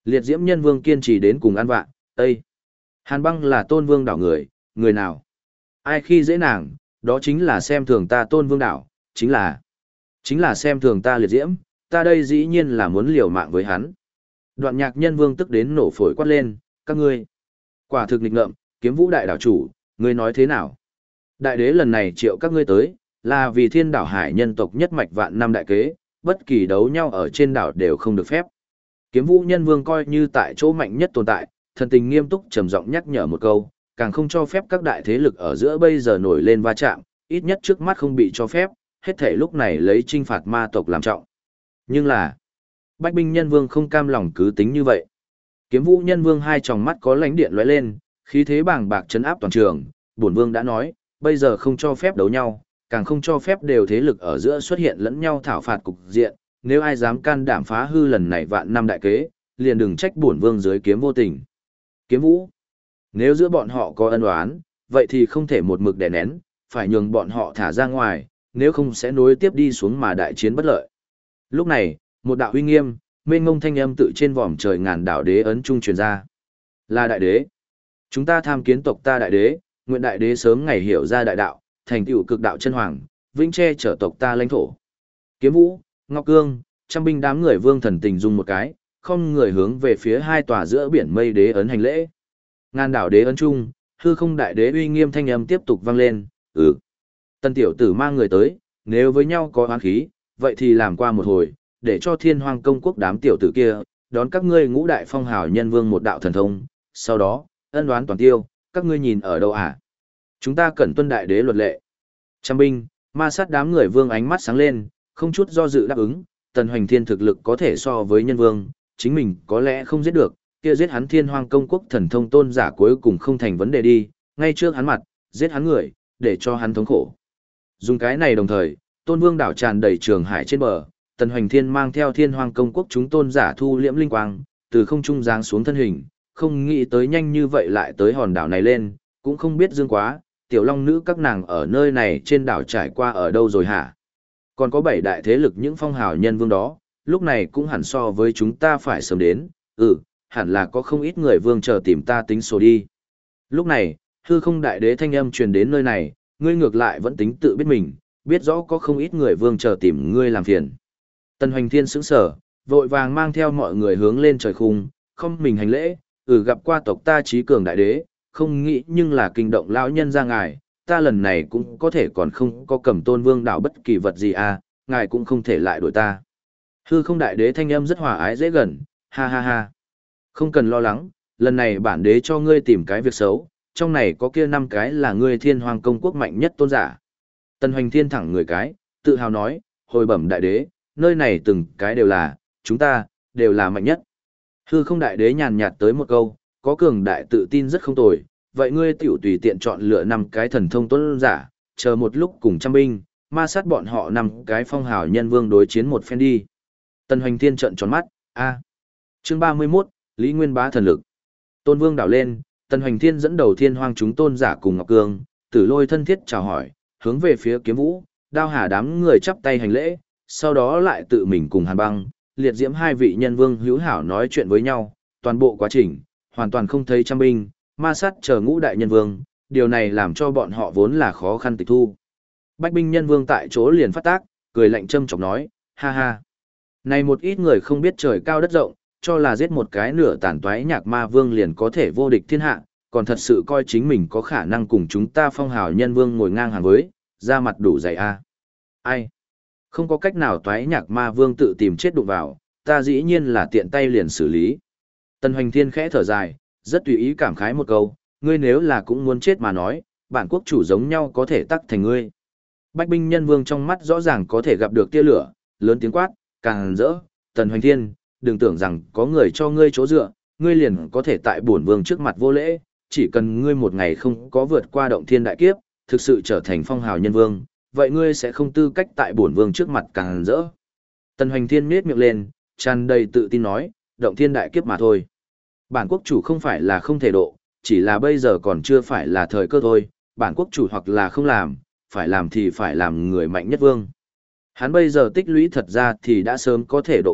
Liệt diễm nhân vương kiên trì đến cùng ăn vạ, Ê! Hàn băng là tôn vương đảo người, người nào? Ai khi dễ nàng, đó chính là xem thường ta tôn vương đảo, chính là xem thường ta liệt diễm, ta đây dĩ nhiên là muốn liều mạng với hắn. Đoạn nhạc nhân vương tức đến nổ phổi quát lên, các ngươi. Quả thực nghịch ngợm, kiếm vũ đại đảo chủ, ngươi nói thế nào? Đại đế lần này triệu các ngươi tới, là vì thiên đảo hải nhân tộc nhất mạch vạn năm đại kế, bất kỳ đấu nhau ở trên đảo đều không được phép. Kiếm vũ nhân vương coi như tại chỗ mạnh nhất tồn tại, thần tình nghiêm túc trầm giọng nhắc nhở một câu, càng không cho phép các đại thế lực ở giữa bây giờ nổi lên va chạm, ít nhất trước mắt không bị cho phép, hết thể lúc này lấy trinh phạt ma tộc làm trọng. Nhưng là, Bách binh nhân vương không cam lòng cứ tính như vậy. Kiếm vũ nhân vương hai tròng mắt có lánh điện lóe lên, khí thế bàng bạc chấn áp toàn trường, bổn vương đã nói, bây giờ không cho phép đấu nhau, càng không cho phép đều thế lực ở giữa xuất hiện lẫn nhau thảo phạt cục diện, nếu ai dám can đảm phá hư lần này vạn năm đại kế, liền đừng trách bổn vương dưới kiếm vô tình. Kiếm vũ, nếu giữa bọn họ có ân oán, vậy thì không thể một mực đè nén, phải nhường bọn họ thả ra ngoài, nếu không sẽ nối tiếp đi xuống mà đại chiến bất lợi. Lúc này, một đạo uy nghiêm, mênh mông thanh âm tự trên vòm trời ngàn đảo đế ấn trung truyền ra. Là đại đế. Chúng ta tham kiến tộc ta đại đế, nguyện đại đế sớm ngày hiểu ra đại đạo, thành tựu cực đạo chân hoàng, vĩnh che chở tộc ta lãnh thổ. Kiếm vũ, Ngọc Cương, trăm binh đám người vương thần tình dung một cái, không người hướng về phía hai tòa giữa biển mây đế ấn hành lễ. Ngàn đảo đế ấn trung, hư không đại đế uy nghiêm thanh âm tiếp tục vang lên, Tân tiểu tử mang người tới, nếu với nhau có oán khí, vậy thì làm qua một hồi, để cho thiên hoàng công quốc đám tiểu tử kia, đón các ngươi ngũ đại phong hào nhân vương một đạo thần thông, sau đó, ân đoán toàn tiêu, các ngươi nhìn ở đâu à? Chúng ta cần tuân đại đế luật lệ. Trăm binh, ma sát đám người vương ánh mắt sáng lên, không chút do dự đáp ứng, Tần Hoành Thiên thực lực có thể so với nhân vương, chính mình có lẽ không giết được, kia giết hắn thiên hoàng công quốc thần thông tôn giả cuối cùng không thành vấn đề đi, ngay trước hắn mặt, giết hắn người, để cho hắn thống khổ. Dùng cái này đồng thời, tôn vương đảo tràn đầy trường hải trên bờ, Tần Hoành Thiên mang theo thiên hoàng công quốc chúng tôn giả thu liễm linh quang, từ không trung giáng xuống thân hình, không nghĩ tới nhanh như vậy lại tới hòn đảo này lên, cũng không biết dương quá, tiểu long nữ các nàng ở nơi này trên đảo trải qua ở đâu rồi hả? Còn có 7 đại thế lực những phong hào nhân vương đó, lúc này cũng hẳn so với chúng ta phải sớm đến, hẳn là có không ít người vương chờ tìm ta tính số đi. Lúc này, hư không đại đế thanh âm truyền đến nơi này, ngươi ngược lại vẫn tính tự biết mình, biết rõ có không ít người vương chờ tìm ngươi làm phiền. Tần Hoành Thiên sững sờ, vội vàng mang theo mọi người hướng lên trời khung, không mình hành lễ, gặp qua tộc ta trí cường đại đế, không nghĩ nhưng là kinh động lão nhân ra ngài, ta lần này cũng có thể còn không có cầm tôn vương đảo bất kỳ vật gì à, ngài cũng không thể lại đuổi ta. Hư không đại đế thanh âm rất hòa ái dễ gần, ha ha ha. Không cần lo lắng, lần này bản đế cho ngươi tìm cái việc xấu, trong này có kia 5 cái là ngươi thiên hoàng công quốc mạnh nhất tôn giả. Tần Hoành Thiên thẳng người cái, tự hào nói, hồi bẩm đại đế, nơi này từng cái đều là, chúng ta, đều là mạnh nhất. Hư không đại đế nhàn nhạt tới một câu, có cường đại tự tin rất không tồi, vậy ngươi tiểu tùy tiện chọn lựa 5 cái thần thông tôn giả, chờ một lúc cùng trăm binh, ma sát bọn họ 5 cái phong hào nhân vương đối chiến một phen đi. Tần Hoành Thiên trợn tròn mắt, chương 31, Lý Nguyên Bá thần lực. Tôn vương đảo lên, Tần Hoành Thiên dẫn đầu thiên hoang chúng tôn giả cùng Ngọc Cương, Tử Lôi thân thiết chào hỏi, hướng về phía Kiếm Vũ, Đao Hà đám người chắp tay hành lễ, sau đó lại tự mình cùng Hàn Băng, Liệt Diễm hai vị nhân vương hữu hảo nói chuyện với nhau, toàn bộ quá trình, hoàn toàn không thấy trăm binh, ma sát chờ ngũ đại nhân vương, điều này làm cho bọn họ vốn là khó khăn tịch thu. Bách binh nhân vương tại chỗ liền phát tác, cười lạnh châm chọc nói, ha ha. Này một ít người không biết trời cao đất rộng, cho là giết một cái nửa tàn toái nhạc ma vương liền có thể vô địch thiên hạ, còn thật sự coi chính mình có khả năng cùng chúng ta phong hào nhân vương ngồi ngang hàng với, ra mặt đủ dày a. Ai? Không có cách nào toái nhạc ma vương tự tìm chết đụng vào, ta dĩ nhiên là tiện tay liền xử lý. Tần Hoành Thiên khẽ thở dài, rất tùy ý cảm khái một câu, ngươi nếu là cũng muốn chết mà nói, bản quốc chủ giống nhau có thể tắc thành ngươi. Bách binh nhân vương trong mắt rõ ràng có thể gặp được tia lửa, lớn tiếng quát, càng rỡ, Tần Hoành Thiên, đừng tưởng rằng có người cho ngươi chỗ dựa, ngươi liền có thể tại bổn vương trước mặt vô lễ, chỉ cần ngươi một ngày không có vượt qua động thiên đại kiếp, thực sự trở thành phong hào nhân vương, vậy ngươi sẽ không tư cách tại bổn vương trước mặt càng rỡ. Tần Hoành Thiên nhếch miệng lên, tràn đầy tự tin nói, động thiên đại kiếp mà thôi. Bản quốc chủ không phải là không thể độ, chỉ là bây giờ còn chưa phải là thời cơ thôi, bản quốc chủ hoặc là không làm, phải làm thì phải làm người mạnh nhất vương. Hắn bây giờ tích lũy thật ra thì đã sớm có thể độ kiếp,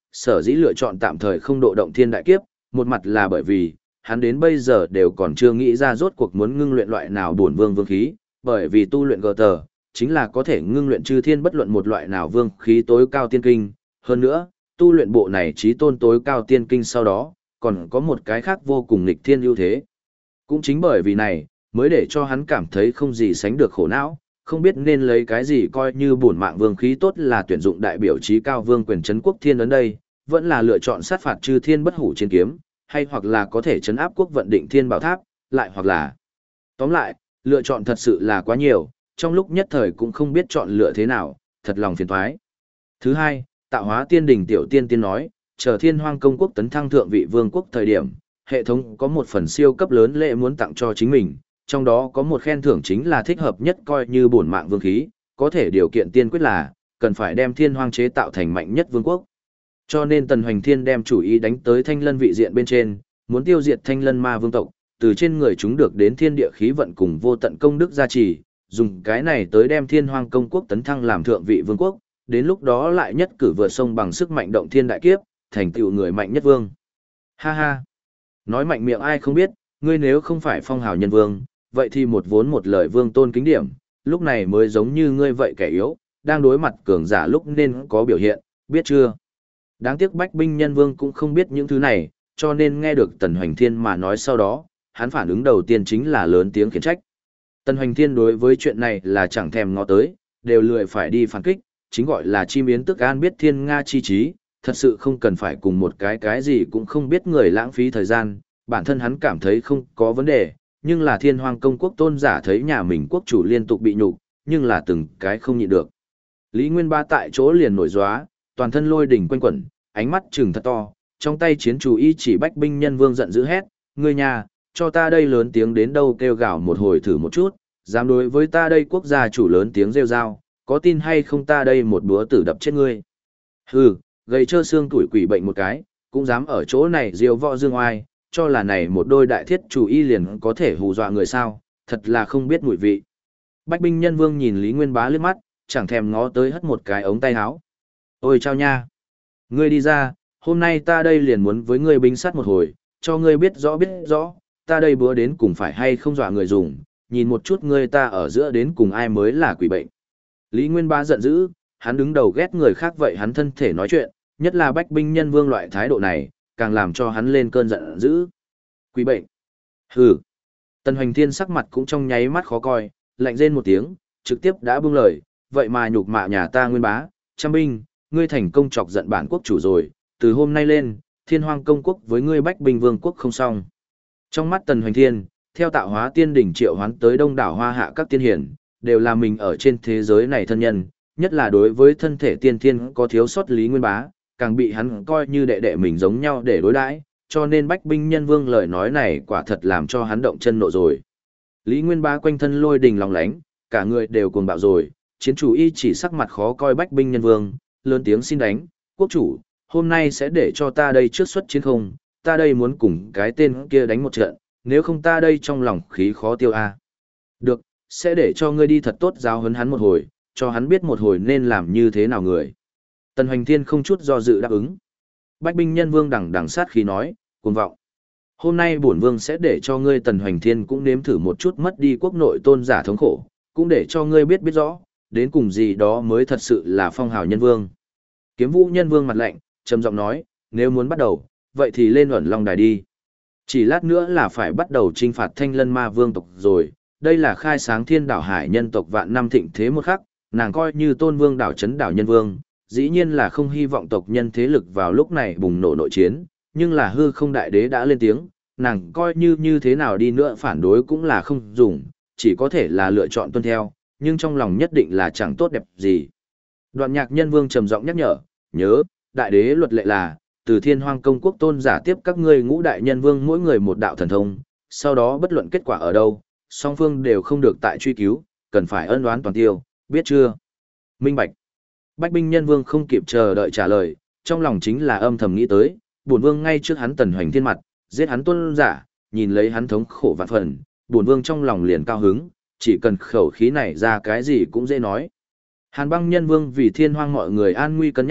sở dĩ lựa chọn tạm thời không độ động thiên đại kiếp, một mặt là bởi vì, hắn đến bây giờ đều còn chưa nghĩ ra rốt cuộc muốn ngưng luyện loại nào bổn vương vương khí, bởi vì tu luyện gờ tờ, chính là có thể ngưng luyện chư thiên bất luận một loại nào vương khí tối cao tiên kinh, hơn nữa, tu luyện bộ này chí tôn tối cao tiên kinh sau đó, còn có một cái khác vô cùng nghịch thiên ưu thế. Cũng chính bởi vì này, mới để cho hắn cảm thấy không gì sánh được khổ não, không biết nên lấy cái gì coi như bổn mạng vương khí tốt là tuyển dụng đại biểu chí cao vương quyền trấn quốc thiên ấn đây, vẫn là lựa chọn sát phạt chư thiên bất hủ trên kiếm, hay hoặc là có thể trấn áp quốc vận định thiên bảo tháp, lại hoặc là... Tóm lại, lựa chọn thật sự là quá nhiều, trong lúc nhất thời cũng không biết chọn lựa thế nào, thật lòng phiền toái. Thứ hai, tạo hóa tiên đỉnh tiểu tiên tiên nói, chờ thiên hoang công quốc tấn thăng thượng vị vương quốc thời điểm, hệ thống có một phần siêu cấp lớn lễ muốn tặng cho chính mình, trong đó có một khen thưởng chính là thích hợp nhất coi như bổn mạng vương khí, có thể điều kiện tiên quyết là, cần phải đem thiên hoang chế tạo thành mạnh nhất vương quốc. Cho nên Tần Hoành Thiên đem chủ ý đánh tới thanh lân vị diện bên trên, muốn tiêu diệt thanh lân ma vương tộc, từ trên người chúng được đến thiên địa khí vận cùng vô tận công đức gia trì, dùng cái này tới đem thiên hoang công quốc tấn thăng làm thượng vị vương quốc, đến lúc đó lại nhất cử vượt sông bằng sức mạnh động thiên đại kiếp, thành tựu người mạnh nhất vương. Ha ha! Nói mạnh miệng ai không biết, ngươi nếu không phải phong hào nhân vương, vậy thì một vốn một lời vương tôn kính điểm, lúc này mới giống như ngươi vậy kẻ yếu, đang đối mặt cường giả lúc nên có biểu hiện, biết chưa? Đáng tiếc Bách Binh Nhân Vương cũng không biết những thứ này, cho nên nghe được Tần Hoành Thiên mà nói sau đó, hắn phản ứng đầu tiên chính là lớn tiếng khiển trách. Tần Hoành Thiên đối với chuyện này là chẳng thèm ngó tới, đều lười phải đi phản kích, chính gọi là chim yến tức an biết thiên nga chi trí, thật sự không cần phải cùng một cái gì cũng không biết người lãng phí thời gian, bản thân hắn cảm thấy không có vấn đề, nhưng là thiên hoang công quốc tôn giả thấy nhà mình quốc chủ liên tục bị nhục, nhưng là từng cái không nhịn được. Lý Nguyên Ba tại chỗ liền nổi gióa, toàn thân lôi đỉnh quanh quẩn, ánh mắt trừng thật to, trong tay chiến chủ y chỉ Bách Binh Nhân Vương giận dữ hét, ngươi nhà, cho ta đây lớn tiếng đến đâu kêu gào một hồi thử một chút, dám đối với ta đây quốc gia chủ lớn tiếng rêu rao, có tin hay không ta đây một búa tử đập chết ngươi. Hừ, gầy trơ xương tuổi quỷ bệnh một cái, cũng dám ở chỗ này diêu võ dương oai, cho là này một đôi đại thiết chủ y liền có thể hù dọa người sao, thật là không biết mùi vị. Bách Binh Nhân Vương nhìn Lý Nguyên Bá liếc mắt, chẳng thèm ngó tới hất một cái ống tay áo. Ôi chao nha! Ngươi đi ra, hôm nay ta đây liền muốn với ngươi binh sát một hồi, cho ngươi biết rõ, ta đây bữa đến cùng phải hay không dọa người dùng, nhìn một chút ngươi ta ở giữa đến cùng ai mới là quỷ bệnh. Lý Nguyên Bá giận dữ, hắn đứng đầu ghét người khác vậy hắn thân thể nói chuyện, nhất là Bách Binh Nhân Vương loại thái độ này, càng làm cho hắn lên cơn giận dữ. Quỷ bệnh. Hừ. Tần Hoành Thiên sắc mặt cũng trong nháy mắt khó coi, lạnh rên một tiếng, trực tiếp đã buông lời, vậy mà nhục mạ nhà ta Nguyên Bá, trăm binh, ngươi thành công chọc giận bản quốc chủ rồi, từ hôm nay lên, thiên hoang công quốc với ngươi Bách Binh Vương quốc không xong. Trong mắt Tần Hoành Thiên, theo tạo hóa tiên đỉnh triệu hoán tới đông đảo hoa hạ các tiên hiển, đều là mình ở trên thế giới này thân nhân, nhất là đối với thân thể tiên thiên có thiếu sót Lý Nguyên Bá, càng bị hắn coi như đệ đệ mình giống nhau để đối đãi, cho nên Bách Binh Nhân Vương lời nói này quả thật làm cho hắn động chân nộ rồi. Lý Nguyên Bá quanh thân lôi đình lòng lánh, cả người đều cuồng bạo rồi, chiến chủ y chỉ sắc mặt khó coi Bách Binh Nhân Vương, lớn tiếng xin đánh, quốc chủ, hôm nay sẽ để cho ta đây trước xuất chiến không, ta đây muốn cùng cái tên kia đánh một trận, nếu không ta đây trong lòng khí khó tiêu a. Được, sẽ để cho ngươi đi thật tốt giáo huấn hắn một hồi, cho hắn biết một hồi nên làm như thế nào người. Tần Hoành Thiên không chút do dự đáp ứng. Bách Binh Nhân Vương đằng sát khí nói, cuồng vọng. Hôm nay bổn vương sẽ để cho ngươi Tần Hoành Thiên cũng nếm thử một chút mất đi quốc nội tôn giả thống khổ, cũng để cho ngươi biết rõ, đến cùng gì đó mới thật sự là phong hào nhân vương. Kiếm Vũ Nhân Vương mặt lạnh, trầm giọng nói, nếu muốn bắt đầu, vậy thì lên ẩn long đài đi. Chỉ lát nữa là phải bắt đầu trinh phạt Thanh Lân Ma Vương tộc rồi, đây là khai sáng thiên đảo hải nhân tộc vạn năm thịnh thế một khắc, nàng coi như tôn vương đảo chấn đảo nhân vương, dĩ nhiên là không hy vọng tộc nhân thế lực vào lúc này bùng nổ nội chiến, nhưng là hư không đại đế đã lên tiếng, nàng coi như thế nào đi nữa phản đối cũng là không dùng, chỉ có thể là lựa chọn tuân theo, nhưng trong lòng nhất định là chẳng tốt đẹp gì. Đoạn Nhạc Nhân Vương trầm giọng nhắc nhớ, đại đế luật lệ là, từ thiên hoang công quốc tôn giả tiếp các ngươi ngũ đại nhân vương mỗi người một đạo thần thông, sau đó bất luận kết quả ở đâu, song phương đều không được tại truy cứu, cần phải ân oán toàn tiêu, biết chưa? Minh bạch. Bách Binh Nhân Vương không kịp chờ đợi trả lời, trong lòng chính là âm thầm nghĩ tới, bổn vương ngay trước hắn Tần Hoành Thiên mặt, giết hắn tôn giả, nhìn lấy hắn thống khổ vạn phần, bổn vương trong lòng liền cao hứng, chỉ cần khẩu khí này ra cái gì cũng dễ nói. Hàn Băng Nhân Vương vì thiên hoang mọi người an nguy cân nhắc,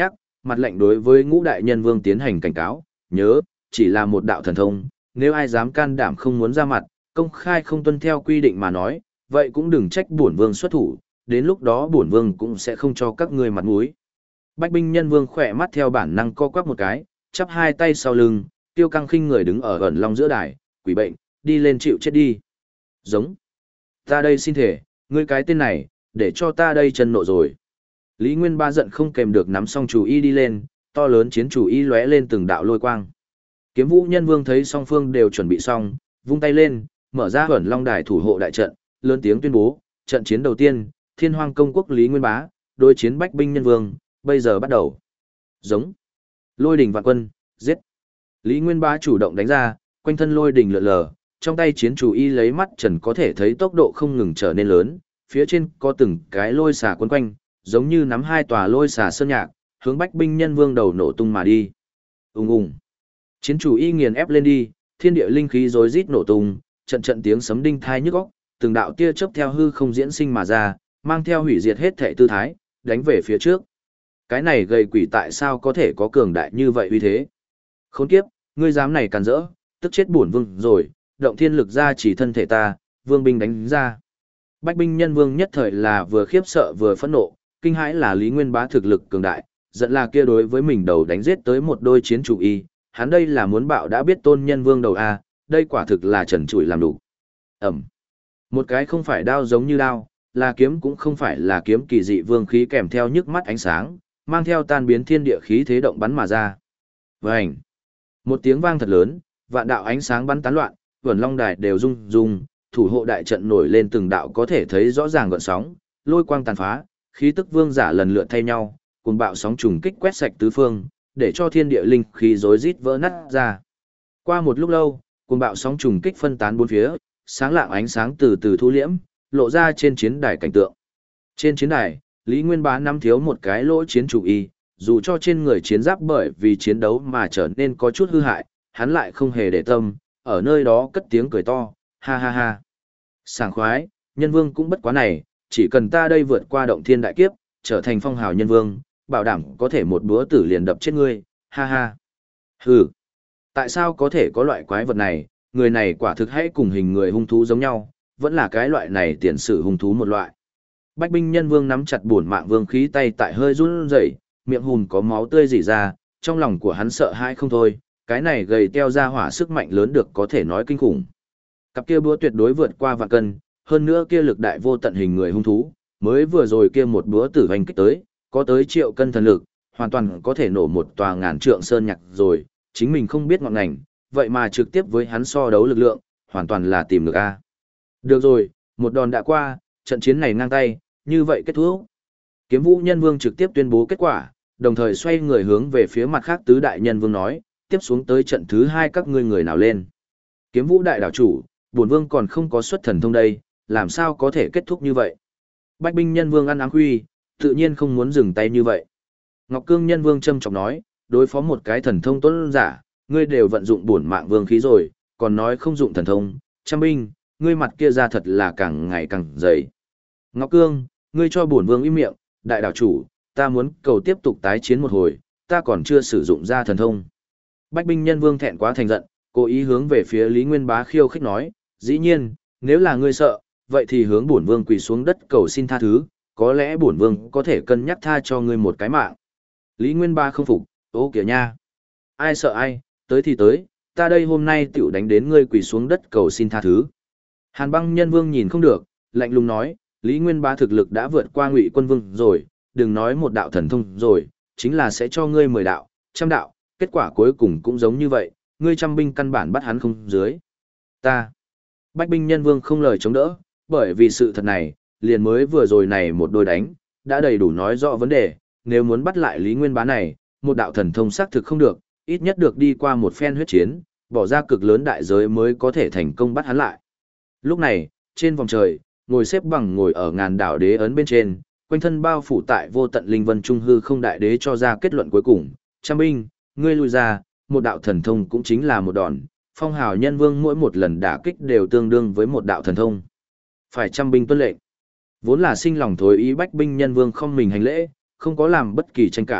mặt lạnh đối với Ngũ Đại Nhân Vương tiến hành cảnh cáo, nhớ, chỉ là một đạo thần thông, nếu ai dám can đảm không muốn ra mặt, công khai không tuân theo quy định mà nói, vậy cũng đừng trách bổn vương xuất thủ, đến lúc đó bổn vương cũng sẽ không cho các ngươi mặt mũi. Bách Binh Nhân Vương khỏe mắt theo bản năng co quắp một cái, chắp hai tay sau lưng, tiêu căng khinh người đứng ở ẩn long giữa đài, quỷ bệnh, đi lên chịu chết đi. Giống. Ta đây xin thể, ngươi cái tên này, để cho ta đây chân nộ rồi. Lý Nguyên Ba giận không kèm được nắm xong chủ y đi lên, to lớn chiến chủ y lóe lên từng đạo lôi quang. Kiếm Vũ Nhân Vương thấy song phương đều chuẩn bị xong, vung tay lên, mở ra ẩn long đài thủ hộ đại trận, lớn tiếng tuyên bố, trận chiến đầu tiên, Thiên Hoang Công Quốc Lý Nguyên Bá, đối chiến Bách Binh Nhân Vương, bây giờ bắt đầu. Giống. Lôi đỉnh vạn quân, giết. Lý Nguyên Bá chủ động đánh ra, quanh thân lôi đỉnh lượn lờ, trong tay chiến chủ y lấy mắt trần có thể thấy tốc độ không ngừng trở nên lớn, phía trên có từng cái lôi xà quấn quanh, giống như nắm hai tòa lôi xà sơn nhạc, hướng Bách Binh Nhân Vương đầu nổ tung mà đi. Ùng ùng. Chiến chủ y nghiền ép lên đi, thiên địa linh khí rối rít nổ tung, trận trận tiếng sấm đinh thai nhức óc, từng đạo tia chớp theo hư không diễn sinh mà ra, mang theo hủy diệt hết thảy tư thái, đánh về phía trước. Cái này gầy quỷ tại sao có thể có cường đại như vậy uy thế? Khốn kiếp, ngươi dám này càn rỡ, tức chết bổn vương rồi, động thiên lực ra chỉ thân thể ta, vương binh đánh ra. Bách Binh Nhân Vương nhất thời là vừa khiếp sợ vừa phẫn nộ, kinh hãi là Lý Nguyên Bá thực lực cường đại, giận là kia đối với mình đầu đánh giết tới một đôi chiến chủ y, hắn đây là muốn bạo đã biết Tôn Nhân Vương đầu a, đây quả thực là trần trụi làm đủ. Ẩm. Một cái không phải đao giống như đao, là kiếm cũng không phải là kiếm, kỳ dị vương khí kèm theo nhức mắt ánh sáng, mang theo tan biến thiên địa khí thế động bắn mà ra. Vành. Một tiếng vang thật lớn, vạn đạo ánh sáng bắn tán loạn, vườn long đài đều rung rung, thủ hộ đại trận nổi lên từng đạo có thể thấy rõ ràng gợn sóng, lôi quang tàn phá, khí tức vương giả lần lượt thay nhau, cùng bạo sóng trùng kích quét sạch tứ phương, để cho thiên địa linh khí rối rít vỡ nát ra. Qua một lúc lâu, cùng bạo sóng trùng kích phân tán bốn phía, sáng lạng ánh sáng từ từ thu liễm, lộ ra trên chiến đài cảnh tượng. Trên chiến đài, Lý Nguyên Bá nắm thiếu một cái lỗ chiến chủ y, dù cho trên người chiến giáp bởi vì chiến đấu mà trở nên có chút hư hại, hắn lại không hề để tâm, ở nơi đó cất tiếng cười to, ha ha ha. Sảng khoái, nhân vương cũng bất quá này, chỉ cần ta đây vượt qua động thiên đại kiếp, trở thành phong hào nhân vương, bảo đảm có thể một búa tử liền đập chết ngươi, ha ha. Hừ, tại sao có thể có loại quái vật này, người này quả thực hãy cùng hình người hung thú giống nhau, vẫn là cái loại này tiền sử hung thú một loại. Bách Binh Nhân Vương nắm chặt bổn mạng vương khí tay tại hơi run rẩy, miệng hùn có máu tươi rỉ ra, trong lòng của hắn sợ hãi không thôi, cái này gầy teo ra hỏa sức mạnh lớn được có thể nói kinh khủng. Cặp kia búa tuyệt đối vượt qua vạn cân, hơn nữa kia lực đại vô tận hình người hung thú, mới vừa rồi kia một búa tử hoành kích tới, có tới triệu cân thần lực, hoàn toàn có thể nổ một tòa ngàn trượng sơn nhạc rồi, chính mình không biết ngọn ngành, vậy mà trực tiếp với hắn so đấu lực lượng, hoàn toàn là tìm được a. Được rồi, một đòn đã qua, trận chiến này ngang tay, như vậy kết thúc. Kiếm Vũ Nhân Vương trực tiếp tuyên bố kết quả, đồng thời xoay người hướng về phía mặt khác tứ đại nhân vương nói, tiếp xuống tới trận thứ 2 các ngươi người nào lên. Kiếm Vũ đại đảo chủ, bổn vương còn không có xuất thần thông đây, làm sao có thể kết thúc như vậy. Bách Binh Nhân Vương ăn áng huy, tự nhiên không muốn dừng tay như vậy. Ngọc Cương Nhân Vương châm trọng nói, đối phó một cái thần thông tuấn giả, ngươi đều vận dụng bổn mạng vương khí rồi, còn nói không dụng thần thông, trăm binh, ngươi mặt kia ra thật là càng ngày càng dày. Ngọc Cương, ngươi cho bổn vương im miệng, đại đảo chủ, ta muốn cầu tiếp tục tái chiến một hồi, ta còn chưa sử dụng ra thần thông. Bách Binh Nhân Vương thẹn quá thành giận, cố ý hướng về phía Lý Nguyên Bá khiêu khích nói, dĩ nhiên, nếu là ngươi sợ, vậy thì hướng bổn vương quỳ xuống đất cầu xin tha thứ, có lẽ bổn vương có thể cân nhắc tha cho ngươi một cái mạng. Lý Nguyên Bá không phục, ô kìa nha. Ai sợ ai, tới thì tới, ta đây hôm nay tiểu đánh đến ngươi quỳ xuống đất cầu xin tha thứ. Hàn Băng Nhân Vương nhìn không được, lạnh lùng nói, Lý Nguyên Bá thực lực đã vượt qua Ngụy Quân Vương rồi, đừng nói một đạo thần thông rồi, chính là sẽ cho ngươi 10 đạo, trăm đạo, kết quả cuối cùng cũng giống như vậy, ngươi trăm binh căn bản bắt hắn không dưới. Ta. Bách Binh Nhân Vương không lời chống đỡ, bởi vì sự thật này, liền mới vừa rồi này một đôi đánh, đã đầy đủ nói rõ vấn đề, nếu muốn bắt lại Lý Nguyên Bá này, một đạo thần thông xác thực không được, ít nhất được đi qua một phen huyết chiến, bỏ ra cực lớn đại giới mới có thể thành công bắt hắn lại. Lúc này, trên vòng trời, ngồi xếp bằng ngồi ở ngàn đảo đế ấn bên trên, quanh thân bao phủ tại vô tận linh vân trung hư không đại đế cho ra kết luận cuối cùng, trăm binh, ngươi lui ra, một đạo thần thông cũng chính là một đòn, phong hào nhân vương mỗi một lần đả kích đều tương đương với một đạo thần thông. Phải trăm binh tuân lệnh. Vốn là sinh lòng thối ý Bách Binh Nhân Vương không mình hành lễ, không có làm bất kỳ tranh cãi,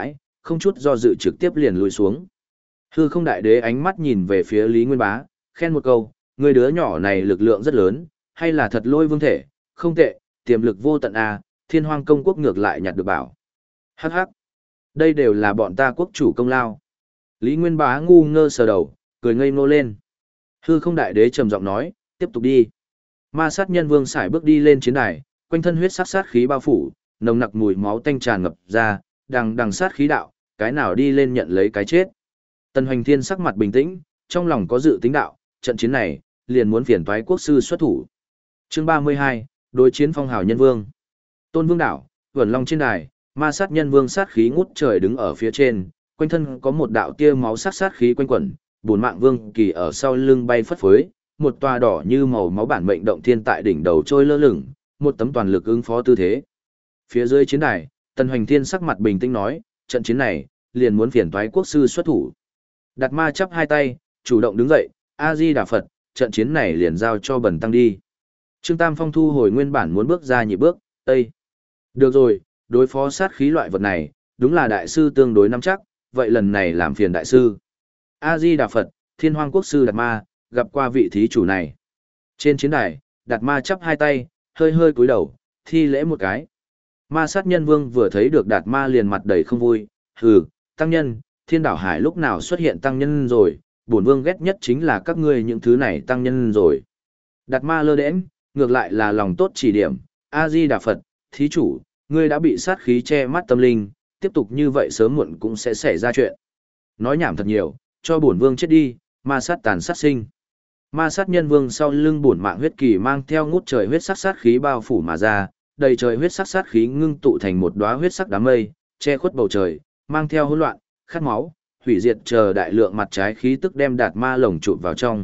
không chút do dự trực tiếp liền lùi xuống. Hư không đại đế ánh mắt nhìn về phía Lý Nguyên Bá, khen một câu, người đứa nhỏ này lực lượng rất lớn, hay là thật lôi vương thể, không tệ, tiềm lực vô tận à, Thiên Hoang công quốc ngược lại nhặt được bảo. Hắc hắc, đây đều là bọn ta quốc chủ công lao. Lý Nguyên Bá ngu ngơ sờ đầu, cười ngây ngô lên. Hư không đại đế trầm giọng nói, tiếp tục đi. Ma sát nhân vương sải bước đi lên chiến đài, quanh thân huyết sát sát khí bao phủ, nồng nặc mùi máu tanh tràn ngập ra, đằng đằng sát khí đạo, cái nào đi lên nhận lấy cái chết. Tần Hoành Thiên sắc mặt bình tĩnh, trong lòng có dự tính đạo, trận chiến này, liền muốn phiền toái quốc sư xuất thủ. Chương 32, đối chiến phong hào nhân vương. Tôn Vương đảo, Vẩn Long trên đài, ma sát nhân vương sát khí ngút trời đứng ở phía trên, quanh thân có một đạo tia máu sát sát khí quanh quẩn, bổn mạng vương kỳ ở sau lưng bay phất phới, một tòa đỏ như màu máu bản mệnh động thiên tại đỉnh đầu trôi lơ lửng, một tấm toàn lực ứng phó tư thế. Phía dưới chiến đài, Tần Hoành Thiên sắc mặt bình tĩnh nói, trận chiến này, liền muốn phiền toái quốc sư xuất thủ. Đạt Ma chắp hai tay, chủ động đứng dậy, A Di Đà Phật, trận chiến này liền giao cho Bần tăng đi. Trương Tam Phong thu hồi nguyên bản muốn bước ra nhị bước, Tây. Được rồi, đối phó sát khí loại vật này, đúng là đại sư tương đối nắm chắc, vậy lần này làm phiền đại sư. A Di Đà Phật, Thiên Hoang quốc sư Đạt Ma, gặp qua vị thí chủ này. Trên chiến đài, Đạt Ma chắp hai tay, hơi hơi cúi đầu, thi lễ một cái. Ma sát nhân vương vừa thấy được Đạt Ma liền mặt đầy không vui, hừ, tăng nhân, thiên đảo hải lúc nào xuất hiện tăng nhân rồi, bổn vương ghét nhất chính là các ngươi những thứ này tăng nhân rồi. Đạt Ma lơ đễnh, ngược lại là lòng tốt chỉ điểm, A Di Đà Phật, thí chủ, ngươi đã bị sát khí che mắt tâm linh, tiếp tục như vậy sớm muộn cũng sẽ xảy ra chuyện. Nói nhảm thật nhiều, cho bổn vương chết đi, ma sát tàn sát sinh. Ma sát nhân vương sau lưng bổn mạng huyết kỳ mang theo ngút trời huyết sắc sát khí bao phủ mà ra, đầy trời huyết sắc sát khí ngưng tụ thành một đóa huyết sắc đám mây, che khuất bầu trời, mang theo hỗn loạn, khát máu, hủy diệt chờ đại lượng mặt trái khí tức đem Đạt Ma lồng chụp vào trong.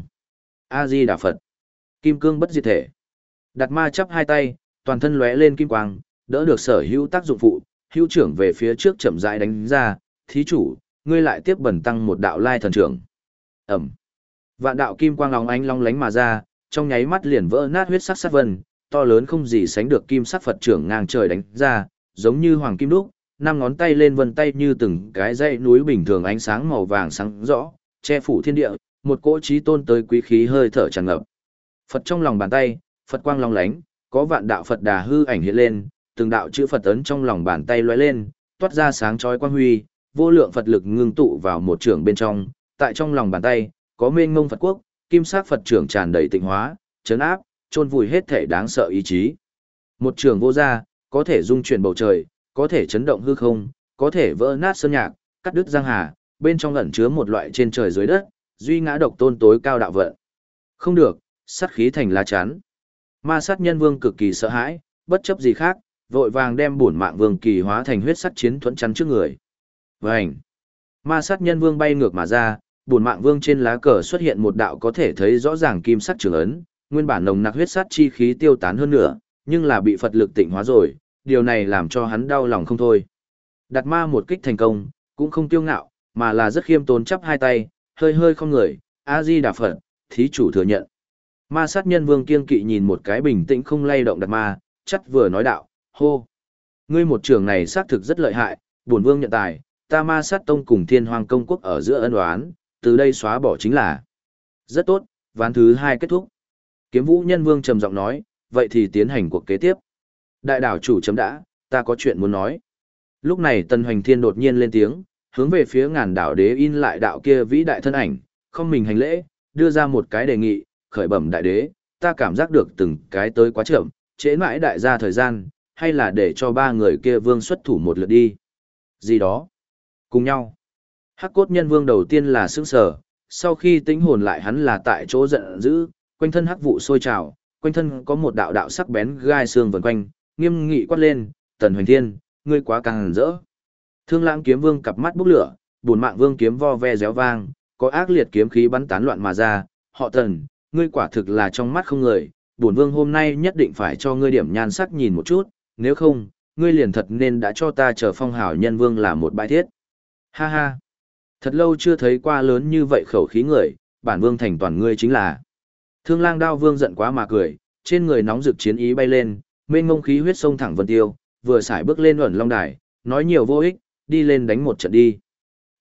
A Di Đà Phật. Kim cương bất diệt thể. Đạt Ma chắp hai tay, toàn thân lóe lên kim quang, đỡ được sở hữu tác dụng phụ, hữu trưởng về phía trước chậm rãi đánh ra, thí chủ, ngươi lại tiếp bẩn tăng một đạo lai thần trưởng. Ẩm. Vạn đạo kim quang lóng ánh long lánh mà ra, trong nháy mắt liền vỡ nát huyết sắc sát vân, to lớn không gì sánh được kim sắc Phật trưởng ngang trời đánh ra, giống như hoàng kim đúc, năm ngón tay lên vân tay như từng cái dãy núi bình thường ánh sáng màu vàng sáng rõ, che phủ thiên địa, một cỗ chí tôn tới quý khí hơi thở tràn ngập. Phật trong lòng bàn tay, Phật quang long lánh, có vạn đạo Phật đà hư ảnh hiện lên, từng đạo chữ Phật ấn trong lòng bàn tay lóe lên, toát ra sáng chói quang huy, vô lượng Phật lực ngưng tụ vào một trưởng bên trong, tại trong lòng bàn tay, có mênh mông Phật quốc, kim sắc Phật trưởng tràn đầy tịnh hóa, chấn áp, chôn vùi hết thể đáng sợ ý chí. Một trưởng vô ra, có thể dung chuyển bầu trời, có thể chấn động hư không, có thể vỡ nát sơn nhạc, cắt đứt giang hà, bên trong ẩn chứa một loại trên trời dưới đất, duy ngã độc tôn tối cao đạo vận. Không được, sát khí thành lá chắn. Ma sát nhân vương cực kỳ sợ hãi, bất chấp gì khác, vội vàng đem bổn mạng vương kỳ hóa thành huyết sắt chiến thuẫn chắn trước người. Vành. Ma sát nhân vương bay ngược mà ra, bổn mạng vương trên lá cờ xuất hiện một đạo có thể thấy rõ ràng kim sắc trường ấn, nguyên bản nồng nặc huyết sát chi khí tiêu tán hơn nữa, nhưng là bị Phật lực tịnh hóa rồi, điều này làm cho hắn đau lòng không thôi. Đạt Ma một kích thành công, cũng không kiêu ngạo, mà là rất khiêm tốn chắp hai tay, hơi hơi không người, A Di Đà Phật, thí chủ thừa nhận. Ma sát nhân vương kiên kỵ nhìn một cái bình tĩnh không lay động Đạt Ma, chắc vừa nói đạo, hô. Ngươi một trường này xác thực rất lợi hại, bổn vương nhận tài, ta Ma sát tông cùng Thiên Hoang công quốc ở giữa ân oán, từ đây xóa bỏ chính là. Rất tốt, ván thứ 2 kết thúc. Kiếm Vũ Nhân Vương trầm giọng nói, vậy thì tiến hành cuộc kế tiếp. Đại đảo chủ chấm đã, ta có chuyện muốn nói. Lúc này Tần Hoành Thiên đột nhiên lên tiếng, hướng về phía Ngàn Đảo Đế in lại đạo kia vĩ đại thân ảnh, không mình hành lễ, đưa ra một cái đề nghị, khởi bẩm đại đế, ta cảm giác được từng cái tới quá chậm, trễ mãi đại gia thời gian, hay là để cho 3 người kia vương xuất thủ một lượt đi. Gì đó? Cùng nhau. Hắc cốt nhân vương đầu tiên là sững sờ, sau khi tính hồn lại hắn là tại chỗ giận dữ, quanh thân hắc vụ sôi trào, quanh thân có một đạo đạo sắc bén gai xương vần quanh, nghiêm nghị quát lên, Tần Hoành Thiên, ngươi quá càng rỡ. Thương Lãng kiếm vương cặp mắt bốc lửa, bổn mạng vương kiếm vo ve réo vang, có ác liệt kiếm khí bắn tán loạn mà ra, họ Tần, ngươi quả thực là trong mắt không người, bổn vương hôm nay nhất định phải cho ngươi điểm nhan sắc nhìn một chút, nếu không, ngươi liền thật nên đã cho ta chờ phong hào nhân vương làm một bãi thiết. Ha ha, thật lâu chưa thấy qua lớn như vậy khẩu khí người, bản vương thành toàn ngươi chính là. Thương Lang Đao vương giận quá mà cười, trên người nóng rực chiến ý bay lên, mênh mông khí huyết sông thẳng vân tiêu, vừa xài bước lên ẩn long đài, nói nhiều vô ích, đi lên đánh một trận đi.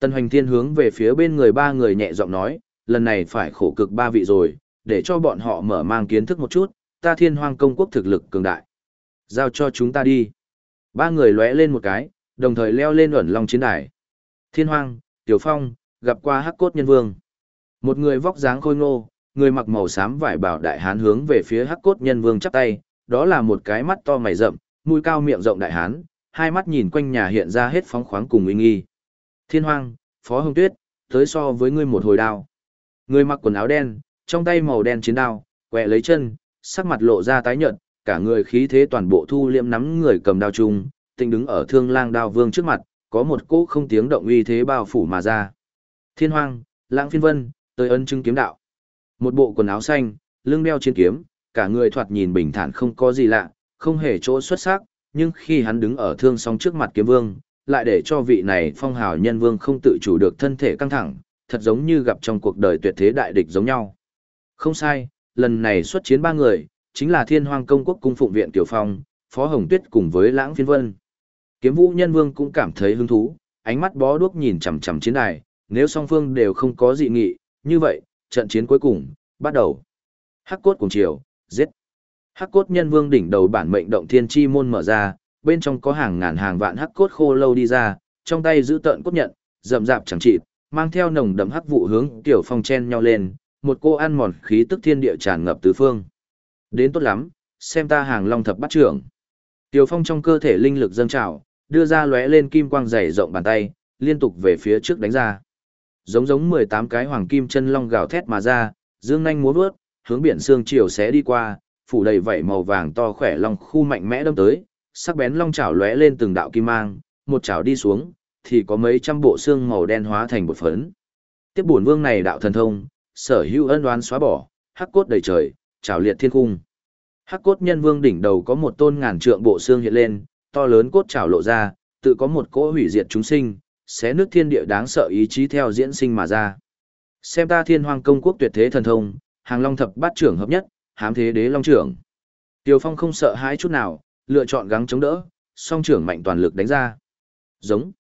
Tần Hoành Thiên hướng về phía bên người ba người nhẹ giọng nói, lần này phải khổ cực ba vị rồi, để cho bọn họ mở mang kiến thức một chút, ta Thiên Hoang công quốc thực lực cường đại. Giao cho chúng ta đi. Ba người lóe lên một cái, đồng thời leo lên ẩn long chiến đài. Thiên Hoang, Tiểu Phong, gặp qua Hắc Cốt Nhân Vương. Một người vóc dáng khôi ngô, người mặc màu xám vải bảo đại hán hướng về phía Hắc Cốt Nhân Vương chắp tay, đó là một cái mắt to mày rậm, mũi cao miệng rộng đại hán, hai mắt nhìn quanh nhà hiện ra hết phóng khoáng cùng uy nghi. Thiên Hoang, Phó Hồng Tuyết, tới so với ngươi một hồi đao. Người mặc quần áo đen, trong tay màu đen chiến đao, quẹ lấy chân, sắc mặt lộ ra tái nhợt, cả người khí thế toàn bộ thu liễm nắm người cầm đao chung, tinh đứng ở Thương Lang Đao Vương trước mặt, có một cỗ không tiếng động uy thế bao phủ mà ra. Thiên Hoang, Lãng Phiên Vân, tới ân chứng kiếm đạo. Một bộ quần áo xanh, lưng đeo chiến kiếm, cả người thoạt nhìn bình thản không có gì lạ, không hề chỗ xuất sắc, nhưng khi hắn đứng ở thương song trước mặt kiếm vương, lại để cho vị này phong hào nhân vương không tự chủ được thân thể căng thẳng, thật giống như gặp trong cuộc đời tuyệt thế đại địch giống nhau. Không sai, lần này xuất chiến ba người, chính là Thiên Hoang công quốc cung phụng viện Tiểu Phong, Phó Hồng Tuyết cùng với Lãng Phiên Vân. Kiếm Vũ Nhân Vương cũng cảm thấy hứng thú, ánh mắt bó đuốc nhìn chằm chằm chiến đài, nếu song phương đều không có dị nghị, như vậy, trận chiến cuối cùng, bắt đầu. Hắc cốt cùng chiều, giết. Hắc cốt Nhân Vương đỉnh đầu bản mệnh động thiên chi môn mở ra, bên trong có hàng ngàn hàng vạn hắc cốt khô lâu đi ra, trong tay giữ tợn cốt nhận, rậm rạp chẳng chịt, mang theo nồng đậm hắc vụ hướng Tiểu Phong chen nhau lên, một cô ăn mòn khí tức thiên địa tràn ngập tứ phương. Đến tốt lắm, xem ta hàng long thập bắt trưởng. Tiểu Phong trong cơ thể linh lực dâng trào, đưa ra lóe lên kim quang dày rộng bàn tay, liên tục về phía trước đánh ra. Giống 18 cái hoàng kim chân long gào thét mà ra, dương nhanh múa vớt, hướng biển sương chiều xé đi qua, phủ đầy vảy màu vàng to khỏe long khu mạnh mẽ đâm tới, sắc bén long chảo lóe lên từng đạo kim mang, một chảo đi xuống, thì có mấy trăm bộ xương màu đen hóa thành bột phấn. Tiếp bổn vương này đạo thần thông, sở hữu ân oán xóa bỏ, hắc cốt đầy trời, chảo liệt thiên cung. Hắc cốt nhân vương đỉnh đầu có một tôn ngàn trượng bộ xương hiện lên, to lớn cốt chảo lộ ra, tự có một cỗ hủy diệt chúng sinh, xé nước thiên địa đáng sợ ý chí theo diễn sinh mà ra. Xem ta Thiên Hoang công quốc tuyệt thế thần thông, hàng long thập bát trưởng hợp nhất, hám thế đế long trưởng. Tiểu Phong không sợ hãi chút nào, lựa chọn gắng chống đỡ, song trưởng mạnh toàn lực đánh ra. Giống.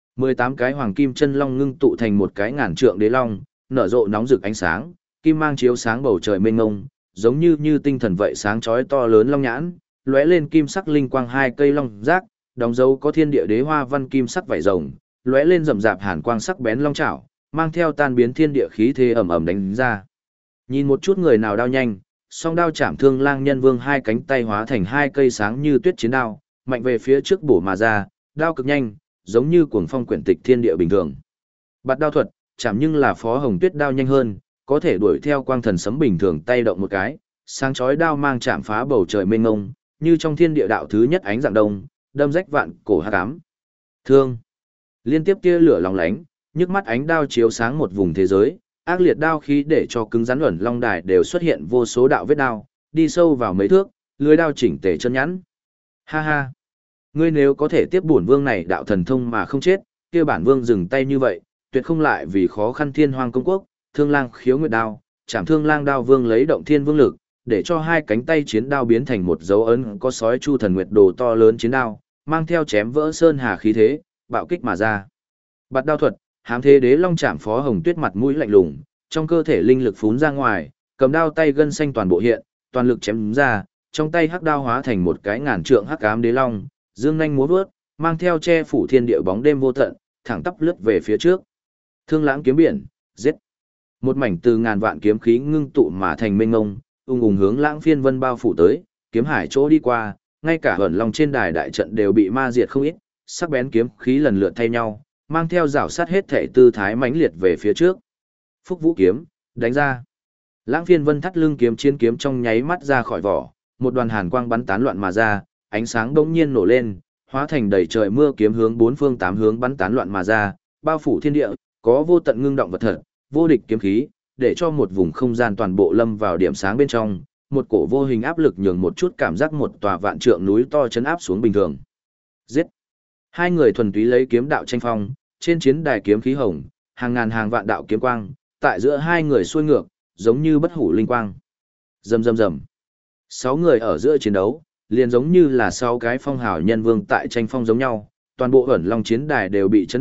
18 cái hoàng kim chân long ngưng tụ thành một cái ngàn trượng đế long, nở rộ nóng rực ánh sáng, kim mang chiếu sáng bầu trời mênh mông, giống như tinh thần vậy sáng chói to lớn long nhãn, lóe lên kim sắc linh quang hai cây long giác, đóng dấu có thiên địa đế hoa văn kim sắc vảy rồng, lóe lên rậm rạp hàn quang sắc bén long chảo, mang theo tan biến thiên địa khí thế ầm ầm đánh ra. Nhìn một chút người nào đao nhanh, song đao chạm Thương Lang Nhân Vương hai cánh tay hóa thành hai cây sáng như tuyết chiến đao, mạnh về phía trước bổ mà ra, đao cực nhanh, giống như cuồng phong quyển tịch thiên địa bình thường. Bạt đao thuật, chạm nhưng là Phó Hồng Tuyết đao nhanh hơn, có thể đuổi theo quang thần sấm bình thường tay động một cái, sáng chói đao mang chạm phá bầu trời mênh mông, như trong thiên địa đạo thứ nhất ánh dạng đông, đâm rách vạn cổ hắc ám. Thương. Liên tiếp tia lửa lóng lánh, nhức mắt ánh đao chiếu sáng một vùng thế giới, ác liệt đao khí để cho cứng rắn ẩn long đài đều xuất hiện vô số đạo vết đao, đi sâu vào mấy thước, lưới đao chỉnh tề chân nhẵn. Ha ha. Ngươi nếu có thể tiếp bổn vương này đạo thần thông mà không chết, kia bản vương dừng tay như vậy, tuyệt không lại vì khó khăn Thiên Hoang công quốc, Thương Lang khiếu nguyệt đao, chạm Thương Lang đao vương lấy động thiên vương lực, để cho hai cánh tay chiến đao biến thành một dấu ấn có sói chu thần nguyệt đồ to lớn chiến đao, mang theo chém vỡ sơn hà khí thế, bạo kích mà ra. Bạt đao thuật, hám thế đế long chạm Phó Hồng Tuyết mặt mũi lạnh lùng, trong cơ thể linh lực phún ra ngoài, cầm đao tay gân xanh toàn bộ hiện, toàn lực chém ra, trong tay hắc đao hóa thành một cái ngàn trượng hắc ám đế long, dương nhanh múa vớt, mang theo che phủ thiên địa bóng đêm vô tận, thẳng tắp lướt về phía trước. Thương lãng kiếm biển, giết. Một mảnh từ ngàn vạn kiếm khí ngưng tụ mà thành mênh mông, ung ung hướng Lãng Phiên Vân bao phủ tới, kiếm hải chỗ đi qua, ngay cả hởn long trên đài đại trận đều bị ma diệt không ít, sắc bén kiếm khí lần lượt thay nhau, mang theo rào sát hết thể tư thái mãnh liệt về phía trước. Phúc Vũ kiếm, đánh ra. Lãng Phiên Vân thắt lưng kiếm chiến kiếm trong nháy mắt ra khỏi vỏ, một đoàn hàn quang bắn tán loạn mà ra, ánh sáng bỗng nhiên nổ lên, hóa thành đầy trời mưa kiếm hướng bốn phương tám hướng bắn tán loạn mà ra, bao phủ thiên địa, có vô tận ngưng động vật thật, vô địch kiếm khí, để cho một vùng không gian toàn bộ lâm vào điểm sáng bên trong, một cổ vô hình áp lực nhường một chút cảm giác một tòa vạn trượng núi to chấn áp xuống bình thường. Giết! Hai người thuần túy lấy kiếm đạo tranh phong, trên chiến đài kiếm khí hồng, hàng ngàn hàng vạn đạo kiếm quang, tại giữa hai người xuôi ngược, giống như bất hủ linh quang. Rầm rầm rầm. 6 người ở giữa chiến đấu, liền giống như là 6 cái phong hào nhân vương tại tranh phong giống nhau, toàn bộ ẩn long chiến đài đều bị chấn động,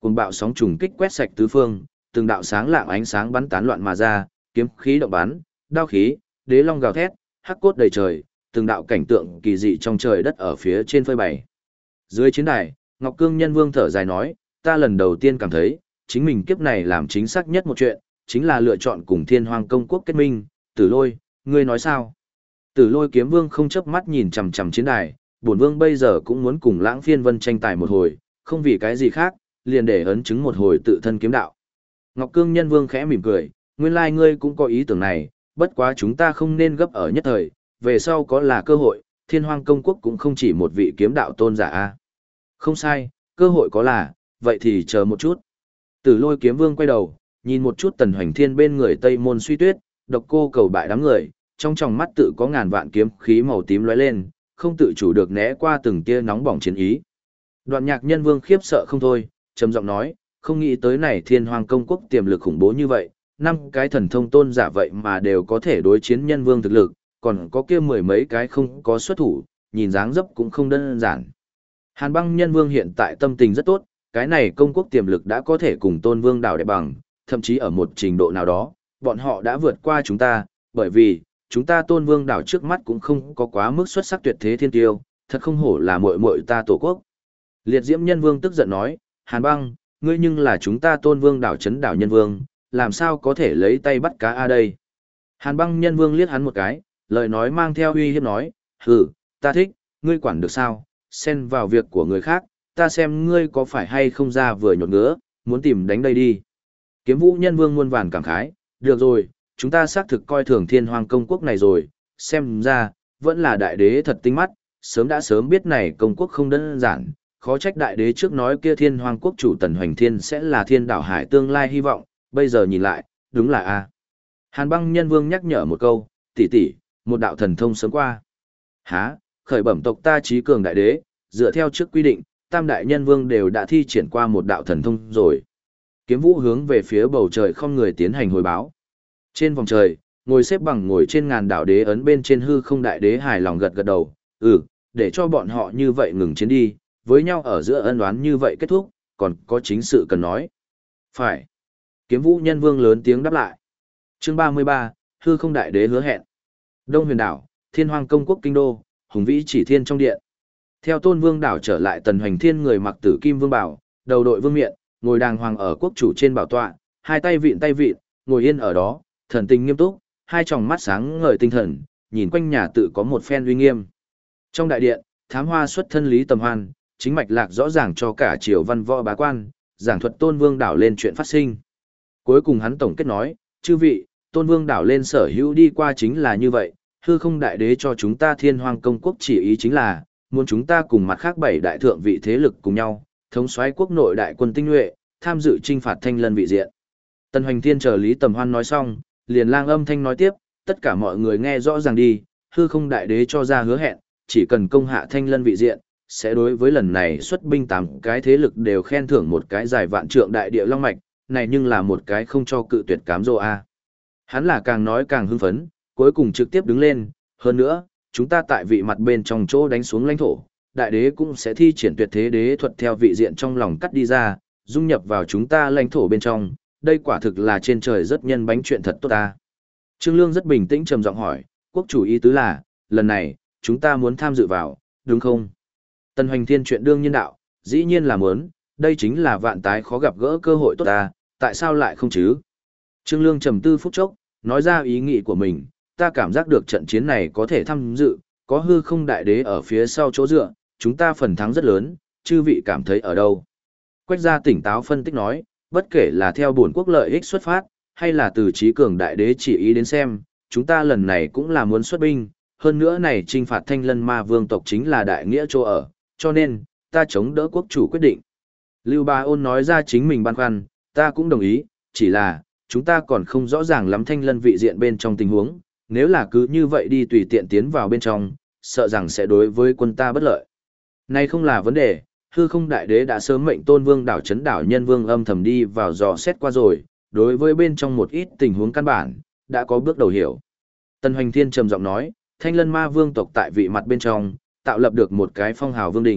cuồng bạo sóng trùng kích quét sạch tứ phương, từng đạo sáng lạng ánh sáng bắn tán loạn mà ra, kiếm khí động bắn, đao khí, đế long gào thét, hắc cốt đầy trời, từng đạo cảnh tượng kỳ dị trong trời đất ở phía trên phơi bày. Dưới chiến đài, Ngọc Cương Nhân Vương thở dài nói, ta lần đầu tiên cảm thấy, chính mình kiếp này làm chính xác nhất một chuyện, chính là lựa chọn cùng Thiên Hoang Công Quốc kết minh. Tử Lôi, ngươi nói sao? Tử Lôi Kiếm Vương không chớp mắt nhìn chằm chằm chiến đài, bổn vương bây giờ cũng muốn cùng Lãng Phiên Vân tranh tài một hồi, không vì cái gì khác, liền để ấn chứng một hồi tự thân kiếm đạo. Ngọc Cương Nhân Vương khẽ mỉm cười, nguyên lai ngươi cũng có ý tưởng này, bất quá chúng ta không nên gấp ở nhất thời, về sau có là cơ hội, Thiên Hoang Công Quốc cũng không chỉ một vị kiếm đạo tôn giả a. Không sai, cơ hội có là, vậy thì chờ một chút. Tử Lôi Kiếm Vương quay đầu, nhìn một chút Tần Hoành Thiên bên người Tây Môn Suy Tuyết, Độc Cô Cầu bại đám người, trong tròng mắt tự có ngàn vạn kiếm khí màu tím lóe lên, không tự chủ được né qua từng tia nóng bỏng chiến ý. Đoạn Nhạc Nhân Vương khiếp sợ không thôi, trầm giọng nói, không nghĩ tới này Thiên Hoang Công Quốc tiềm lực khủng bố như vậy, 5 cái thần thông tôn giả vậy mà đều có thể đối chiến Nhân Vương thực lực, còn có kia 10 mấy cái không có xuất thủ, nhìn dáng dấp cũng không đơn giản. Hàn Băng Nhân Vương hiện tại tâm tình rất tốt, cái này công quốc tiềm lực đã có thể cùng Tôn Vương đảo đẹp bằng, thậm chí ở một trình độ nào đó, bọn họ đã vượt qua chúng ta, bởi vì, chúng ta Tôn Vương đảo trước mắt cũng không có quá mức xuất sắc tuyệt thế thiên tiêu, thật không hổ là muội muội ta tổ quốc. Liệt Diễm Nhân Vương tức giận nói, Hàn Băng, ngươi nhưng là chúng ta Tôn Vương đảo chấn đảo Nhân Vương, làm sao có thể lấy tay bắt cá a đây? Hàn Băng Nhân Vương liếc hắn một cái, lời nói mang theo uy hiếp nói, hừ, ta thích, ngươi quản được sao, xen vào việc của người khác, ta xem ngươi có phải hay không ra vừa nhột ngứa, muốn tìm đánh đây đi. Kiếm Vũ Nhân Vương muôn vàn cảm khái, được rồi, chúng ta xác thực coi thường Thiên Hoang Công Quốc này rồi, xem ra, vẫn là đại đế thật tinh mắt, sớm đã sớm biết này công quốc không đơn giản, khó trách đại đế trước nói kia Thiên Hoang Quốc chủ Tần Hoành Thiên sẽ là thiên đảo hải tương lai hy vọng, bây giờ nhìn lại, đúng là a. Hàn Băng Nhân Vương nhắc nhở một câu, tỷ tỷ, một đạo thần thông sớm qua. Hả, khởi bẩm tộc ta trí cường đại đế, dựa theo trước quy định, tam đại nhân vương đều đã thi triển qua một đạo thần thông rồi. Kiếm Vũ hướng về phía bầu trời không người tiến hành hồi báo. Trên vòng trời, ngồi xếp bằng ngồi trên ngàn đảo đế ấn bên trên hư không đại đế hài lòng gật gật đầu, để cho bọn họ như vậy ngừng chiến đi, với nhau ở giữa ân oán như vậy kết thúc, còn có chính sự cần nói. Phải. Kiếm Vũ Nhân Vương lớn tiếng đáp lại. Chương 33, hư không đại đế hứa hẹn. Đông Huyền đảo, Thiên Hoang Công Quốc kinh đô, hùng vĩ chỉ thiên trong điện. Theo Tôn Vương đảo trở lại Tần Hoành Thiên người mặc tử kim vương bảo, đầu đội vương miện, ngồi đàng hoàng ở quốc chủ trên bảo tọa, hai tay vịn, ngồi yên ở đó, thần tình nghiêm túc, hai tròng mắt sáng ngời tinh thần, nhìn quanh nhà tự có một phen uy nghiêm. Trong đại điện, thám hoa xuất thân Lý Tầm Hoan, chính mạch lạc rõ ràng cho cả triều văn võ bá quan, giảng thuật Tôn Vương đảo lên chuyện phát sinh. Cuối cùng hắn tổng kết nói, chư vị, Tôn Vương đảo lên sở hữu đi qua chính là như vậy, hư không đại đế cho chúng ta Thiên Hoang Công Quốc chỉ ý chính là, muốn chúng ta cùng mặt khác 7 đại thượng vị thế lực cùng nhau, thống soái quốc nội đại quân tinh nhuệ, tham dự chinh phạt Thanh Lân vị diện. Tần Hoành Thiên chờ Lý Tầm Hoan nói xong, liền lang âm thanh nói tiếp, tất cả mọi người nghe rõ ràng đi, hư không đại đế cho ra hứa hẹn, chỉ cần công hạ Thanh Lân vị diện, sẽ đối với lần này xuất binh 8 cái thế lực đều khen thưởng một cái dài vạn trượng đại địa long mạch, này nhưng là một cái không cho cự tuyệt cám dỗ a. Hắn là càng nói càng hưng phấn, cuối cùng trực tiếp đứng lên, hơn nữa, chúng ta tại vị mặt bên trong chỗ đánh xuống lãnh thổ, đại đế cũng sẽ thi triển tuyệt thế đế thuật theo vị diện trong lòng cắt đi ra, dung nhập vào chúng ta lãnh thổ bên trong, đây quả thực là trên trời rất nhân bánh chuyện thật tốt ta. Trương Lương rất bình tĩnh trầm giọng hỏi, quốc chủ ý tứ là, lần này, chúng ta muốn tham dự vào, đúng không? Tần Hoành Thiên chuyện đương nhiên đạo, dĩ nhiên là muốn, đây chính là vạn tái khó gặp gỡ cơ hội tốt ta, tại sao lại không chứ? Trương Lương trầm tư phút chốc, nói ra ý nghĩ của mình, ta cảm giác được trận chiến này có thể tham dự, có hư không đại đế ở phía sau chỗ dựa, chúng ta phần thắng rất lớn, chư vị cảm thấy ở đâu? Quách gia tỉnh táo phân tích nói, bất kể là theo bổn quốc lợi ích xuất phát, hay là từ trí cường đại đế chỉ ý đến xem, chúng ta lần này cũng là muốn xuất binh, hơn nữa này trinh phạt Thanh Lân ma vương tộc chính là đại nghĩa chỗ ở, cho nên, ta chống đỡ quốc chủ quyết định. Lưu Ba Ôn nói ra chính mình băn khoăn, ta cũng đồng ý, chỉ là, chúng ta còn không rõ ràng lắm Thanh Lân vị diện bên trong tình huống, nếu là cứ như vậy đi tùy tiện tiến vào bên trong, sợ rằng sẽ đối với quân ta bất lợi. Này không là vấn đề, hư không đại đế đã sớm mệnh Tôn Vương đảo chấn đảo Nhân Vương âm thầm đi vào dò xét qua rồi, đối với bên trong một ít tình huống căn bản, đã có bước đầu hiểu. Tần Hoành Thiên trầm giọng nói, Thanh Lân ma vương tộc tại vị mặt bên trong, tạo lập được một cái phong hào vương đỉnh,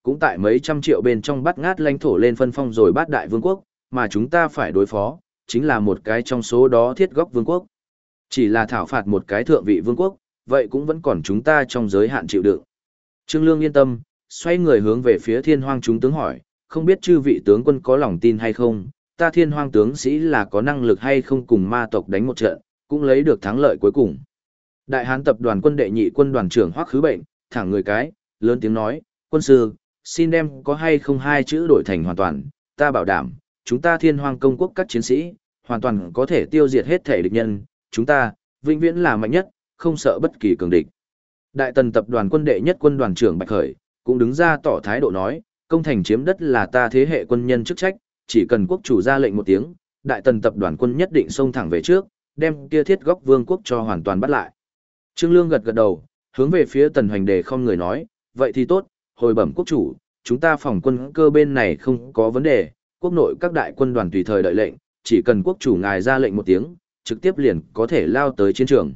cũng tại mấy trăm triệu bên trong bắt ngát lãnh thổ lên phân phong rồi bát đại vương quốc, mà chúng ta phải đối phó, chính là một cái trong số đó thiết góc vương quốc. Chỉ là thảo phạt một cái thượng vị vương quốc, vậy cũng vẫn còn chúng ta trong giới hạn chịu đựng. Trương Lương yên tâm, xoay người hướng về phía Thiên Hoang chúng tướng hỏi, không biết chư vị tướng quân có lòng tin hay không, ta Thiên Hoang tướng sĩ là có năng lực hay không cùng ma tộc đánh một trận, cũng lấy được thắng lợi cuối cùng. Đại Hán tập đoàn quân đệ nhị quân đoàn trưởng Hoắc Khứ Bệnh, thẳng người cái, lớn tiếng nói, quân sư, xin đem có hay không hai chữ đổi thành hoàn toàn, ta bảo đảm, chúng ta Thiên Hoang công quốc các chiến sĩ, hoàn toàn có thể tiêu diệt hết thể địch nhân, chúng ta, vĩnh viễn là mạnh nhất, không sợ bất kỳ cường địch. Đại Tần tập đoàn quân đệ nhất quân đoàn trưởng Bạch Khởi, cũng đứng ra tỏ thái độ nói, công thành chiếm đất là ta thế hệ quân nhân chức trách, chỉ cần quốc chủ ra lệnh một tiếng, Đại Tần tập đoàn quân nhất định xông thẳng về trước, đem kia thiết góc vương quốc cho hoàn toàn bắt lại. Trương Lương gật gật đầu, hướng về phía Tần Hoành Đề không người nói, vậy thì tốt, hồi bẩm quốc chủ, chúng ta phòng quân cơ bên này không có vấn đề, quốc nội các đại quân đoàn tùy thời đợi lệnh, chỉ cần quốc chủ ngài ra lệnh một tiếng, trực tiếp liền có thể lao tới chiến trường.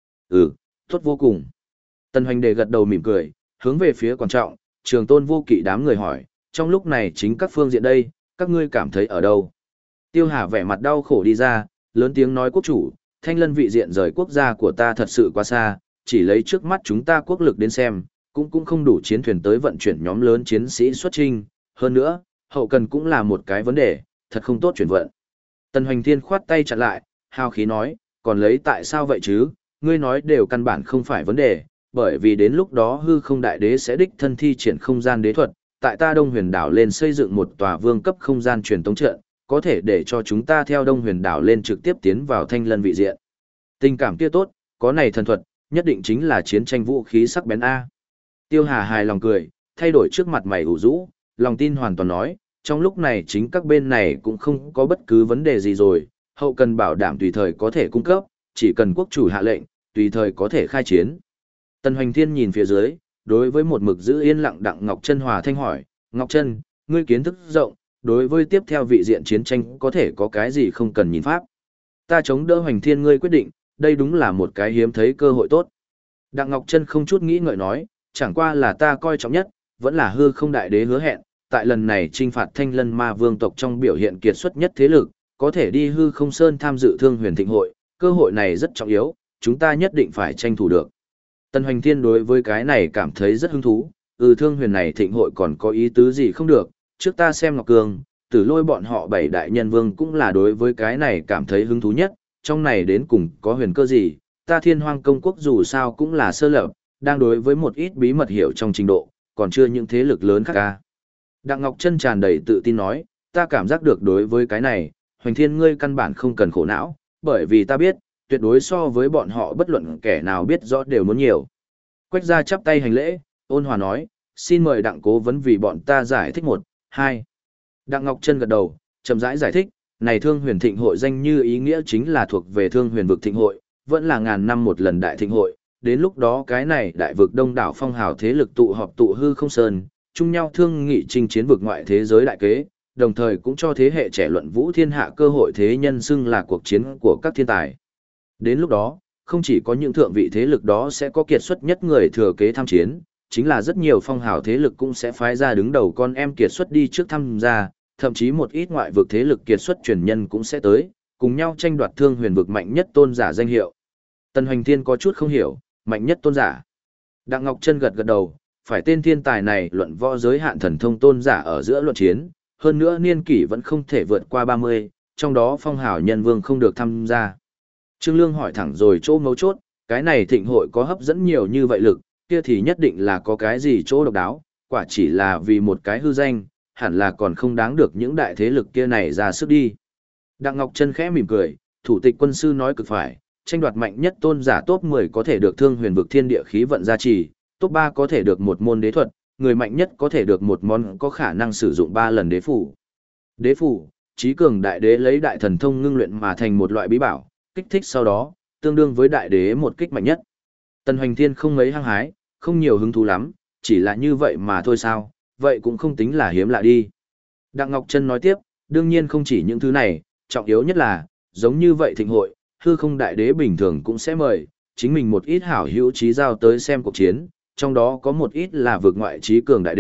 Tốt vô cùng. Tần Hoành Đề gật đầu mỉm cười, hướng về phía quan trọng, Trường Tôn Vô Kỵ đám người hỏi, trong lúc này chính các phương diện đây, các ngươi cảm thấy ở đâu? Tiêu Hà vẻ mặt đau khổ đi ra, lớn tiếng nói quốc chủ, Thanh Lân vị diện rời quốc gia của ta thật sự quá xa, chỉ lấy trước mắt chúng ta quốc lực đến xem, cũng không đủ chiến thuyền tới vận chuyển nhóm lớn chiến sĩ xuất chinh, hơn nữa, hậu cần cũng là một cái vấn đề, thật không tốt chuyển vận. Tần Hoành Thiên khoát tay chặn lại, hào khí nói, còn lấy tại sao vậy chứ, ngươi nói đều căn bản không phải vấn đề, bởi vì đến lúc đó hư không đại đế sẽ đích thân thi triển không gian đế thuật, tại ta Đông Huyền đảo lên xây dựng một tòa vương cấp không gian truyền tống trận, có thể để cho chúng ta theo Đông Huyền đảo lên trực tiếp tiến vào Thanh Lân vị diện. Tình cảm kia tốt, có này thần thuật, nhất định chính là chiến tranh vũ khí sắc bén A. Tiêu Hà hài lòng cười, thay đổi trước mặt mày ủ rũ, lòng tin hoàn toàn nói, trong lúc này chính các bên này cũng không có bất cứ vấn đề gì rồi, hậu cần bảo đảm tùy thời có thể cung cấp, chỉ cần quốc chủ hạ lệnh, tùy thời có thể khai chiến. Tần Hoành Thiên nhìn phía dưới, đối với một mực giữ yên lặng Đặng Ngọc Chân hòa thanh hỏi, Ngọc Chân, ngươi kiến thức rộng, đối với tiếp theo vị diện chiến tranh có thể có cái gì không cần nhìn pháp. Ta chống đỡ Hoành Thiên ngươi quyết định, đây đúng là một cái hiếm thấy cơ hội tốt. Đặng Ngọc Chân không chút nghĩ ngợi nói, chẳng qua là ta coi trọng nhất, vẫn là hư không đại đế hứa hẹn, tại lần này trinh phạt Thanh Lân ma vương tộc trong biểu hiện kiệt xuất nhất thế lực, có thể đi hư không sơn tham dự Thương Huyền Thịnh hội, cơ hội này rất trọng yếu, chúng ta nhất định phải tranh thủ được. Tần Hoành Thiên đối với cái này cảm thấy rất hứng thú, Thương Huyền này thịnh hội còn có ý tứ gì không được, trước ta xem Ngọc Cương, Tử Lôi bọn họ bảy đại nhân vương cũng là đối với cái này cảm thấy hứng thú nhất, trong này đến cùng có huyền cơ gì, ta Thiên Hoang công quốc dù sao cũng là sơ lập, đang đối với một ít bí mật hiểu trong trình độ, còn chưa những thế lực lớn khác ca. Đặng Ngọc Chân tràn đầy tự tin nói, ta cảm giác được đối với cái này, Hoành Thiên ngươi căn bản không cần khổ não, bởi vì ta biết, tuyệt đối so với bọn họ bất luận kẻ nào biết rõ đều muốn nhiều. Quách gia chắp tay hành lễ, ôn hòa nói, xin mời Đặng cố vấn vì bọn ta giải thích 1, 2. Đặng Ngọc Chân gật đầu, chậm rãi giải thích, này Thương Huyền Thịnh hội danh như ý nghĩa chính là thuộc về Thương Huyền vực thịnh hội, vẫn là ngàn năm một lần đại thịnh hội, đến lúc đó cái này đại vực đông đảo phong hào thế lực tụ họp tụ hư không sơn, chung nhau thương nghị chinh chiến vực ngoại thế giới đại kế, đồng thời cũng cho thế hệ trẻ luận vũ thiên hạ cơ hội thế nhân xưng là cuộc chiến của các thiên tài. Đến lúc đó, không chỉ có những thượng vị thế lực đó sẽ có kiệt xuất nhất người thừa kế tham chiến, chính là rất nhiều phong hào thế lực cũng sẽ phái ra đứng đầu con em kiệt xuất đi trước tham gia, thậm chí một ít ngoại vực thế lực kiệt xuất truyền nhân cũng sẽ tới, cùng nhau tranh đoạt Thương Huyền vực mạnh nhất tôn giả danh hiệu. Tần Hoành Thiên có chút không hiểu, mạnh nhất tôn giả. Đặng Ngọc Chân gật gật đầu, phải tên thiên tài này luận võ giới hạn thần thông tôn giả ở giữa luận chiến, hơn nữa niên kỷ vẫn không thể vượt qua 30, trong đó phong hào nhân vương không được tham gia. Trương Lương hỏi thẳng rồi chỗ mấu chốt, cái này thịnh hội có hấp dẫn nhiều như vậy lực, kia thì nhất định là có cái gì chỗ độc đáo, quả chỉ là vì một cái hư danh, hẳn là còn không đáng được những đại thế lực kia này ra sức đi. Đặng Ngọc Chân khẽ mỉm cười, thủ tịch quân sư nói cực phải, tranh đoạt mạnh nhất tôn giả top 10 có thể được Thương Huyền vực thiên địa khí vận gia trì, top 3 có thể được một môn đế thuật, người mạnh nhất có thể được một món có khả năng sử dụng 3 lần đế phủ. Đế phủ, trí cường đại đế lấy đại thần thông ngưng luyện mà thành một loại bí bảo, kích thích sau đó, tương đương với đại đế một kích mạnh nhất. Tần Hoành Thiên không mấy hăng hái, không nhiều hứng thú lắm, chỉ là như vậy mà thôi sao, vậy cũng không tính là hiếm lạ đi. Đặng Ngọc Chân nói tiếp, đương nhiên không chỉ những thứ này, trọng yếu nhất là, giống như vậy thịnh hội, hư không đại đế bình thường cũng sẽ mời, chính mình một ít hảo hữu trí giao tới xem cuộc chiến, trong đó có một ít là vượt ngoại trí cường đại đế,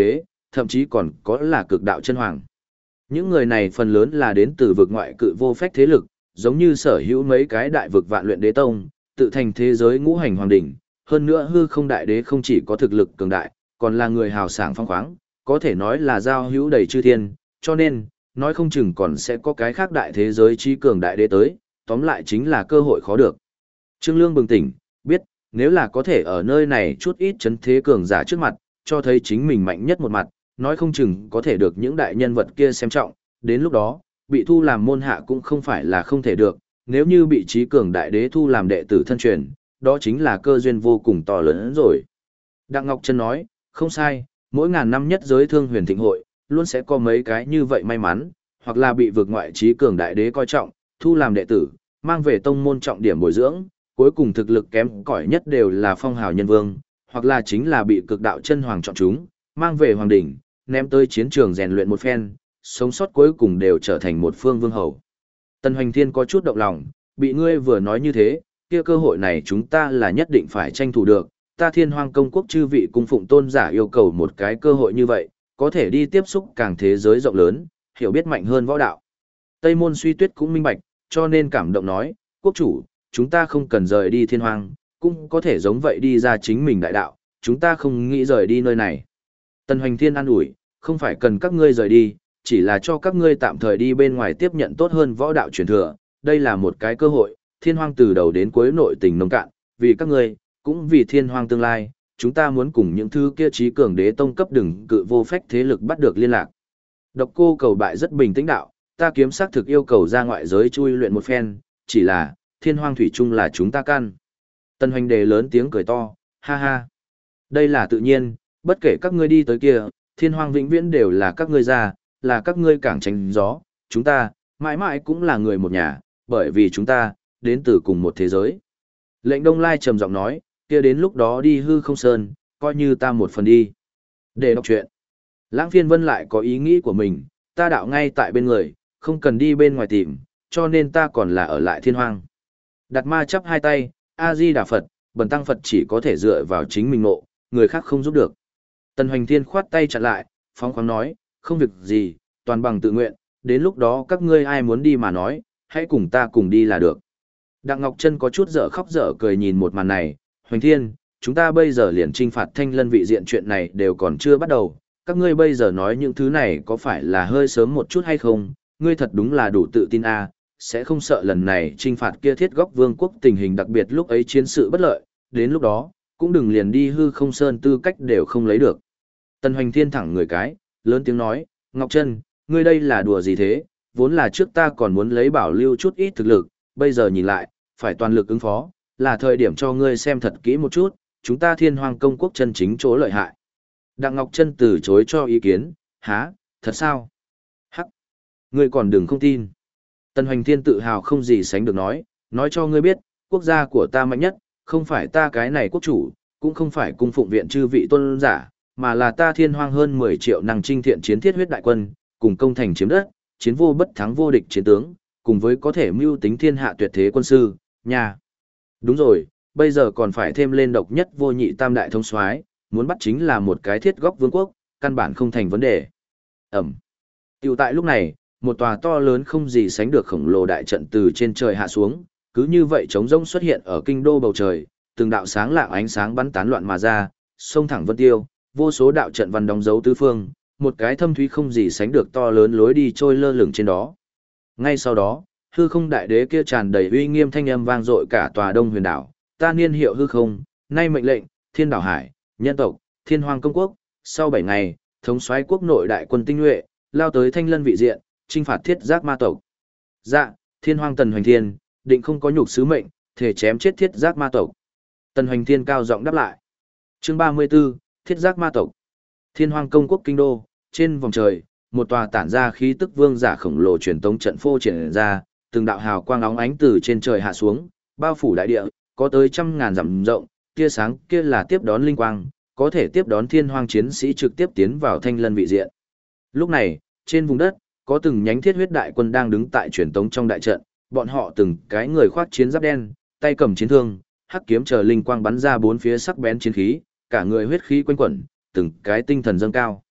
thậm chí còn có là cực đạo chân hoàng. Những người này phần lớn là đến từ vực ngoại cự vô phách thế lực, giống như sở hữu mấy cái đại vực vạn luyện đế tông, tự thành thế giới ngũ hành hoàng đỉnh, hơn nữa hư không đại đế không chỉ có thực lực cường đại, còn là người hào sảng phong khoáng, có thể nói là giao hữu đầy chư thiên, cho nên, nói không chừng còn sẽ có cái khác đại thế giới trí cường đại đế tới, tóm lại chính là cơ hội khó được. Trương Lương bừng tỉnh, biết, nếu là có thể ở nơi này chút ít chấn thế cường giả trước mặt, cho thấy chính mình mạnh nhất một mặt, nói không chừng có thể được những đại nhân vật kia xem trọng, đến lúc đó, bị thu làm môn hạ cũng không phải là không thể được, nếu như bị trí cường đại đế thu làm đệ tử thân truyền, đó chính là cơ duyên vô cùng to lớn rồi. Đặng Ngọc Trân nói, không sai, mỗi ngàn năm nhất giới thương huyền thịnh hội, luôn sẽ có mấy cái như vậy may mắn, hoặc là bị vượt ngoại trí cường đại đế coi trọng, thu làm đệ tử, mang về tông môn trọng điểm bồi dưỡng, cuối cùng thực lực kém cỏi nhất đều là phong hào nhân vương, hoặc là chính là bị cực đạo chân hoàng chọn chúng, mang về hoàng đỉnh, ném tới chiến trường rèn luyện một phen, sống sót cuối cùng đều trở thành một phương vương hầu. Tần Hoành Thiên có chút động lòng, bị ngươi vừa nói như thế, kia cơ hội này chúng ta là nhất định phải tranh thủ được, ta Thiên Hoang công quốc chư vị cung phụng tôn giả yêu cầu một cái cơ hội như vậy, có thể đi tiếp xúc càng thế giới rộng lớn, hiểu biết mạnh hơn võ đạo. Tây Môn Suy Tuyết cũng minh bạch, cho nên cảm động nói, quốc chủ, chúng ta không cần rời đi Thiên Hoang, cũng có thể giống vậy đi ra chính mình đại đạo, chúng ta không nghĩ rời đi nơi này. Tần Hoành Thiên an ủi, không phải cần các ngươi rời đi, chỉ là cho các ngươi tạm thời đi bên ngoài tiếp nhận tốt hơn võ đạo truyền thừa, đây là một cái cơ hội, Thiên Hoang từ đầu đến cuối nội tình nông cạn, vì các ngươi, cũng vì Thiên Hoang tương lai, chúng ta muốn cùng những thứ kia trí cường đế tông cấp đừng cự vô phách thế lực bắt được liên lạc. Độc Cô Cầu Bại rất bình tĩnh đạo, ta kiếm xác thực yêu cầu ra ngoại giới chui luyện một phen, chỉ là, Thiên Hoang thủy chung là chúng ta căn. Tần Hoành Đề lớn tiếng cười to, ha ha. Đây là tự nhiên, bất kể các ngươi đi tới kia, Thiên Hoang vĩnh viễn đều là các ngươi ra, là các ngươi cảng tránh gió, chúng ta, mãi mãi cũng là người một nhà, bởi vì chúng ta, đến từ cùng một thế giới. Lệnh Đông Lai trầm giọng nói, kia đến lúc đó đi hư không sơn, coi như ta một phần đi. Để đọc chuyện. Lãng Phiên Vân lại có ý nghĩ của mình, ta đạo ngay tại bên người, không cần đi bên ngoài tìm, cho nên ta còn là ở lại Thiên Hoang. Đạt Ma chắp hai tay, A-di-đà Phật, bần tăng Phật chỉ có thể dựa vào chính mình ngộ, người khác không giúp được. Tần Hoành Thiên khoát tay chặn lại, phóng khoáng nói, không việc gì, toàn bằng tự nguyện, đến lúc đó các ngươi ai muốn đi mà nói, hãy cùng ta cùng đi là được. Đặng Ngọc Trân có chút dở khóc dở cười nhìn một màn này, Hoành Thiên, chúng ta bây giờ liền trinh phạt Thanh Lân vị diện chuyện này đều còn chưa bắt đầu, các ngươi bây giờ nói những thứ này có phải là hơi sớm một chút hay không, ngươi thật đúng là đủ tự tin a, sẽ không sợ lần này trinh phạt kia Thiết Góc Vương quốc tình hình đặc biệt lúc ấy chiến sự bất lợi, đến lúc đó, cũng đừng liền đi hư không sơn tư cách đều không lấy được. Tần Hoành Thiên thẳng người cái, lớn tiếng nói, Ngọc Trân, ngươi đây là đùa gì thế, vốn là trước ta còn muốn lấy bảo lưu chút ít thực lực, bây giờ nhìn lại, phải toàn lực ứng phó, là thời điểm cho ngươi xem thật kỹ một chút, chúng ta Thiên Hoang công quốc chân chính chỗ lợi hại. Đặng Ngọc Trân từ chối cho ý kiến, há, thật sao? Hắc, ngươi còn đừng không tin. Tần Hoành Thiên tự hào không gì sánh được nói cho ngươi biết, quốc gia của ta mạnh nhất, không phải ta cái này quốc chủ, cũng không phải cung phụng viện chư vị tôn giả, mà là ta Thiên Hoang hơn 10 triệu năng trinh thiện chiến thiết huyết đại quân, cùng công thành chiếm đất, chiến vô bất thắng vô địch chiến tướng, cùng với có thể mưu tính thiên hạ tuyệt thế quân sư, nhà. Đúng rồi, bây giờ còn phải thêm lên độc nhất vô nhị tam đại thông soái, muốn bắt chính là một cái Thiết Góc Vương quốc, căn bản không thành vấn đề. Ẩm. Tiểu tại lúc này, một tòa to lớn không gì sánh được khổng lồ đại trận từ trên trời hạ xuống, cứ như vậy trống rỗng xuất hiện ở kinh đô bầu trời, từng đạo sáng lạng ánh sáng bắn tán loạn mà ra, sông thẳng vân tiêu, vô số đạo trận văn đóng dấu tứ phương, một cái thâm thúy không gì sánh được to lớn lối đi trôi lơ lửng trên đó. Ngay sau đó, hư không đại đế kia tràn đầy uy nghiêm thanh âm vang dội cả tòa Đông Huyền đảo, ta niên hiệu hư không, nay mệnh lệnh, Thiên Đảo Hải, nhân tộc, Thiên Hoang công quốc, sau 7 ngày, thống soái quốc nội đại quân tinh nhuệ, lao tới Thanh Lân vị diện, chinh phạt Thiết Giác ma tộc. Dạ, Thiên Hoang Tần Hoành Thiên, định không có nhục sứ mệnh, thể chém chết Thiết Giác ma tộc. Tần Hoành Thiên cao giọng đáp lại. Chương 34, Thiết Giác ma tộc. Thiên Hoang công quốc kinh đô, trên vòng trời, một tòa tản ra khí tức vương giả khổng lồ truyền tống trận phô triển ra, từng đạo hào quang óng ánh từ trên trời hạ xuống, bao phủ đại địa, có tới trăm ngàn dặm rộng, tia sáng kia là tiếp đón linh quang, có thể tiếp đón Thiên Hoang chiến sĩ trực tiếp tiến vào Thanh Lân vị diện. Lúc này, trên vùng đất, có từng nhánh thiết huyết đại quân đang đứng tại truyền tống trong đại trận, bọn họ từng cái người khoác chiến giáp đen, tay cầm chiến thương, hắc kiếm chờ linh quang bắn ra bốn phía sắc bén chiến khí, cả người huyết khí quanh quẩn, từng cái tinh thần dâng cao.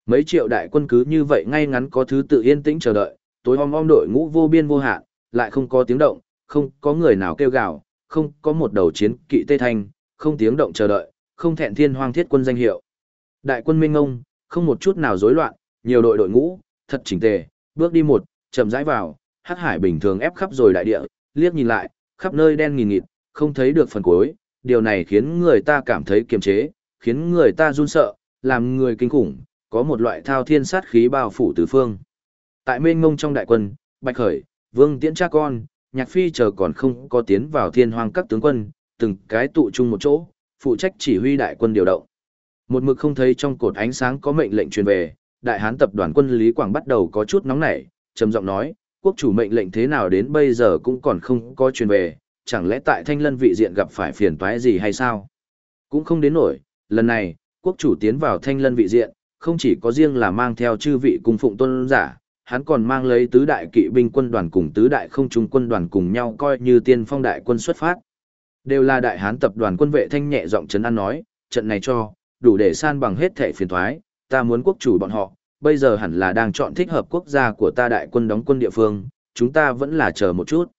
Mấy triệu đại quân cứ như vậy ngay ngắn có thứ tự yên tĩnh chờ đợi, tối om đội ngũ vô biên vô hạn, lại không có tiếng động, không có người nào kêu gào, không có một đầu chiến kỵ tê thanh, không tiếng động chờ đợi, không thẹn thiên hoang thiết quân danh hiệu. Đại quân minh ngông, không một chút nào rối loạn, nhiều đội ngũ, thật chỉnh tề, bước đi một, chậm rãi vào, hắc hải bình thường ép khắp rồi đại địa, liếc nhìn lại, khắp nơi đen nghìn nghịt, không thấy được phần cuối, điều này khiến người ta cảm thấy kiềm chế, khiến người ta run sợ, làm người kinh khủng, có một loại thao thiên sát khí bao phủ tứ phương. Tại mênh mông trong đại quân, Bạch Khởi, Vương Tiễn cha con, Nhạc Phi chờ còn không có tiến vào thiên hoang các tướng quân, từng cái tụ chung một chỗ, phụ trách chỉ huy đại quân điều động. Một mực không thấy trong cột ánh sáng có mệnh lệnh truyền về, Đại Hán tập đoàn quân Lý Quảng bắt đầu có chút nóng nảy, trầm giọng nói, quốc chủ mệnh lệnh thế nào đến bây giờ cũng còn không có truyền về, chẳng lẽ tại Thanh Lân vị diện gặp phải phiền toái gì hay sao? Cũng không đến nổi, lần này, quốc chủ tiến vào Thanh Lân vị diện, không chỉ có riêng là mang theo chư vị cung phụng tôn giả, hắn còn mang lấy tứ đại kỵ binh quân đoàn cùng tứ đại không trung quân đoàn cùng nhau coi như tiên phong đại quân xuất phát. Đều là Đại Hán tập đoàn quân vệ thanh nhẹ giọng trấn an nói, trận này cho, đủ để san bằng hết thảy phiền toái, ta muốn quốc chủ bọn họ, bây giờ hẳn là đang chọn thích hợp quốc gia của ta đại quân đóng quân địa phương, chúng ta vẫn là chờ một chút.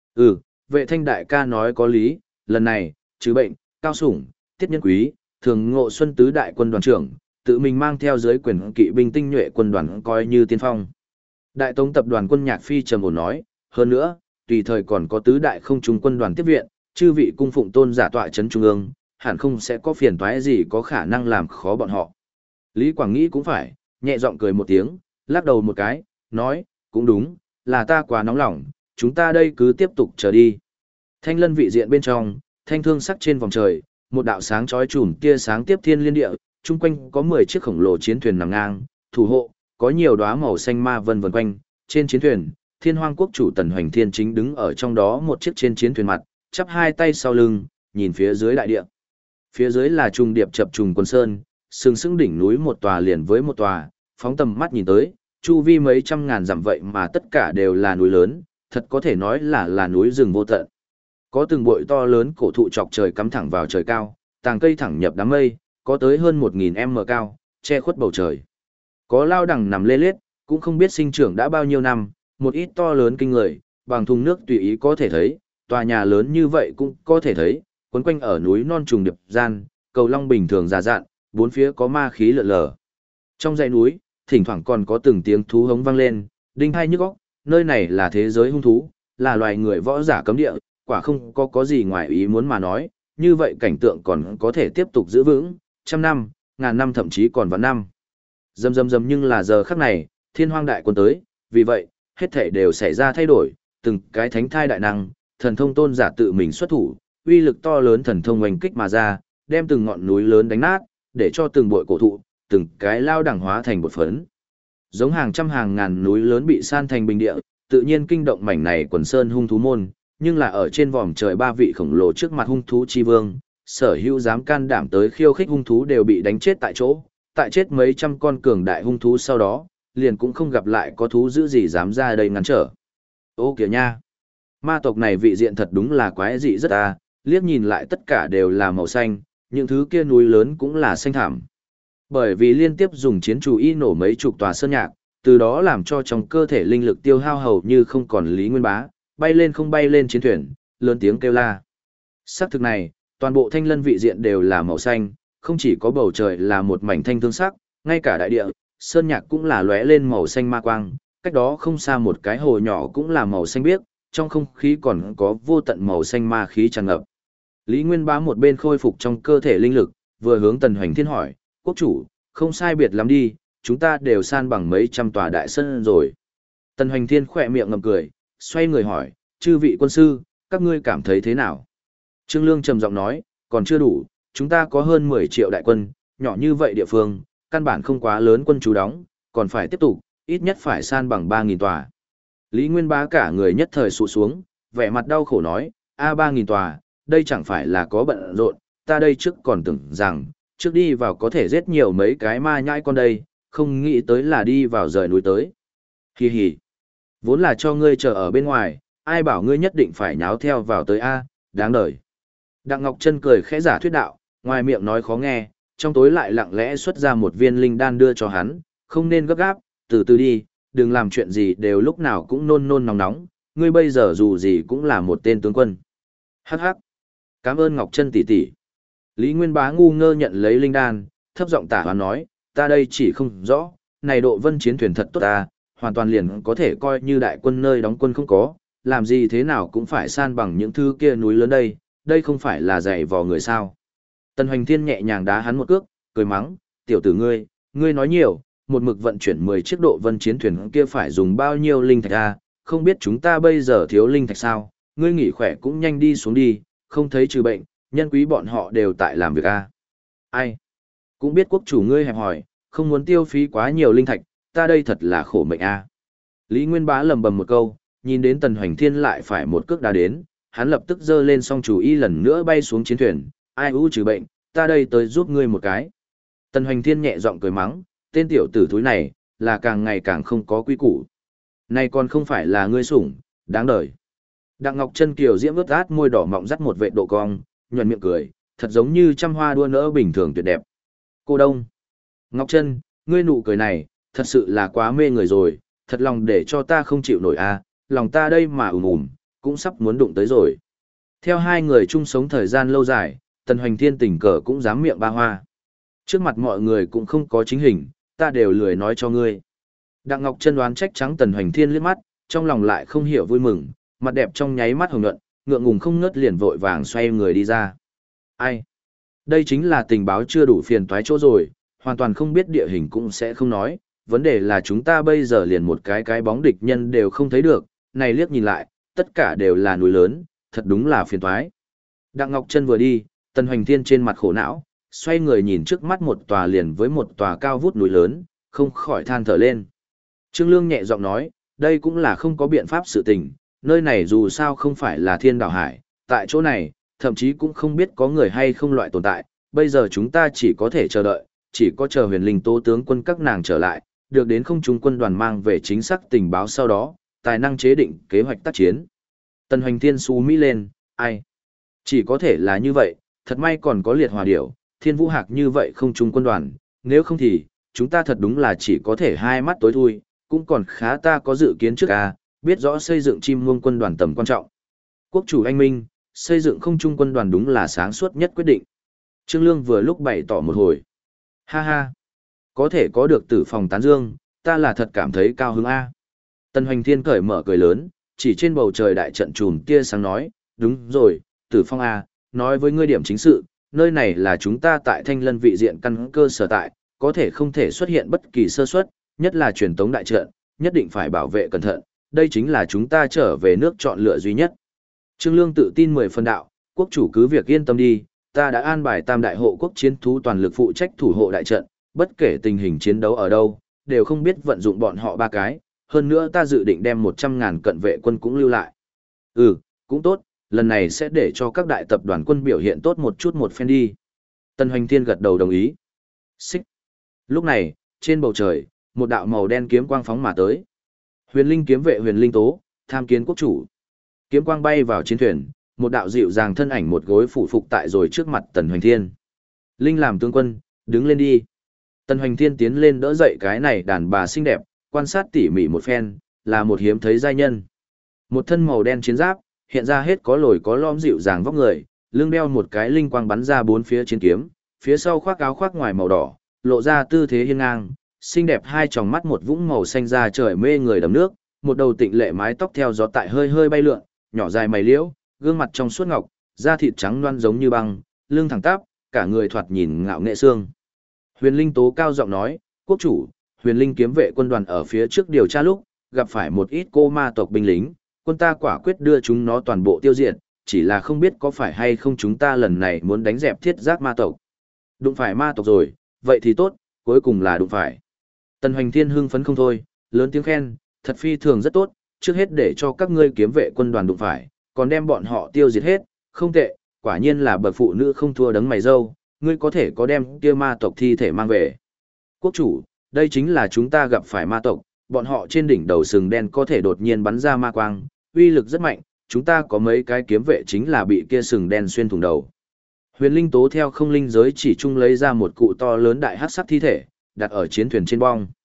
Vệ thanh đại ca nói có lý, lần này, trừ bệnh, cao sủng, tiết nhân quý, thường ngộ xuân tứ đại quân đoàn trưởng, tự mình mang theo dưới quyền kỵ binh tinh nhuệ quân đoàn coi như tiên phong. Đại Tống tập đoàn quân Nhạc Phi trầm ổn nói, hơn nữa, tùy thời còn có tứ đại không trung quân đoàn tiếp viện, chư vị cung phụng tôn giả tọa trấn trung ương, hẳn không sẽ có phiền toái gì có khả năng làm khó bọn họ. Lý Quảng nghĩ cũng phải, nhẹ giọng cười một tiếng, lắc đầu một cái, nói, cũng đúng, là ta quá nóng lòng, chúng ta đây cứ tiếp tục chờ đi. Thanh Lân vị diện bên trong, thanh thương sắc trên vòng trời, một đạo sáng chói chùm tia sáng tiếp thiên liên địa, chung quanh có 10 chiếc khổng lồ chiến thuyền nằm ngang, thủ hộ, có nhiều đóa màu xanh ma vân vần quanh, trên chiến thuyền, Thiên Hoang quốc chủ Tần Hoành Thiên chính đứng ở trong đó một chiếc trên chiến thuyền mặt, chắp hai tay sau lưng, nhìn phía dưới đại địa. Phía dưới là trùng điệp chập trùng quần sơn, sừng sững đỉnh núi một tòa liền với một tòa, phóng tầm mắt nhìn tới, chu vi mấy trăm ngàn dặm vậy mà tất cả đều là núi lớn, thật có thể nói là núi rừng vô tận. Có từng bụi to lớn cổ thụ chọc trời cắm thẳng vào trời cao, tàng cây thẳng nhập đám mây, có tới hơn 1000m cao, che khuất bầu trời. Có lao đằng nằm lê lết, cũng không biết sinh trưởng đã bao nhiêu năm, một ít to lớn kinh người, bằng thùng nước tùy ý có thể thấy, tòa nhà lớn như vậy cũng có thể thấy, quấn quanh ở núi non trùng điệp gian, cầu long bình thường già dạn, bốn phía có ma khí lượn lờ. Trong dãy núi, thỉnh thoảng còn có từng tiếng thú hống vang lên, đinh hai nhức óc, nơi này là thế giới hung thú, là loài người võ giả cấm địa, quả không có gì ngoài ý muốn mà nói, như vậy cảnh tượng còn có thể tiếp tục giữ vững, trăm năm, ngàn năm thậm chí còn vạn năm. Dầm nhưng là giờ khắc này, Thiên Hoang đại quân tới, vì vậy, hết thảy đều xảy ra thay đổi, từng cái thánh thai đại năng, thần thông tôn giả tự mình xuất thủ, uy lực to lớn thần thông oanh kích mà ra, đem từng ngọn núi lớn đánh nát, để cho từng bụi cổ thụ, từng cái lao đẳng hóa thành bột phấn. Giống hàng trăm hàng ngàn núi lớn bị san thành bình địa, tự nhiên kinh động mảnh này quần sơn hung thú môn, nhưng là ở trên vòm trời ba vị khổng lồ trước mặt hung thú chi vương, sở hữu dám can đảm tới khiêu khích hung thú đều bị đánh chết tại chỗ, tại chết mấy trăm con cường đại hung thú sau đó, liền cũng không gặp lại có thú dữ gì dám ra đây ngăn trở. Ô kìa nha! Ma tộc này vị diện thật đúng là quái dị rất liếc nhìn lại tất cả đều là màu xanh, những thứ kia núi lớn cũng là xanh thảm. Bởi vì liên tiếp dùng chiến chủ y nổ mấy chục tòa sơn nhạc, từ đó làm cho trong cơ thể linh lực tiêu hao hầu như không còn Lý Nguyên Bá, bay lên không bay lên chiến thuyền, lớn tiếng kêu la. Sắc thực này, toàn bộ Thanh Lân vị diện đều là màu xanh, không chỉ có bầu trời là một mảnh thanh thương sắc, ngay cả đại địa, sơn nhạc cũng là lóe lên màu xanh ma quang, cách đó không xa một cái hồ nhỏ cũng là màu xanh biếc, trong không khí còn có vô tận màu xanh ma khí tràn ngập. Lý Nguyên Bá một bên khôi phục trong cơ thể linh lực, vừa hướng Tần Hoành Thiên hỏi, quốc chủ, không sai biệt lắm đi, chúng ta đều san bằng mấy trăm tòa đại sơn rồi. Tần Hoành Thiên khỏe miệng ngậm cười, xoay người hỏi, chư vị quân sư, các ngươi cảm thấy thế nào? Trương Lương trầm giọng nói, còn chưa đủ, chúng ta có hơn 10 triệu đại quân, nhỏ như vậy địa phương, căn bản không quá lớn quân chú đóng, còn phải tiếp tục, ít nhất phải san bằng 3.000 tòa. Lý Nguyên Bá cả người nhất thời sụ xuống, vẻ mặt đau khổ nói, 3.000 tòa, đây chẳng phải là có bận rộn, ta đây trước còn tưởng rằng, trước đi vào có thể giết nhiều mấy cái ma nhãi con đây, không nghĩ tới là đi vào rời núi tới. Hi hi, vốn là cho ngươi chờ ở bên ngoài, ai bảo ngươi nhất định phải nháo theo vào tới đáng đời. Đặng Ngọc Trân cười khẽ giả thuyết đạo, ngoài miệng nói khó nghe, trong tối lại lặng lẽ xuất ra một viên linh đan đưa cho hắn, không nên gấp gáp, từ từ đi, đừng làm chuyện gì đều lúc nào cũng nôn nôn nóng nóng, ngươi bây giờ dù gì cũng là một tên tướng quân. Hắc hắc. Cảm ơn Ngọc Trân tỷ tỷ. Lý Nguyên Bá ngu ngơ nhận lấy linh đan, thấp giọng tả hoán nói, ta đây chỉ không rõ, này độ vân chiến thuyền thật tốt ta, hoàn toàn liền có thể coi như đại quân nơi đóng quân không có, làm gì thế nào cũng phải san bằng những thứ kia núi lớn đây không phải là dạy vò người sao. Tần Hoành Thiên nhẹ nhàng đá hắn một cước, cười mắng, tiểu tử ngươi nói nhiều, một mực vận chuyển 10 chiếc độ vân chiến thuyền kia phải dùng bao nhiêu linh thạch a? Không biết chúng ta bây giờ thiếu linh thạch sao, ngươi nghỉ khỏe cũng nhanh đi xuống đi, không thấy trừ bệnh, nhân quý bọn họ đều tại làm việc a. Ai? Cũng biết quốc chủ ngươi hẹp hỏi, không muốn tiêu phí quá nhiều linh thạch, ta đây thật là khổ mệnh a. Lý Nguyên Bá lầm bầm một câu, nhìn đến Tần Hoành Thiên lại phải một cước đá đến, hắn lập tức giơ lên song chủ y lần nữa bay xuống chiến thuyền, ai ưu trừ bệnh, ta đây tới giúp ngươi một cái. Tần Hoành Thiên nhẹ giọng cười mắng, tên tiểu tử thúi này, là càng ngày càng không có quy củ. Này còn không phải là ngươi sủng, đáng đời. Đặng Ngọc Trân kiều diễm ướt át môi đỏ mọng dắt một vệ độ cong, nhuận miệng cười, thật giống như trăm hoa đua nỡ bình thường tuyệt đẹp. Cô Đông. Ngọc Trân, ngươi nụ cười này, thật sự là quá mê người rồi, thật lòng để cho ta không chịu nổi a, lòng ta đây mà cũng sắp muốn đụng tới rồi. Theo hai người chung sống thời gian lâu dài, Tần Hoành Thiên tình cờ cũng dám miệng ba hoa. Trước mặt mọi người cũng không có chính hình, ta đều lười nói cho ngươi. Đặng Ngọc Trân đoán trách trắng Tần Hoành Thiên liếc mắt, trong lòng lại không hiểu vui mừng, mặt đẹp trong nháy mắt hồng nhuận, ngượng ngùng không ngớt liền vội vàng xoay người đi ra. Ai? Đây chính là tình báo chưa đủ phiền toái chỗ rồi, hoàn toàn không biết địa hình cũng sẽ không nói, vấn đề là chúng ta bây giờ liền một cái bóng địch nhân đều không thấy được, này liếc nhìn lại, tất cả đều là núi lớn, thật đúng là phiền toái. Đặng Ngọc Trân vừa đi, Tần Hoành Thiên trên mặt khổ não, xoay người nhìn trước mắt một tòa liền với một tòa cao vút núi lớn, không khỏi than thở lên. Trương Lương nhẹ giọng nói, đây cũng là không có biện pháp sự tình, nơi này dù sao không phải là thiên đảo hải, tại chỗ này, thậm chí cũng không biết có người hay không loại tồn tại, bây giờ chúng ta chỉ có thể chờ đợi, chỉ có chờ Huyền Linh Tố tướng quân các nàng trở lại, được đến không trung quân đoàn mang về chính xác tình báo sau đó, tài năng chế định kế hoạch tác chiến. Tần Hoành Thiên xú mỹ lên, ai? Chỉ có thể là như vậy, thật may còn có liệt hòa điểu, thiên vũ hạc như vậy không trung quân đoàn, nếu không thì, chúng ta thật đúng là chỉ có thể hai mắt tối thui, cũng còn khá ta có dự kiến trước biết rõ xây dựng chim muông quân đoàn tầm quan trọng. Quốc chủ anh minh, xây dựng không trung quân đoàn đúng là sáng suốt nhất quyết định. Trương Lương vừa lúc bày tỏ một hồi. Ha ha, có thể có được Tử Phòng tán dương, ta là thật cảm thấy cao hứng a. Tần Hoành Thiên cởi mở cười lớn, chỉ trên bầu trời đại trận trùm tia sáng nói, đúng rồi, Tử Phong a, nói với ngươi điểm chính sự, nơi này là chúng ta tại Thanh Lân vị diện căn cơ sở tại, có thể không thể xuất hiện bất kỳ sơ suất, nhất là truyền tống đại trận, nhất định phải bảo vệ cẩn thận, đây chính là chúng ta trở về nước chọn lựa duy nhất. Trương Lương tự tin 10 phần đạo, quốc chủ cứ việc yên tâm đi, ta đã an bài tam đại hộ quốc chiến thú toàn lực phụ trách thủ hộ đại trận, bất kể tình hình chiến đấu ở đâu, đều không biết vận dụng bọn họ ba cái, hơn nữa ta dự định đem 100.000 cận vệ quân cũng lưu lại. Ừ, cũng tốt, lần này sẽ để cho các đại tập đoàn quân biểu hiện tốt một chút một phen đi. Tần Hoành Thiên gật đầu đồng ý. Xích. Lúc này, trên bầu trời, một đạo màu đen kiếm quang phóng mà tới. Huyền Linh kiếm vệ Huyền Linh Tố, tham kiến quốc chủ. Kiếm quang bay vào chiến thuyền, một đạo dịu dàng thân ảnh một gối phủ phục tại rồi trước mặt Tần Hoành Thiên. Linh làm tướng quân, đứng lên đi. Tần Hoành Thiên tiến lên đỡ dậy cái này đàn bà xinh đẹp, quan sát tỉ mỉ một phen, là một hiếm thấy giai nhân. Một thân màu đen chiến giáp, hiện ra hết có lồi có lõm dịu dàng vóc người, lưng đeo một cái linh quang bắn ra bốn phía chiến kiếm, phía sau khoác áo khoác ngoài màu đỏ, lộ ra tư thế hiên ngang, xinh đẹp hai tròng mắt một vũng màu xanh da trời mê người đầm nước, một đầu tịnh lệ mái tóc theo gió tại hơi hơi bay lượn, nhỏ dài mày liễu, gương mặt trong suốt ngọc, da thịt trắng loăn giống như băng, lưng thẳng tắp, cả người thoạt nhìn ngạo nghệ xương. Huyền Linh Tố cao giọng nói, quốc chủ, Huyền Linh kiếm vệ quân đoàn ở phía trước điều tra lúc, gặp phải một ít cô ma tộc binh lính, quân ta quả quyết đưa chúng nó toàn bộ tiêu diệt, chỉ là không biết có phải hay không chúng ta lần này muốn đánh dẹp thiết giác ma tộc. Đụng phải ma tộc rồi, vậy thì tốt, cuối cùng là đụng phải. Tần Hoành Thiên hưng phấn không thôi, lớn tiếng khen, thật phi thường rất tốt, trước hết để cho các ngươi kiếm vệ quân đoàn đụng phải, còn đem bọn họ tiêu diệt hết, không tệ, quả nhiên là bậc phụ nữ không thua đấng mày râu, ngươi có thể có đem kia ma tộc thi thể mang về. Quốc chủ, đây chính là chúng ta gặp phải ma tộc, bọn họ trên đỉnh đầu sừng đen có thể đột nhiên bắn ra ma quang, uy lực rất mạnh, chúng ta có mấy cái kiếm vệ chính là bị kia sừng đen xuyên thủng đầu. Huyền Linh Tố theo không linh giới chỉ chung lấy ra một cụ to lớn đại hắc sắc thi thể, đặt ở chiến thuyền trên bong.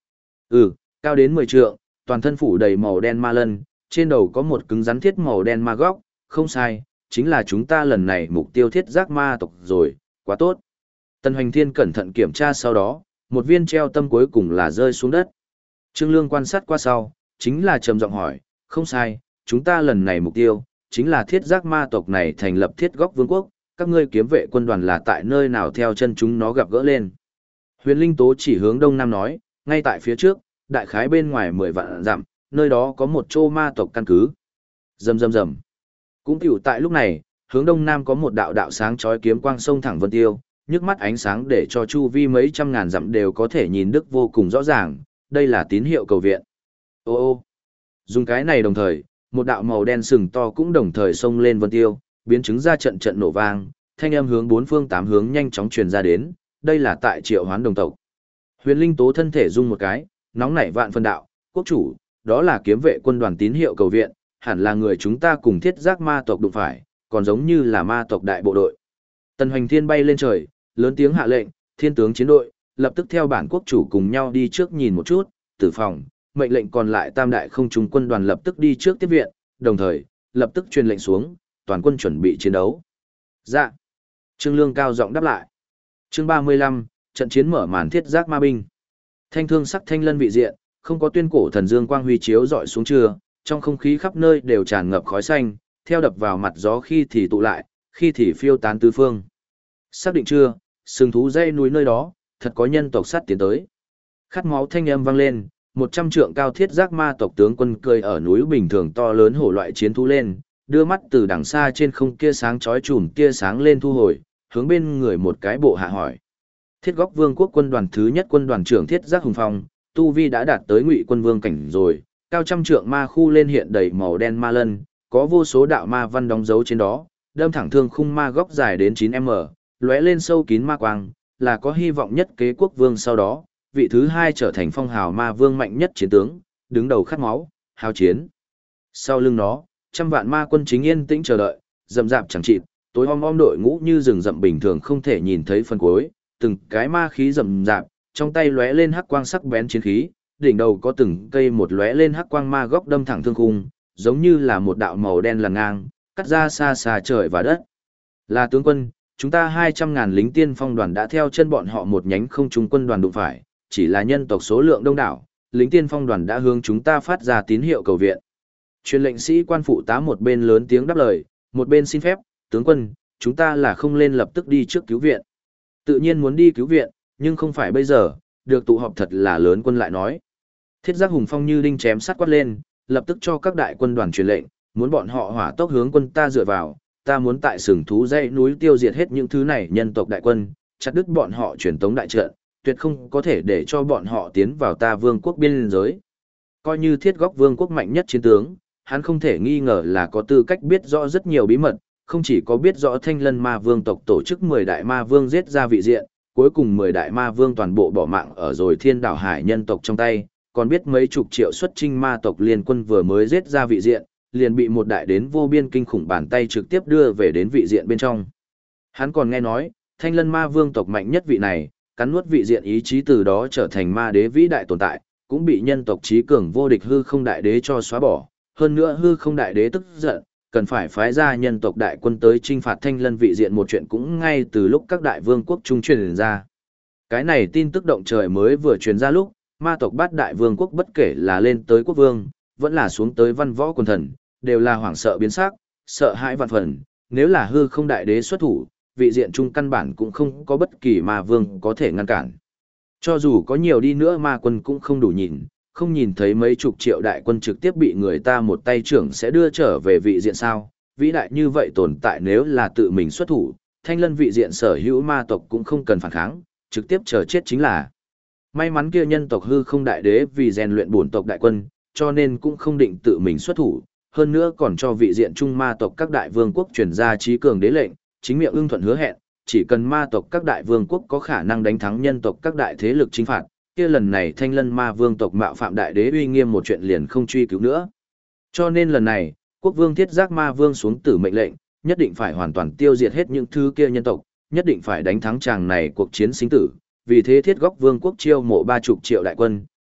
Cao đến 10 trượng, toàn thân phủ đầy màu đen ma lân, trên đầu có một cứng rắn thiết màu đen ma góc, không sai, chính là chúng ta lần này mục tiêu thiết giác ma tộc rồi, quá tốt. Tần Hoành Thiên cẩn thận kiểm tra sau đó, một viên treo tâm cuối cùng là rơi xuống đất. Trương Lương quan sát qua sau, chính là trầm giọng hỏi, không sai, chúng ta lần này mục tiêu, chính là thiết giác ma tộc này thành lập thiết góc vương quốc, các ngươi kiếm vệ quân đoàn là tại nơi nào theo chân chúng nó gặp gỡ lên. Huyền Linh Tố chỉ hướng đông nam nói, ngay tại phía trước, đại khái bên ngoài 10 vạn dặm, nơi đó có một chỗ ma tộc căn cứ. Rầm rầm rầm. Cũng tiểu tại lúc này, hướng đông nam có một đạo đạo sáng chói kiếm quang sông thẳng vân tiêu, nhức mắt ánh sáng để cho chu vi mấy trăm ngàn dặm đều có thể nhìn đức vô cùng rõ ràng, đây là tín hiệu cầu viện. Ô ô. Dùng cái này đồng thời, một đạo màu đen sừng to cũng đồng thời xông lên vân tiêu, biến chứng ra trận trận nổ vang, thanh âm hướng bốn phương tám hướng nhanh chóng truyền ra đến, đây là tại Triệu Hoán đồng tộc. Huyền Linh Tố thân thể rung một cái, nóng nảy vạn phân đạo, quốc chủ, đó là kiếm vệ quân đoàn tín hiệu cầu viện, hẳn là người chúng ta cùng thiết giác ma tộc đụng phải, còn giống như là ma tộc đại bộ đội. Tần Hoành Thiên bay lên trời, lớn tiếng hạ lệnh, thiên tướng chiến đội, lập tức theo bản quốc chủ cùng nhau đi trước nhìn một chút, tử phòng, mệnh lệnh còn lại tam đại không trung quân đoàn lập tức đi trước tiếp viện, đồng thời, lập tức truyền lệnh xuống, toàn quân chuẩn bị chiến đấu. Dạ. Trương Lương cao giọng đáp lại. Chương 35, trận chiến mở màn thiết giác ma binh. Thanh thương sắc thanh lân vị diện, không có tuyên cổ thần dương quang huy chiếu dọi xuống trưa, trong không khí khắp nơi đều tràn ngập khói xanh, theo đập vào mặt gió khi thì tụ lại, khi thì phiêu tán tứ phương. Xác định chưa, sừng thú dây núi nơi đó, thật có nhân tộc sắt tiến tới. Khát máu thanh âm vang lên, 100 trượng cao thiết giác ma tộc tướng quân cười ở núi bình thường to lớn hổ loại chiến thú lên, đưa mắt từ đằng xa trên không kia sáng chói chùm kia sáng lên thu hồi, hướng bên người một cái bộ hạ hỏi. Thiết góc vương quốc quân đoàn thứ nhất quân đoàn trưởng thiết giác hùng phong, tu vi đã đạt tới ngụy quân vương cảnh rồi, cao trăm trượng ma khu lên hiện đầy màu đen ma lân, có vô số đạo ma văn đóng dấu trên đó, đâm thẳng thương khung ma góc dài đến 9m, lóe lên sâu kín ma quang, là có hy vọng nhất kế quốc vương sau đó, vị thứ hai trở thành phong hào ma vương mạnh nhất chiến tướng, đứng đầu khát máu, hào chiến. Sau lưng nó, trăm vạn ma quân chính yên tĩnh chờ đợi, rậm rạp chẳng chịt, tối om đội ngũ như rừng rậm bình thường không thể nhìn thấy phần cuối, từng cái ma khí rậm rạp, trong tay lóe lên hắc quang sắc bén chiến khí, đỉnh đầu có từng cây một lóe lên hắc quang ma góc đâm thẳng thương khung, giống như là một đạo màu đen lằn ngang, cắt ra xa xa trời và đất. Là tướng quân, chúng ta 200.000 lính tiên phong đoàn đã theo chân bọn họ một nhánh không trung quân đoàn đụng phải, chỉ là nhân tộc số lượng đông đảo, lính tiên phong đoàn đã hướng chúng ta phát ra tín hiệu cầu viện. Truyền lệnh sĩ quan phụ tá một bên lớn tiếng đáp lời, một bên xin phép, tướng quân, chúng ta là không lên lập tức đi trước cứu viện. Tự nhiên muốn đi cứu viện, nhưng không phải bây giờ, được tụ họp thật là lớn quân lại nói. Thiết giác hùng phong như đinh chém sắt quát lên, lập tức cho các đại quân đoàn truyền lệnh, muốn bọn họ hỏa tốc hướng quân ta dựa vào, ta muốn tại sừng thú dãy núi tiêu diệt hết những thứ này nhân tộc đại quân, chặt đứt bọn họ truyền tống đại trận, tuyệt không có thể để cho bọn họ tiến vào ta vương quốc biên giới. Coi như thiết góc vương quốc mạnh nhất chiến tướng, hắn không thể nghi ngờ là có tư cách biết rõ rất nhiều bí mật, không chỉ có biết rõ thanh lân ma vương tộc tổ chức 10 đại ma vương giết ra vị diện, cuối cùng 10 đại ma vương toàn bộ bỏ mạng ở rồi thiên đảo hải nhân tộc trong tay, còn biết mấy chục triệu xuất chinh ma tộc liên quân vừa mới giết ra vị diện, liền bị một đại đến vô biên kinh khủng bàn tay trực tiếp đưa về đến vị diện bên trong. Hắn còn nghe nói, thanh lân ma vương tộc mạnh nhất vị này, cắn nuốt vị diện ý chí từ đó trở thành ma đế vĩ đại tồn tại, cũng bị nhân tộc trí cường vô địch hư không đại đế cho xóa bỏ. Hơn nữa hư không đại đế tức giận, cần phải phái ra nhân tộc đại quân tới chinh phạt thanh lân vị diện một chuyện cũng ngay từ lúc các đại vương quốc trung truyền ra. Cái này tin tức động trời mới vừa truyền ra lúc, ma tộc bát đại vương quốc bất kể là lên tới quốc vương, vẫn là xuống tới văn võ quần thần, đều là hoảng sợ biến sắc, sợ hãi vạn phần, nếu là hư không đại đế xuất thủ, vị diện trung căn bản cũng không có bất kỳ ma vương có thể ngăn cản. Cho dù có nhiều đi nữa ma quân cũng không đủ nhìn, không nhìn thấy mấy chục triệu đại quân trực tiếp bị người ta một tay trưởng sẽ đưa trở về vị diện sao, vĩ đại như vậy tồn tại nếu là tự mình xuất thủ, thanh lân vị diện sở hữu ma tộc cũng không cần phản kháng, trực tiếp chờ chết chính là. May mắn kia nhân tộc hư không đại đế vì rèn luyện bổn tộc đại quân, cho nên cũng không định tự mình xuất thủ, hơn nữa còn cho vị diện trung ma tộc các đại vương quốc truyền ra trí cường đế lệnh, chính miệng ưng thuận hứa hẹn, chỉ cần ma tộc các đại vương quốc có khả năng đánh thắng nhân tộc các đại thế lực chính phạt, kia lần này thanh lân ma vương tộc mạo phạm đại đế uy nghiêm một chuyện liền không truy cứu nữa. Cho nên lần này, quốc vương thiết giác ma vương xuống tử mệnh lệnh, nhất định phải hoàn toàn tiêu diệt hết những thứ kia nhân tộc, nhất định phải đánh thắng chàng này cuộc chiến sinh tử, vì thế thiết góc vương quốc chiêu mộ 30 triệu đại quân,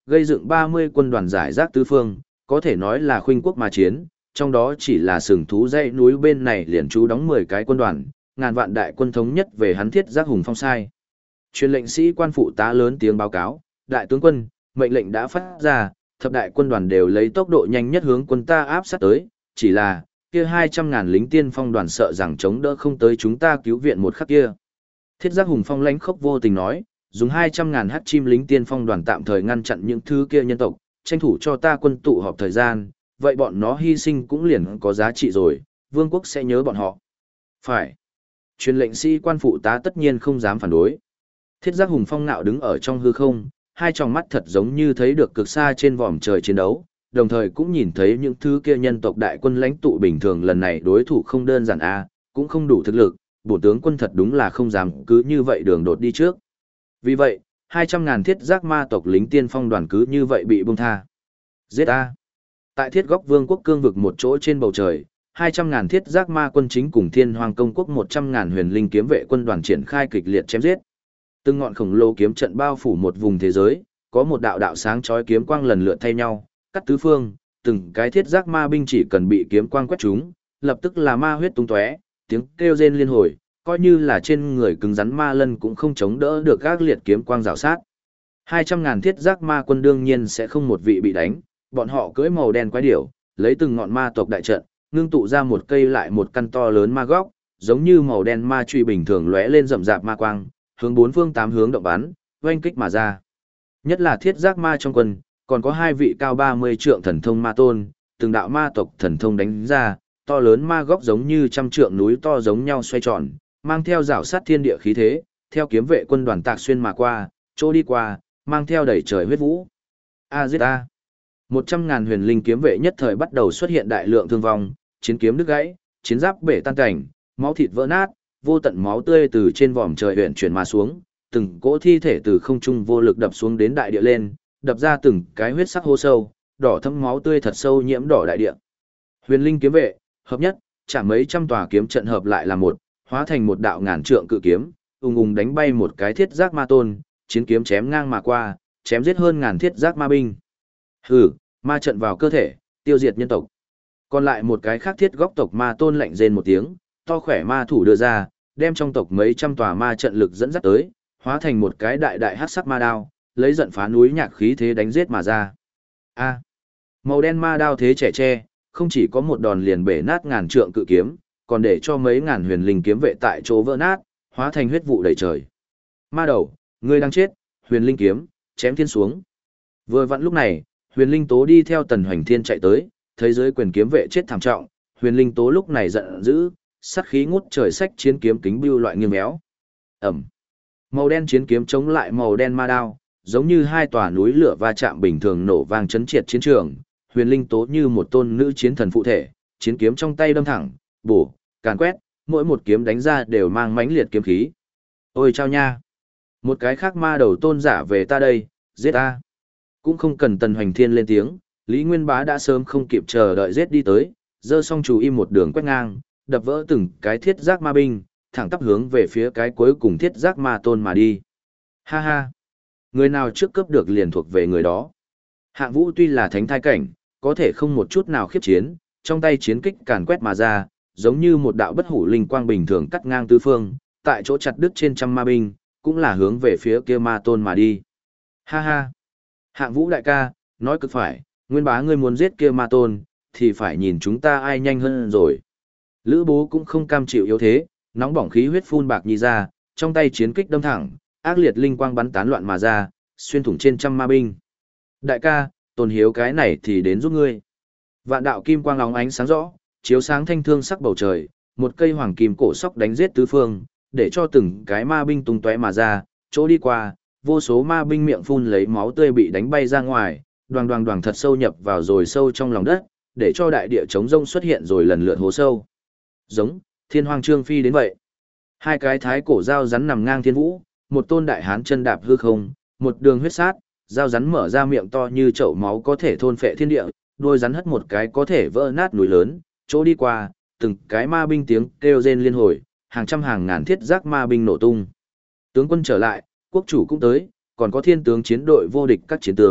gây dựng 30 quân đoàn giải rác tứ phương, có thể nói là khuynh quốc mà chiến, trong đó chỉ là sừng thú dãy núi bên này liền trú đóng 10 cái quân đoàn, ngàn vạn đại quân thống nhất về hắn Thiết Giác Hùng Phong sai. Truyền lệnh sĩ quan phụ tá lớn tiếng báo cáo, đại tướng quân, mệnh lệnh đã phát ra, thập đại quân đoàn đều lấy tốc độ nhanh nhất hướng quân ta áp sát tới, chỉ là, kia 200.000 lính tiên phong đoàn sợ rằng chống đỡ không tới chúng ta cứu viện một khắc kia. Thiết Giác Hùng Phong lãnh khốc vô tình nói, dùng 200.000 hắc chim lính tiên phong đoàn tạm thời ngăn chặn những thứ kia nhân tộc, tranh thủ cho ta quân tụ họp thời gian, vậy bọn nó hy sinh cũng liền có giá trị rồi, vương quốc sẽ nhớ bọn họ. Phải. Truyền lệnh sĩ quan phụ tá tất nhiên không dám phản đối. Thiết Giác Hùng Phong nạo đứng ở trong hư không, hai tròng mắt thật giống như thấy được cực xa trên vòm trời chiến đấu, đồng thời cũng nhìn thấy những thứ kia nhân tộc đại quân lãnh tụ bình thường lần này đối thủ không đơn giản cũng không đủ thực lực, bổ tướng quân thật đúng là không dám cứ như vậy đường đột đi trước. Vì vậy, 200.000 thiết giác ma tộc lính tiên phong đoàn cứ như vậy bị buông tha. Giết a! Tại thiết góc vương quốc cương vực một chỗ trên bầu trời, 200.000 thiết giác ma quân chính cùng thiên hoàng công quốc 100.000 huyền linh kiếm vệ quân đoàn triển khai kịch liệt chém giết. Từng ngọn khổng lồ kiếm trận bao phủ một vùng thế giới, có một đạo đạo sáng chói kiếm quang lần lượt thay nhau, cắt tứ phương, từng cái thiết giác ma binh chỉ cần bị kiếm quang quét trúng, lập tức là ma huyết tung tóe, tiếng kêu rên liên hồi, coi như là trên người cứng rắn ma lân cũng không chống đỡ được các liệt kiếm quang rào sát. 200.000 thiết giác ma quân đương nhiên sẽ không một vị bị đánh, bọn họ cưỡi màu đen quái điểu, lấy từng ngọn ma tộc đại trận, ngưng tụ ra một cây lại một căn to lớn ma góc, giống như màu đen ma truy bình thường lóe lên rậm rạp ma quang, hướng bốn phương tám hướng động bắn, oanh kích mà ra. Nhất là thiết giác ma trong quân, còn có hai vị cao 30 trượng thần thông ma tôn, từng đạo ma tộc thần thông đánh ra, to lớn ma góc giống như trăm trượng núi to giống nhau xoay tròn, mang theo rảo sát thiên địa khí thế, theo kiếm vệ quân đoàn tạc xuyên mà qua, chỗ đi qua, mang theo đầy trời huyết vũ. Giết a! 100.000 huyền linh kiếm vệ nhất thời bắt đầu xuất hiện đại lượng thương vong, chiến kiếm đứt gãy, chiến giáp bể tan cảnh, máu thịt vỡ nát, vô tận máu tươi từ trên vòm trời huyền chuyển mà xuống, từng cỗ thi thể từ không trung vô lực đập xuống đến đại địa lên, đập ra từng cái huyết sắc hố sâu, đỏ thẫm máu tươi thật sâu nhiễm đỏ đại địa. Huyền linh kiếm vệ, hợp nhất, chả mấy trăm tòa kiếm trận hợp lại là một, hóa thành một đạo ngàn trượng cự kiếm, ung ung đánh bay một cái thiết giác ma tôn, chiến kiếm chém ngang mà qua, chém giết hơn ngàn thiết giác ma binh. Hừ, ma trận vào cơ thể, tiêu diệt nhân tộc. Còn lại một cái khác thiết góc tộc ma tôn lạnh rên một tiếng, to khỏe ma thủ đưa ra, đem trong tộc mấy trăm tòa ma trận lực dẫn dắt tới, hóa thành một cái đại đại hắc sắc ma đao, lấy giận phá núi nhạc khí thế đánh giết mà ra. Màu đen ma đao thế trẻ tre, không chỉ có một đòn liền bể nát ngàn trượng cự kiếm, còn để cho mấy ngàn huyền linh kiếm vệ tại chỗ vỡ nát, hóa thành huyết vụ đầy trời. Ma đầu, ngươi đang chết, huyền linh kiếm, chém thiên xuống. Vừa vặn lúc này, huyền linh tố đi theo tần hoành thiên chạy tới, thấy dưới quyền kiếm vệ chết thảm trọng, huyền linh tố lúc này giận dữ, sát khí ngút trời sách chiến kiếm kính bưu loại nghiêng méo. Ẩm. Màu đen chiến kiếm chống lại màu đen ma đao, giống như hai tòa núi lửa va chạm bình thường nổ vang chấn triệt chiến trường, huyền linh tố như một tôn nữ chiến thần phụ thể, chiến kiếm trong tay đâm thẳng, bổ, càn quét, mỗi một kiếm đánh ra đều mang mãnh liệt kiếm khí. Ôi chao nha! Một cái khác ma đầu tôn giả về ta đây, giết ta. Cũng không cần tần hoành thiên lên tiếng, Lý Nguyên Bá đã sớm không kịp chờ đợi giết đi tới, giơ song chủ im một đường quét ngang, đập vỡ từng cái thiết giác ma binh, thẳng tắp hướng về phía cái cuối cùng thiết giác ma tôn mà đi. Ha ha! Người nào trước cướp được liền thuộc về người đó. Hạng Vũ tuy là thánh thai cảnh, có thể không một chút nào khiếp chiến, trong tay chiến kích càn quét mà ra, giống như một đạo bất hủ linh quang bình thường cắt ngang tứ phương, tại chỗ chặt đứt trên trăm ma binh, cũng là hướng về phía kia ma tôn mà đi. Ha ha! Hạng Vũ đại ca, nói cực phải, Nguyên Bá ngươi muốn giết kia ma tôn, thì phải nhìn chúng ta ai nhanh hơn rồi. Lữ Bố cũng không cam chịu yếu thế, nóng bỏng khí huyết phun bạc nhi ra, trong tay chiến kích đâm thẳng, ác liệt linh quang bắn tán loạn mà ra, xuyên thủng trên trăm ma binh. Đại ca, Tôn Hiếu cái này thì đến giúp ngươi. Vạn đạo kim quang óng ánh sáng rõ, chiếu sáng thanh thương sắc bầu trời, một cây hoàng kim cổ sóc đánh giết tứ phương, để cho từng cái ma binh tung tóe mà ra, chỗ đi qua, vô số ma binh miệng phun lấy máu tươi bị đánh bay ra ngoài, đoàng đoàng đoàng thật sâu nhập vào rồi sâu trong lòng đất, để cho đại địa trống rông xuất hiện rồi lần lượt hố sâu. Giống, thiên hoàng trương phi đến vậy. Hai cái thái cổ dao rắn nằm ngang thiên vũ, một tôn đại hán chân đạp hư không, một đường huyết sát, dao rắn mở ra miệng to như chậu máu có thể thôn phệ thiên địa, đuôi rắn hất một cái có thể vỡ nát núi lớn, chỗ đi qua, từng cái ma binh tiếng kêu rên liên hồi, hàng trăm hàng ngàn thiết giác ma binh nổ tung. Tướng quân trở lại, quốc chủ cũng tới, còn có thiên tướng chiến đội vô địch các chiến tướng,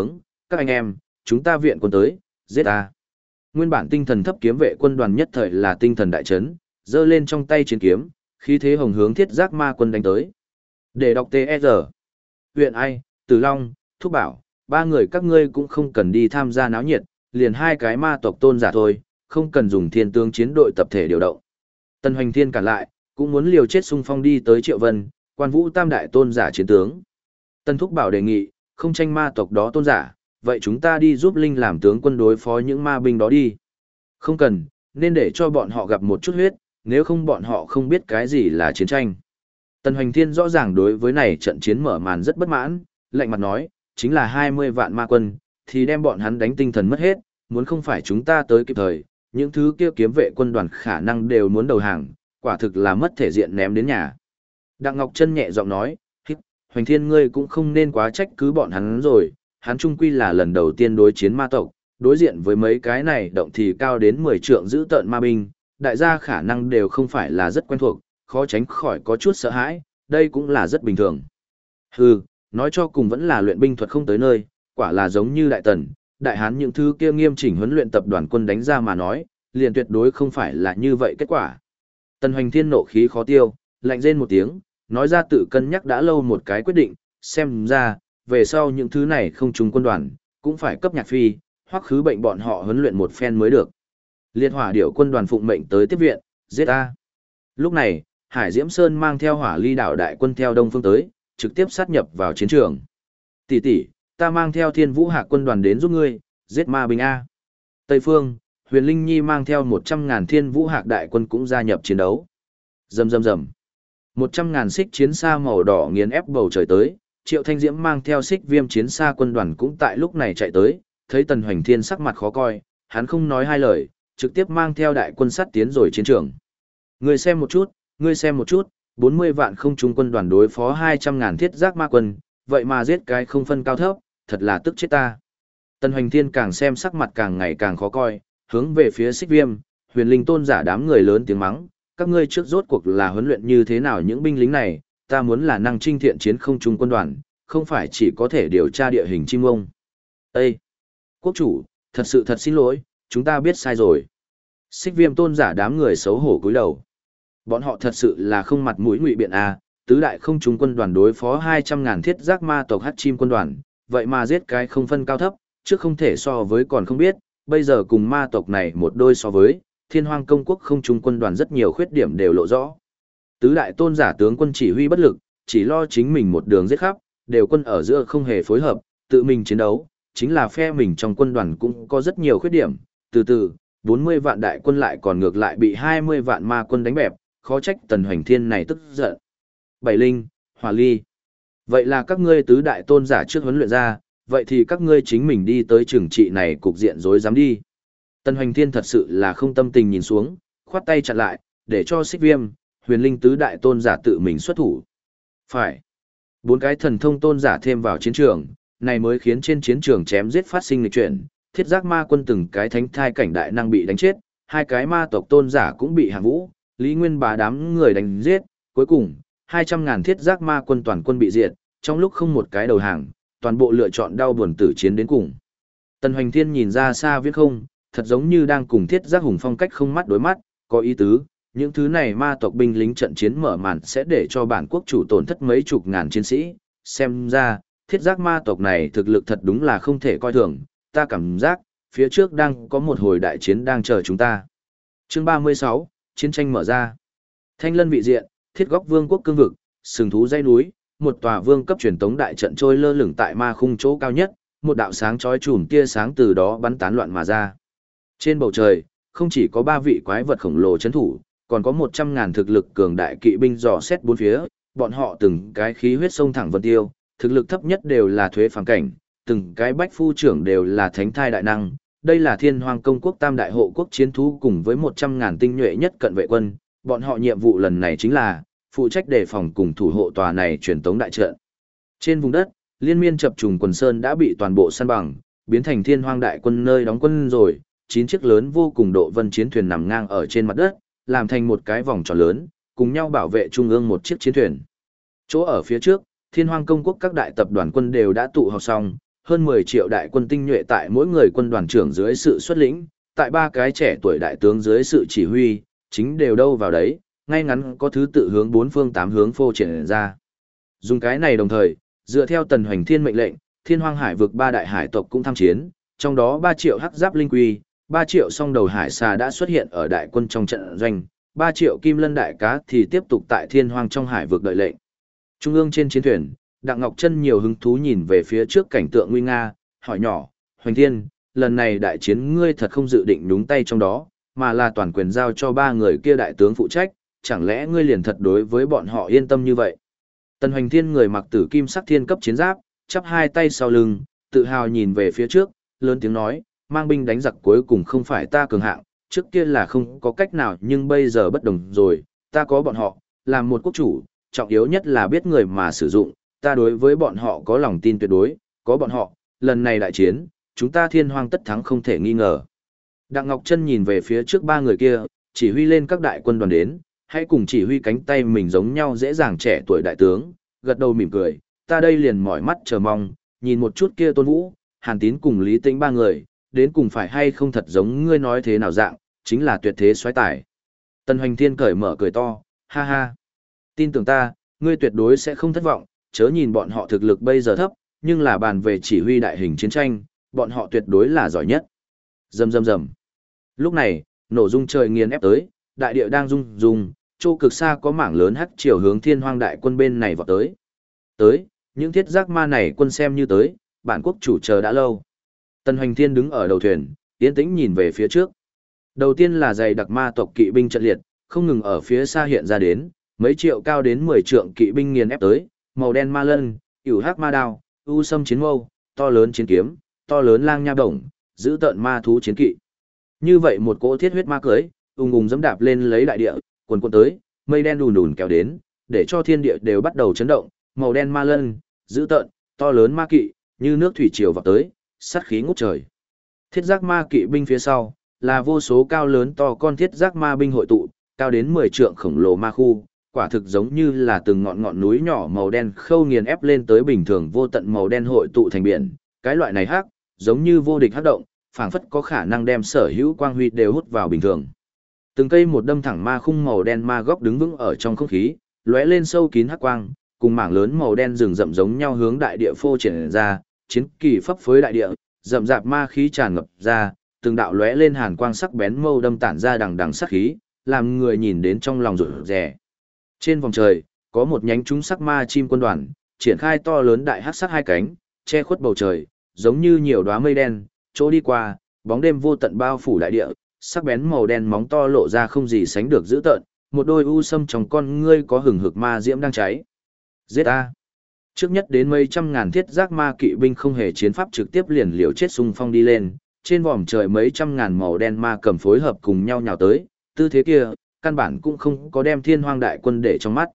các anh em, chúng ta viện quân tới, giết ta. Nguyên bản tinh thần thấp kiếm vệ quân đoàn nhất thời là tinh thần đại chấn, giơ lên trong tay chiến kiếm, khí thế hồng hướng thiết giác ma quân đánh tới. Để đọc TR. Huyện ai, Tử Long, Thúc Bảo, ba người các ngươi cũng không cần đi tham gia náo nhiệt, liền hai cái ma tộc tôn giả thôi, không cần dùng thiên tướng chiến đội tập thể điều động. Tần Hoành Thiên cản lại, cũng muốn liều chết xung phong đi tới Triệu Vân, Quan Vũ tam đại tôn giả chiến tướng. Tần Thúc Bảo đề nghị, không tranh ma tộc đó tôn giả, vậy chúng ta đi giúp Linh làm tướng quân đối phó những ma binh đó đi. Không cần, nên để cho bọn họ gặp một chút huyết, nếu không bọn họ không biết cái gì là chiến tranh. Tần Hoành Thiên rõ ràng đối với này trận chiến mở màn rất bất mãn, lạnh mặt nói, chính là 20 vạn ma quân, thì đem bọn hắn đánh tinh thần mất hết, muốn không phải chúng ta tới kịp thời, những thứ kia kiếm vệ quân đoàn khả năng đều muốn đầu hàng, quả thực là mất thể diện ném đến nhà. Đặng Ngọc Trân nhẹ giọng nói, Hoành Thiên ngươi cũng không nên quá trách cứ bọn hắn rồi, hắn trung quy là lần đầu tiên đối chiến ma tộc, đối diện với mấy cái này động thì cao đến 10 trượng giữ tợn ma binh, đại gia khả năng đều không phải là rất quen thuộc, khó tránh khỏi có chút sợ hãi, đây cũng là rất bình thường. Hừ, nói cho cùng vẫn là luyện binh thuật không tới nơi, quả là giống như Đại Tần, Đại Hán những thứ kia nghiêm chỉnh huấn luyện tập đoàn quân đánh ra mà nói, liền tuyệt đối không phải là như vậy kết quả. Tần Hoành Thiên nộ khí khó tiêu, lạnh rên một tiếng, nói ra tự cân nhắc đã lâu một cái quyết định, xem ra, về sau những thứ này không trùng quân đoàn, cũng phải cấp nhạc phi, hoặc khứ bệnh bọn họ huấn luyện một phen mới được. Liệt hỏa điểu quân đoàn phụng mệnh tới tiếp viện, giết ta. Lúc này, Hải Diễm Sơn mang theo hỏa ly đảo đại quân theo đông phương tới, trực tiếp sát nhập vào chiến trường. Tỷ tỷ, ta mang theo thiên vũ hạ quân đoàn đến giúp ngươi, giết ma binh A. Tây phương, Huyền Linh Nhi mang theo 100.000 thiên vũ hạc đại quân cũng gia nhập chiến đấu. Rầm rầm rầm. 100.000 xích chiến xa màu đỏ nghiền ép bầu trời tới, Triệu Thanh Diễm mang theo xích viêm chiến xa quân đoàn cũng tại lúc này chạy tới, thấy Tần Hoành Thiên sắc mặt khó coi, hắn không nói hai lời, trực tiếp mang theo đại quân sát tiến rồi chiến trường. Ngươi xem một chút, 40 vạn không trung quân đoàn đối phó 200.000 thiết giác ma quân, vậy mà giết cái không phân cao thấp, thật là tức chết ta. Tần Hoành Thiên càng xem sắc mặt càng ngày càng khó coi, hướng về phía xích viêm, Huyền Linh tôn giả đám người lớn tiếng mắng, các ngươi trước rốt cuộc là huấn luyện như thế nào những binh lính này, ta muốn là năng trinh thiện chiến không trung quân đoàn, không phải chỉ có thể điều tra địa hình chim ông. Ê! Quốc chủ, thật xin lỗi, chúng ta biết sai rồi. Xích viêm tôn giả đám người xấu hổ cúi đầu. Bọn họ thật sự là không mặt mũi ngụy biện a, tứ đại không trung quân đoàn đối phó 200.000 thiết giác ma tộc hắc chim quân đoàn, vậy mà giết cái không phân cao thấp, trước không thể so với còn không biết, bây giờ cùng ma tộc này một đôi so với, Thiên Hoang công quốc không trung quân đoàn rất nhiều khuyết điểm đều lộ rõ. Tứ đại tôn giả tướng quân chỉ huy bất lực, chỉ lo chính mình một đường giết khắp, đều quân ở giữa không hề phối hợp, tự mình chiến đấu, chính là phe mình trong quân đoàn cũng có rất nhiều khuyết điểm, từ từ, 40 vạn đại quân lại còn ngược lại bị 20 vạn ma quân đánh bẹp, khó trách Tần Hoành Thiên này tức giận. Bảy Linh, Hỏa Ly. Vậy là các ngươi tứ đại tôn giả trước huấn luyện ra, vậy thì các ngươi chính mình đi tới trừng trị này cục diện rối dám đi. Tần Hoành Thiên thật sự là không tâm tình nhìn xuống, khoát tay chặn lại, để cho Xích Viêm, Huyền Linh tứ đại tôn giả tự mình xuất thủ. Phải. 4 cái thần thông tôn giả thêm vào chiến trường, này mới khiến trên chiến trường chém giết phát sinh lịch chuyển, thiết giác ma quân từng cái thánh thai cảnh đại năng bị đánh chết, 2 cái ma tộc tôn giả cũng bị hàng vũ, Lý Nguyên Bá đám người đánh giết, cuối cùng, 200.000 thiết giác ma quân toàn quân bị diệt, trong lúc không một cái đầu hàng, toàn bộ lựa chọn đau buồn tử chiến đến cùng. Tần Hoành Thiên nhìn ra xa viễn không, thật giống như đang cùng thiết giác hùng phong cách không mắt đối mắt, có ý tứ, những thứ này ma tộc binh lính trận chiến mở màn sẽ để cho bản quốc chủ tổn thất mấy chục ngàn chiến sĩ, xem ra, thiết giác ma tộc này thực lực thật đúng là không thể coi thường, ta cảm giác, phía trước đang có một hồi đại chiến đang chờ chúng ta. Chương 36, chiến tranh mở ra. Thanh Lân vị diện, thiết góc vương quốc cương vực, sừng thú dãy núi, một tòa vương cấp truyền tống đại trận trôi lơ lửng tại ma khung chỗ cao nhất, một đạo sáng chói chùm tia sáng từ đó bắn tán loạn mà ra. Trên bầu trời, không chỉ có 3 vị quái vật khổng lồ chấn thủ, còn có 100.000 thực lực cường đại kỵ binh dò xét bốn phía, bọn họ từng cái khí huyết sông thẳng vân tiêu, thực lực thấp nhất đều là thuế phàm cảnh, từng cái bách phu trưởng đều là thánh thai đại năng. Đây là Thiên Hoang công quốc tam đại hộ quốc chiến thú cùng với 100.000 tinh nhuệ nhất cận vệ quân, bọn họ nhiệm vụ lần này chính là phụ trách đề phòng cùng thủ hộ tòa này truyền tống đại trận. Trên vùng đất, liên miên chập trùng quần sơn đã bị toàn bộ săn bằng, biến thành Thiên Hoang đại quân nơi đóng quân rồi, 9 chiếc lớn vô cùng độ vân chiến thuyền nằm ngang ở trên mặt đất, làm thành một cái vòng tròn lớn, cùng nhau bảo vệ trung ương một chiếc chiến thuyền. Chỗ ở phía trước, Thiên Hoang công quốc các đại tập đoàn quân đều đã tụ họp xong, hơn 10 triệu đại quân tinh nhuệ tại mỗi người quân đoàn trưởng dưới sự xuất lĩnh, tại ba cái trẻ tuổi đại tướng dưới sự chỉ huy, chính đều đâu vào đấy, ngay ngắn có thứ tự hướng bốn phương tám hướng phô triển ra. Dùng cái này đồng thời, dựa theo Tần Hoành Thiên mệnh lệnh, Thiên Hoang Hải vực ba đại hải tộc cũng tham chiến, trong đó 3 triệu hắc giáp linh quy, 3 triệu song đầu hải xà đã xuất hiện ở đại quân trong trận doanh, 3 triệu kim lân đại cá thì tiếp tục tại Thiên Hoang trong hải vực đợi lệnh. Trung ương trên chiến thuyền, Đặng Ngọc Chân nhiều hứng thú nhìn về phía trước cảnh tượng nguy nga, hỏi nhỏ, Hoành Thiên, lần này đại chiến ngươi thật không dự định nhúng tay trong đó, mà là toàn quyền giao cho 3 người kia đại tướng phụ trách, chẳng lẽ ngươi liền thật đối với bọn họ yên tâm như vậy? Tần Hoành Thiên người mặc tử kim sắc thiên cấp chiến giáp, chắp hai tay sau lưng, tự hào nhìn về phía trước, lớn tiếng nói, mang binh đánh giặc cuối cùng không phải ta cường hạng, trước kia là không có cách nào nhưng bây giờ bất đồng rồi, ta có bọn họ, làm một quốc chủ, trọng yếu nhất là biết người mà sử dụng, ta đối với bọn họ có lòng tin tuyệt đối, có bọn họ, lần này đại chiến, chúng ta Thiên Hoang tất thắng không thể nghi ngờ. Đặng Ngọc Chân nhìn về phía trước 3 người kia, chỉ huy lên các đại quân đoàn đến, hãy cùng chỉ huy cánh tay mình giống nhau dễ dàng trẻ tuổi đại tướng, gật đầu mỉm cười, ta đây liền mỏi mắt chờ mong, nhìn một chút kia Tôn Vũ, Hàn Tín cùng Lý Tĩnh 3 người, đến cùng phải hay không thật giống ngươi nói thế nào dạng, chính là tuyệt thế soái tài. Tần Hoành Thiên cởi mở cười to, ha ha. Tin tưởng ta, ngươi tuyệt đối sẽ không thất vọng, chớ nhìn bọn họ thực lực bây giờ thấp, nhưng là bàn về chỉ huy đại hình chiến tranh, bọn họ tuyệt đối là giỏi nhất. Rầm rầm rầm. Lúc này, nổ rung trời nghiền ép tới, đại địa đang rung rung, chỗ cực xa có mảng lớn hắc chiều hướng Thiên Hoang đại quân bên này vọt tới. Tới, những thiết giác ma này quân xem như tới, bản quốc chủ chờ đã lâu. Tần Hoành Thiên đứng ở đầu thuyền, yên tĩnh nhìn về phía trước. Đầu tiên là dày đặc ma tộc kỵ binh trận liệt, không ngừng ở phía xa hiện ra đến, mấy triệu cao đến 10 trượng kỵ binh nghiền ép tới, màu đen ma lân, cửu hắc ma đao, u sâm chiến mâu, to lớn chiến kiếm, to lớn lang nha bổng, giữ tợn ma thú chiến kỵ. Như vậy một cỗ thiết huyết ma cưới, ung ung dẫm đạp lên lấy đại địa, cuồn cuộn tới, mây đen đùn đùn kéo đến, để cho thiên địa đều bắt đầu chấn động, màu đen ma lân, giữ tợn, to lớn ma kỵ, như nước thủy triều vọt tới, sát khí ngút trời. Thiết giác ma kỵ binh phía sau, là vô số cao lớn to con thiết giác ma binh hội tụ, cao đến 10 trượng khổng lồ ma khu, quả thực giống như là từng ngọn ngọn núi nhỏ màu đen khâu nghiền ép lên tới bình thường vô tận màu đen hội tụ thành biển, cái loại này hắc, giống như vô địch hắc động, phảng phất có khả năng đem sở hữu quang huy đều hút vào bình thường. Từng cây một đâm thẳng ma khung màu đen ma góc đứng vững ở trong không khí, lóe lên sâu kín hắc quang, cùng mảng lớn màu đen rừng rậm giống nhau hướng đại địa phô triển ra, chiến kỳ phấp phới đại địa, rậm rạp ma khí tràn ngập ra, từng đạo lóe lên hàn quang sắc bén mâu đâm tản ra đằng đằng sát khí, làm người nhìn đến trong lòng rụt rè. Trên vòng trời, có một nhánh chúng sắc ma chim quân đoàn, triển khai to lớn đại hắc sắc hai cánh, che khuất bầu trời, giống như nhiều đóa mây đen, chỗ đi qua, bóng đêm vô tận bao phủ đại địa, sắc bén màu đen móng to lộ ra không gì sánh được dữ tợn, một đôi u sâm trong con ngươi có hừng hực ma diễm đang cháy. Giết a! Trước nhất đến mấy trăm ngàn thiết giác ma kỵ binh không hề chiến pháp trực tiếp liền liều chết xung phong đi lên, trên vòm trời mấy trăm ngàn màu đen ma cầm phối hợp cùng nhau nhào tới, tư thế kia, căn bản cũng không có đem Thiên Hoang đại quân để trong mắt.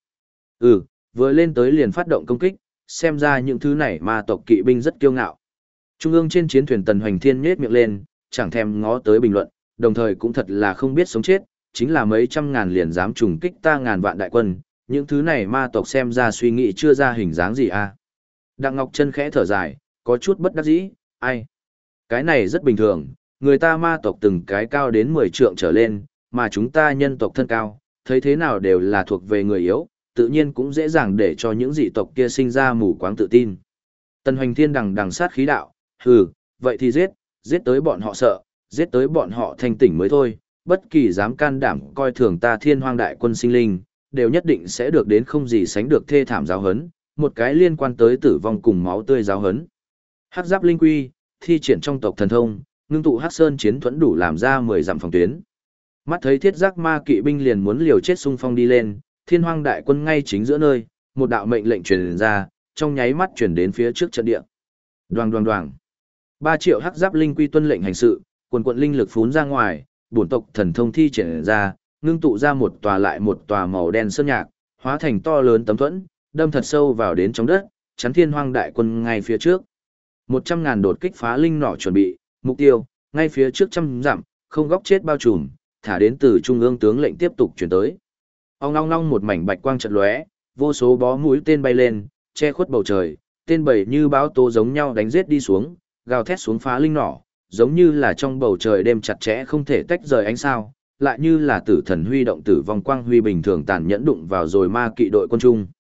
Vừa lên tới liền phát động công kích, xem ra những thứ này ma tộc kỵ binh rất kiêu ngạo. Trung ương trên chiến thuyền Tần Hoành Thiên nhếch miệng lên, chẳng thèm ngó tới bình luận, đồng thời cũng thật là không biết sống chết, chính là mấy trăm ngàn liền dám trùng kích ta ngàn vạn đại quân, những thứ này ma tộc xem ra suy nghĩ chưa ra hình dáng gì a. Đặng Ngọc Chân khẽ thở dài, có chút bất đắc dĩ, ai? Cái này rất bình thường, người ta ma tộc từng cái cao đến 10 trượng trở lên, mà chúng ta nhân tộc thân cao, thấy thế nào đều là thuộc về người yếu, tự nhiên cũng dễ dàng để cho những dị tộc kia sinh ra mù quáng tự tin. Tần Hoành Thiên đằng sát khí đạo, vậy thì giết tới bọn họ sợ, giết tới bọn họ thanh tỉnh mới thôi, bất kỳ dám can đảm coi thường ta Thiên Hoang đại quân sinh linh, đều nhất định sẽ được đến không gì sánh được thê thảm giáo hấn, một cái liên quan tới tử vong cùng máu tươi giáo hấn. Hắc giáp linh quy, thi triển trong tộc thần thông, ngưng tụ Hắc Sơn chiến thuẫn đủ làm ra 10 dặm phòng tuyến. Mắt thấy thiết giác ma kỵ binh liền muốn liều chết xung phong đi lên, Thiên Hoang đại quân ngay chính giữa nơi, một đạo mệnh lệnh truyền ra, trong nháy mắt truyền đến phía trước trận địa. Đoàng đoàng đoàng. 3 triệu hắc giáp linh quy tuân lệnh hành sự, quần quận linh lực phún ra ngoài, bổn tộc thần thông thi triển ra, ngưng tụ ra một tòa lại một tòa màu đen sơn nhạc, hóa thành to lớn tấm thuẫn, đâm thật sâu vào đến trong đất, chắn Thiên Hoang đại quân ngay phía trước. 100.000 đột kích phá linh nỏ chuẩn bị, mục tiêu, ngay phía trước trăm dặm, không góc chết bao trùm, thả đến từ trung ương tướng lệnh tiếp tục chuyển tới. Ong long long một mảnh bạch quang chợt lóe, vô số bó mũi tên bay lên, che khuất bầu trời, tên bầy như bão tố giống nhau đánh giết đi xuống, gào thét xuống phá linh nỏ, giống như là trong bầu trời đêm chặt chẽ không thể tách rời ánh sao, lại như là tử thần huy động tử vong quang huy bình thường tàn nhẫn đụng vào rồi ma kỵ đội quân trung.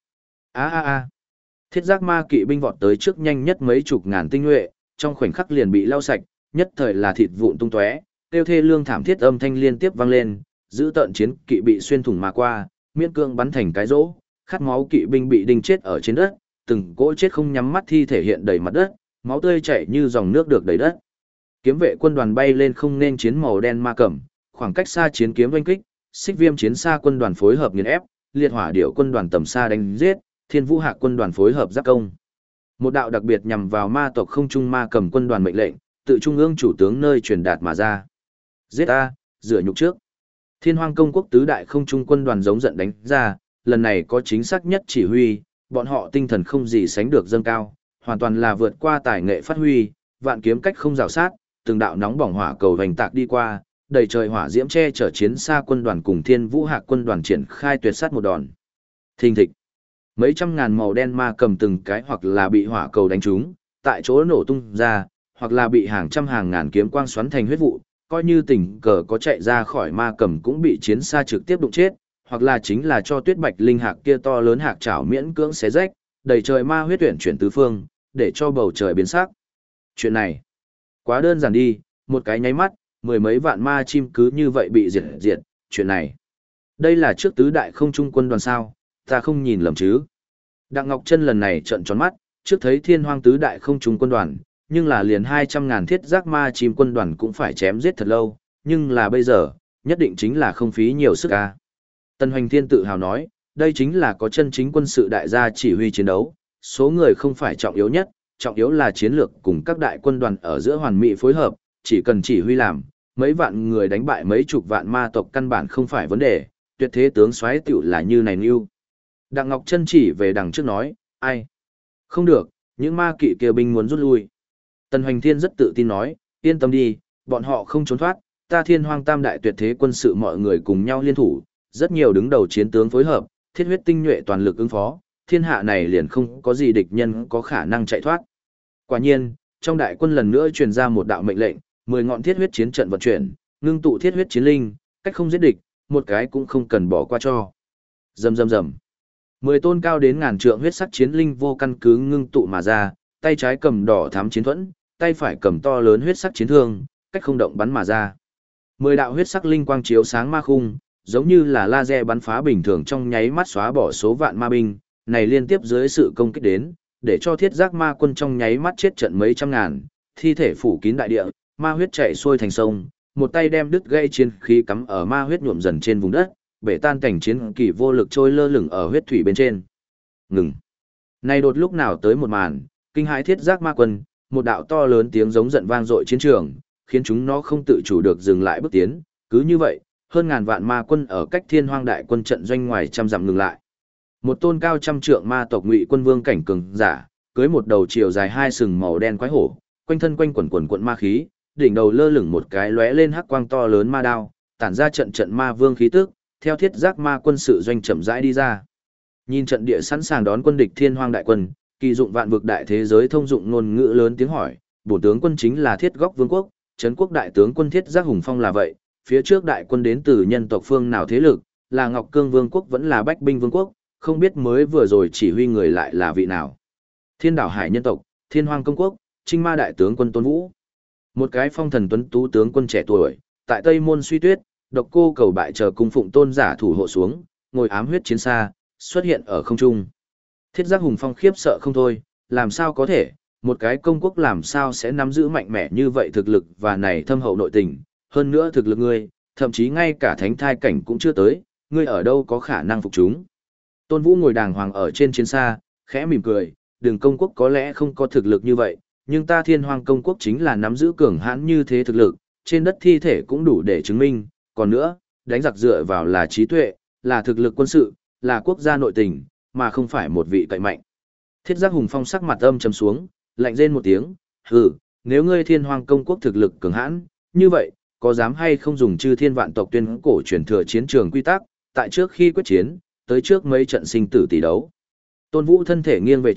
Thiết giác ma kỵ binh vọt tới trước nhanh nhất mấy chục ngàn tinh nhuệ, trong khoảnh khắc liền bị lau sạch, nhất thời là thịt vụn tung tóe, tiêu thê lương thảm thiết âm thanh liên tiếp vang lên, giữ tợn chiến kỵ bị xuyên thủng mà qua, miễn cương bắn thành cái rỗ, khát máu kỵ binh bị đinh chết ở trên đất, từng cỗ chết không nhắm mắt thi thể hiện đầy mặt đất, máu tươi chảy như dòng nước được đầy đất. Kiếm vệ quân đoàn bay lên không nên chiến màu đen ma cẩm, khoảng cách xa chiến kiếm oanh kích, xích viêm chiến xa quân đoàn phối hợp nghiền ép, liệt hỏa điệu quân đoàn tầm xa đánh giết, thiên vũ hạc quân đoàn phối hợp giáp công. Một đạo đặc biệt nhằm vào ma tộc không trung ma cầm quân đoàn mệnh lệnh, tự trung ương chủ tướng nơi truyền đạt mà ra. Giết ta, rửa nhục trước. Thiên Hoang Công quốc tứ đại không trung quân đoàn giống giận đánh ra, lần này có chính xác nhất chỉ huy, bọn họ tinh thần không gì sánh được dâng cao, hoàn toàn là vượt qua tài nghệ phát huy, vạn kiếm cách không rào sát, từng đạo nóng bỏng hỏa cầu hoành tạc đi qua, đầy trời hỏa diễm che chở chiến xa quân đoàn cùng Thiên Vũ Hạc quân đoàn triển khai tuyệt sát một đòn. Thình thịch. Mấy trăm ngàn màu đen ma cầm từng cái hoặc là bị hỏa cầu đánh trúng, tại chỗ nổ tung ra, hoặc là bị hàng trăm hàng ngàn kiếm quang xoắn thành huyết vụ, coi như tình cờ có chạy ra khỏi ma cầm cũng bị chiến xa trực tiếp đụng chết, hoặc là chính là cho tuyết bạch linh hạc kia to lớn hạc chảo miễn cưỡng xé rách, đầy trời ma huyết tuyển chuyển tứ phương, để cho bầu trời biến sắc. Chuyện này, quá đơn giản đi, một cái nháy mắt, mười mấy vạn ma chim cứ như vậy bị diệt, chuyện này. Đây là trước tứ đại không trung quân đoàn sao, ta không nhìn lầm chứ. Đặng Ngọc Trân lần này trợn tròn mắt, trước thấy Thiên Hoang tứ đại không trung quân đoàn, nhưng là liền 200.000 thiết giác ma chim quân đoàn cũng phải chém giết thật lâu, nhưng là bây giờ, nhất định chính là không phí nhiều sức a. Tân Hoành Thiên tự hào nói, đây chính là có chân chính quân sự đại gia chỉ huy chiến đấu, số người không phải trọng yếu nhất, trọng yếu là chiến lược cùng các đại quân đoàn ở giữa hoàn mỹ phối hợp, chỉ cần chỉ huy làm, mấy vạn người đánh bại mấy chục vạn ma tộc căn bản không phải vấn đề, tuyệt thế tướng soái tiểu là như này như. Đặng Ngọc Trân chỉ về đằng trước nói, ai? Không được, những ma kỵ kia binh muốn rút lui. Tần Hoành Thiên rất tự tin nói, yên tâm đi, bọn họ không trốn thoát, ta Thiên Hoang tam đại tuyệt thế quân sự mọi người cùng nhau liên thủ, rất nhiều đứng đầu chiến tướng phối hợp, thiết huyết tinh nhuệ toàn lực ứng phó, thiên hạ này liền không có gì địch nhân có khả năng chạy thoát. Quả nhiên, trong đại quân lần nữa truyền ra một đạo mệnh lệnh, 10 ngọn thiết huyết chiến trận vận chuyển, ngưng tụ thiết huyết chiến linh, cách không giết địch, một cái cũng không cần bỏ qua cho. Rầm rầm rầm. 10 tôn cao đến ngàn trượng huyết sắc chiến linh vô căn cứ ngưng tụ mà ra, tay trái cầm đỏ thắm chiến thuẫn, tay phải cầm to lớn huyết sắc chiến thương, cách không động bắn mà ra. 10 đạo huyết sắc linh quang chiếu sáng ma khung, giống như là laser bắn phá bình thường trong nháy mắt xóa bỏ số vạn ma binh, này liên tiếp dưới sự công kích đến, để cho thiết giác ma quân trong nháy mắt chết trận mấy trăm ngàn, thi thể phủ kín đại địa, ma huyết chảy xuôi thành sông, một tay đem đứt gây chiến khí cắm ở ma huyết nhuộm dần trên vùng đất, bể tan cảnh chiến kỳ vô lực trôi lơ lửng ở huyết thủy bên trên. Ngừng. Này đột lúc nào tới một màn, kinh hãi thiết giác ma quân, một đạo to lớn tiếng giống giận vang dội chiến trường, khiến chúng nó không tự chủ được dừng lại bước tiến, cứ như vậy, hơn ngàn vạn ma quân ở cách Thiên Hoang đại quân trận doanh ngoài trăm dặm ngừng lại. Một tôn cao trăm trượng ma tộc Ngụy Quân Vương cảnh cường giả, cưới một đầu chiều dài hai sừng màu đen quái hổ, quanh thân quanh quần quần ma khí, đỉnh đầu lơ lửng một cái lóe lên hắc quang to lớn ma đao, tản ra trận trận ma vương khí tức, theo thiết giác ma quân sự doanh chậm rãi đi ra. Nhìn trận địa sẵn sàng đón quân địch Thiên Hoang đại quân, kỳ dụng vạn vực đại thế giới thông dụng ngôn ngữ lớn tiếng hỏi, bổ tướng quân chính là Thiết Góc Vương quốc, trấn quốc đại tướng quân Thiết Giác Hùng Phong là vậy, phía trước đại quân đến từ nhân tộc phương nào thế lực, là Ngọc Cương Vương quốc vẫn là Bách Binh Vương quốc, không biết mới vừa rồi chỉ huy người lại là vị nào. Thiên Đảo Hải nhân tộc, Thiên Hoang công quốc, Trinh Ma đại tướng quân Tôn Vũ. Một cái phong thần tuấn tú tướng quân trẻ tuổi, tại Tây Môn Suy Tuyết, Độc Cô Cầu Bại chờ cung phụng tôn giả thủ hộ xuống, ngồi ám huyết chiến xa, xuất hiện ở không trung. Thiết Giác Hùng Phong khiếp sợ không thôi, làm sao có thể, một cái công quốc làm sao sẽ nắm giữ mạnh mẽ như vậy thực lực và này thâm hậu nội tình, hơn nữa thực lực ngươi, thậm chí ngay cả thánh thai cảnh cũng chưa tới, ngươi ở đâu có khả năng phục chúng. Tôn Vũ ngồi đàng hoàng ở trên chiến xa, khẽ mỉm cười, Đường công quốc có lẽ không có thực lực như vậy, nhưng ta Thiên Hoang công quốc chính là nắm giữ cường hãn như thế thực lực, trên đất thi thể cũng đủ để chứng minh, còn nữa, đánh giặc dựa vào là trí tuệ, là thực lực quân sự, là quốc gia nội tình, mà không phải một vị cậy mạnh. Thiết Giác Hùng Phong sắc mặt âm trầm xuống, lạnh rên một tiếng, hừ, nếu ngươi Thiên Hoang công quốc thực lực cường hãn, như vậy, có dám hay không dùng chư thiên vạn tộc tuyên cổ truyền thừa chiến trường quy tắc, tại trước khi quyết chiến, tới trước mấy trận sinh tử tỷ đấu. Tôn Vũ thân thể nghiêng về trước,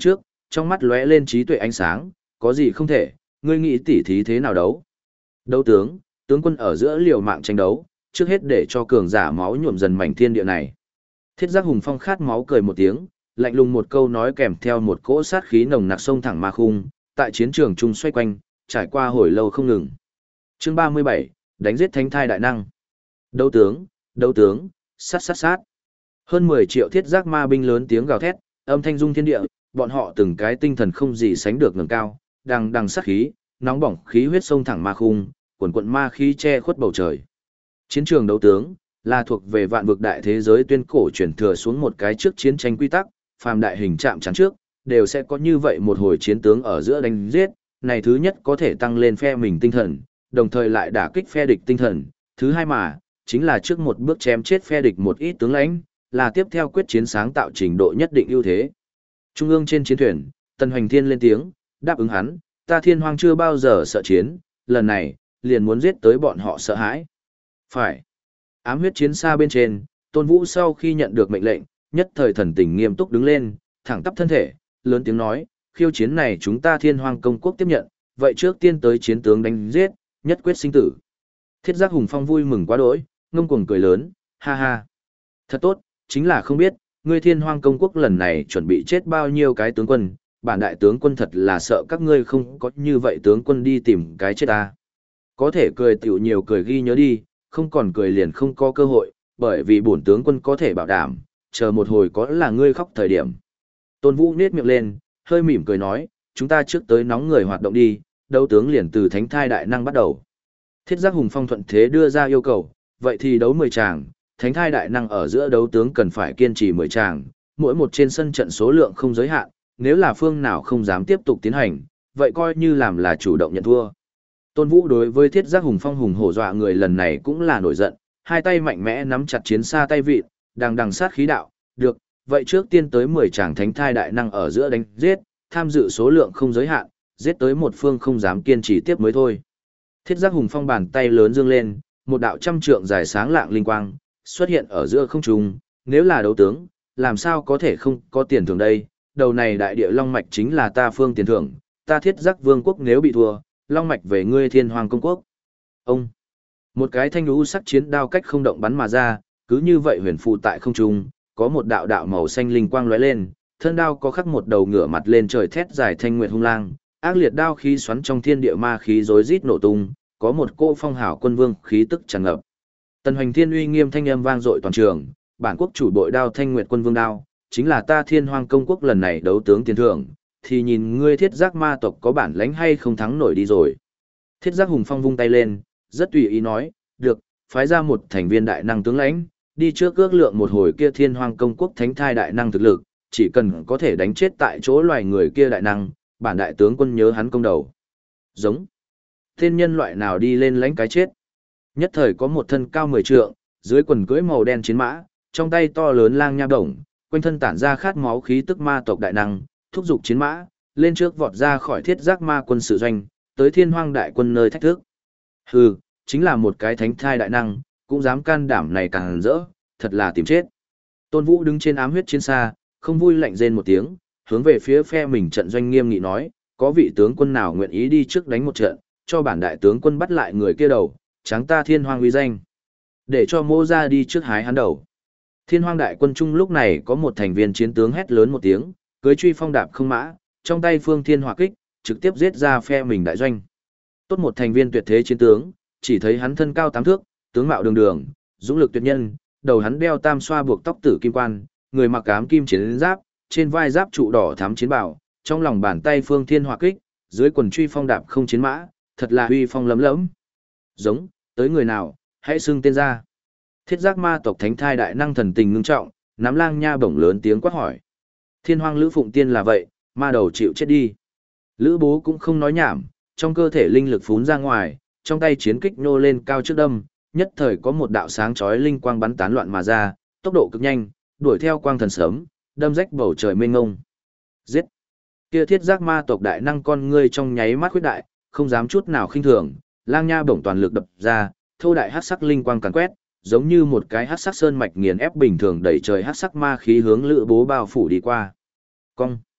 trong mắt lóe lên trí tuệ ánh sáng, có gì không thể, ngươi nghĩ tỉ thí thế nào đấu? Đấu tướng, tướng quân ở giữa liều mạng tranh đấu, trước hết để cho cường giả máu nhuộm dần mảnh thiên địa này. Thiết Giác Hùng Phong khát máu cười một tiếng, lạnh lùng một câu nói kèm theo một cỗ sát khí nồng nặc sông thẳng ma khung, tại chiến trường trung xoay quanh, trải qua hồi lâu không ngừng. Chương 37, đánh giết thánh thai đại năng. Đấu tướng, sát sát sát. Hơn 10 triệu thiết giác ma binh lớn tiếng gào thét, âm thanh rung thiên địa, bọn họ từng cái tinh thần không gì sánh được ngẩng cao, đằng đằng sát khí, nóng bỏng khí huyết sông thẳng ma khung, quần quần ma khí che khuất bầu trời. Chiến trường đấu tướng là thuộc về vạn vực đại thế giới tuyên cổ truyền thừa xuống một cái trước chiến tranh quy tắc, phàm đại hình chạm chắn trước, đều sẽ có như vậy một hồi chiến tướng ở giữa đánh giết, này thứ nhất có thể tăng lên phe mình tinh thần, đồng thời lại đả kích phe địch tinh thần, thứ hai mà, chính là trước một bước chém chết phe địch một ít tướng lãnh, là tiếp theo quyết chiến sáng tạo trình độ nhất định ưu thế. Trung ương trên chiến thuyền, Tần Hoành Thiên lên tiếng, đáp ứng hắn, ta Thiên Hoang chưa bao giờ sợ chiến, lần này, liền muốn giết tới bọn họ sợ hãi. Phải. Ám huyết chiến xa bên trên, Tôn Vũ sau khi nhận được mệnh lệnh, nhất thời thần tình nghiêm túc đứng lên, thẳng tắp thân thể, lớn tiếng nói, khiêu chiến này chúng ta Thiên Hoang công quốc tiếp nhận, vậy trước tiên tới chiến tướng đánh giết, nhất quyết sinh tử. Thiết Giác Hùng Phong vui mừng quá đỗi, ngông cuồng cười lớn, ha ha. Thật tốt, chính là không biết, ngươi Thiên Hoang công quốc lần này chuẩn bị chết bao nhiêu cái tướng quân, bản đại tướng quân thật là sợ các ngươi không có như vậy tướng quân đi tìm cái chết ta. Có thể cười tiểu nhiều cười ghi nhớ đi, không còn cười liền không có cơ hội, bởi vì bổn tướng quân có thể bảo đảm, chờ một hồi có là ngươi khóc thời điểm. Tôn Vũ nết miệng lên, hơi mỉm cười nói, chúng ta trước tới nóng người hoạt động đi, đấu tướng liền từ thánh thai đại năng bắt đầu. Thiết Giác Hùng Phong thuận thế đưa ra yêu cầu, vậy thì đấu 10 tràng, thánh thai đại năng ở giữa đấu tướng cần phải kiên trì 10 tràng, mỗi một trên sân trận số lượng không giới hạn, nếu là phương nào không dám tiếp tục tiến hành, vậy coi như làm là chủ động nhận thua. Tôn Vũ đối với Thiết Giác Hùng Phong hùng hổ dọa người lần này cũng là nổi giận, hai tay mạnh mẽ nắm chặt chiến xa tay vịt, đằng đằng sát khí đạo, được, vậy trước tiên tới 10 tràng thánh thai đại năng ở giữa đánh giết, tham dự số lượng không giới hạn, giết tới một phương không dám kiên trì tiếp mới thôi. Thiết Giác Hùng Phong bàn tay lớn dương lên, một đạo trăm trượng dài sáng lạng linh quang xuất hiện ở giữa không trung, nếu là đấu tướng, làm sao có thể không có tiền thưởng đây, đầu này đại địa long mạch chính là ta phương tiền thưởng, ta Thiết Giác Vương quốc nếu bị thua, long mạch về ngươi Thiên Hoàng công quốc. Ông, một cái thanh lũ sắc chiến đao cách không động bắn mà ra, cứ như vậy huyền phù tại không trung, có một đạo đạo màu xanh linh quang lóe lên, thân đao có khắc một đầu ngửa mặt lên trời thét dài thanh nguyệt hung lang, ác liệt đao khí xoắn trong thiên địa ma khí rối rít nổ tung, có một cỗ phong hào quân vương khí tức tràn ngập. Tần Hoành Thiên uy nghiêm thanh âm vang dội toàn trường, bản quốc chủ bội đao thanh nguyệt quân vương đao, chính là ta Thiên Hoang công quốc lần này đấu tướng tiền thưởng, thì nhìn ngươi Thiết Giác ma tộc có bản lãnh hay không thắng nổi đi rồi. Thiết Giác Hùng Phong vung tay lên, rất tùy ý nói, được, phái ra một thành viên đại năng tướng lãnh, đi trước ước lượng một hồi kia Thiên Hoang công quốc thánh thai đại năng thực lực, chỉ cần có thể đánh chết tại chỗ loài người kia đại năng, bản đại tướng quân nhớ hắn công đầu. Giống. Thiên nhân loại nào đi lên lãnh cái chết. Nhất thời có một thân cao 10 trượng, dưới quần cưỡi màu đen chiến mã, trong tay to lớn lang nha bổng, quanh thân tản ra khát máu khí tức ma tộc đại năng, thúc giục chiến mã, lên trước vọt ra khỏi Thiết Giác ma quân sự doanh, tới Thiên Hoang đại quân nơi thách thức. Hừ, chính là một cái thánh thai đại năng, cũng dám can đảm này càng rỡ, thật là tìm chết. Tôn Vũ đứng trên ám huyết chiến xa, không vui lạnh rên một tiếng, hướng về phía phe mình trận doanh nghiêm nghị nói, có vị tướng quân nào nguyện ý đi trước đánh một trận, cho bản đại tướng quân bắt lại người kia đầu, tráng ta Thiên Hoang uy danh. Để cho Mô ra đi trước hái hắn đầu. Thiên Hoang đại quân trung lúc này có một thành viên chiến tướng hét lớn một tiếng, cưới truy phong đạp không mã, trong tay phương thiên hỏa kích, trực tiếp giết ra phe mình đại doanh. Tốt một thành viên tuyệt thế chiến tướng, chỉ thấy hắn thân cao 8 thước, tướng mạo đường đường, dũng lực tuyệt nhân, đầu hắn đeo tam xoa buộc tóc tử kim quan, người mặc ám kim chiến giáp, trên vai giáp trụ đỏ thắm chiến bảo, trong lòng bàn tay phương thiên hỏa kích, dưới quần truy phong đạp không chiến mã, thật là uy phong lấm lẫm. Giống, tới người nào, hãy xưng tên ra. Thiết Giác ma tộc thánh thai đại năng thần tình ngưng trọng, nắm lang nha bổng lớn tiếng quát hỏi. Thiên Hoang Lữ Phụng Tiên là vậy, ma đầu chịu chết đi. Lữ Bố cũng không nói nhảm, trong cơ thể linh lực phún ra ngoài, trong tay chiến kích nô lên cao trước đâm, nhất thời có một đạo sáng chói linh quang bắn tán loạn mà ra, tốc độ cực nhanh, đuổi theo quang thần sớm, đâm rách bầu trời mênh mông. Giết! Kia Thiết Giác ma tộc đại năng con ngươi trong nháy mắt khuyết đại, không dám chút nào khinh thường, lang nha bổng toàn lực đập ra, thô đại hắc sắc linh quang càn quét, giống như một cái hắc sắc sơn mạch nghiền ép bình thường đẩy trời hắc sắc ma khí hướng Lữ Bố bao phủ đi qua. Cong!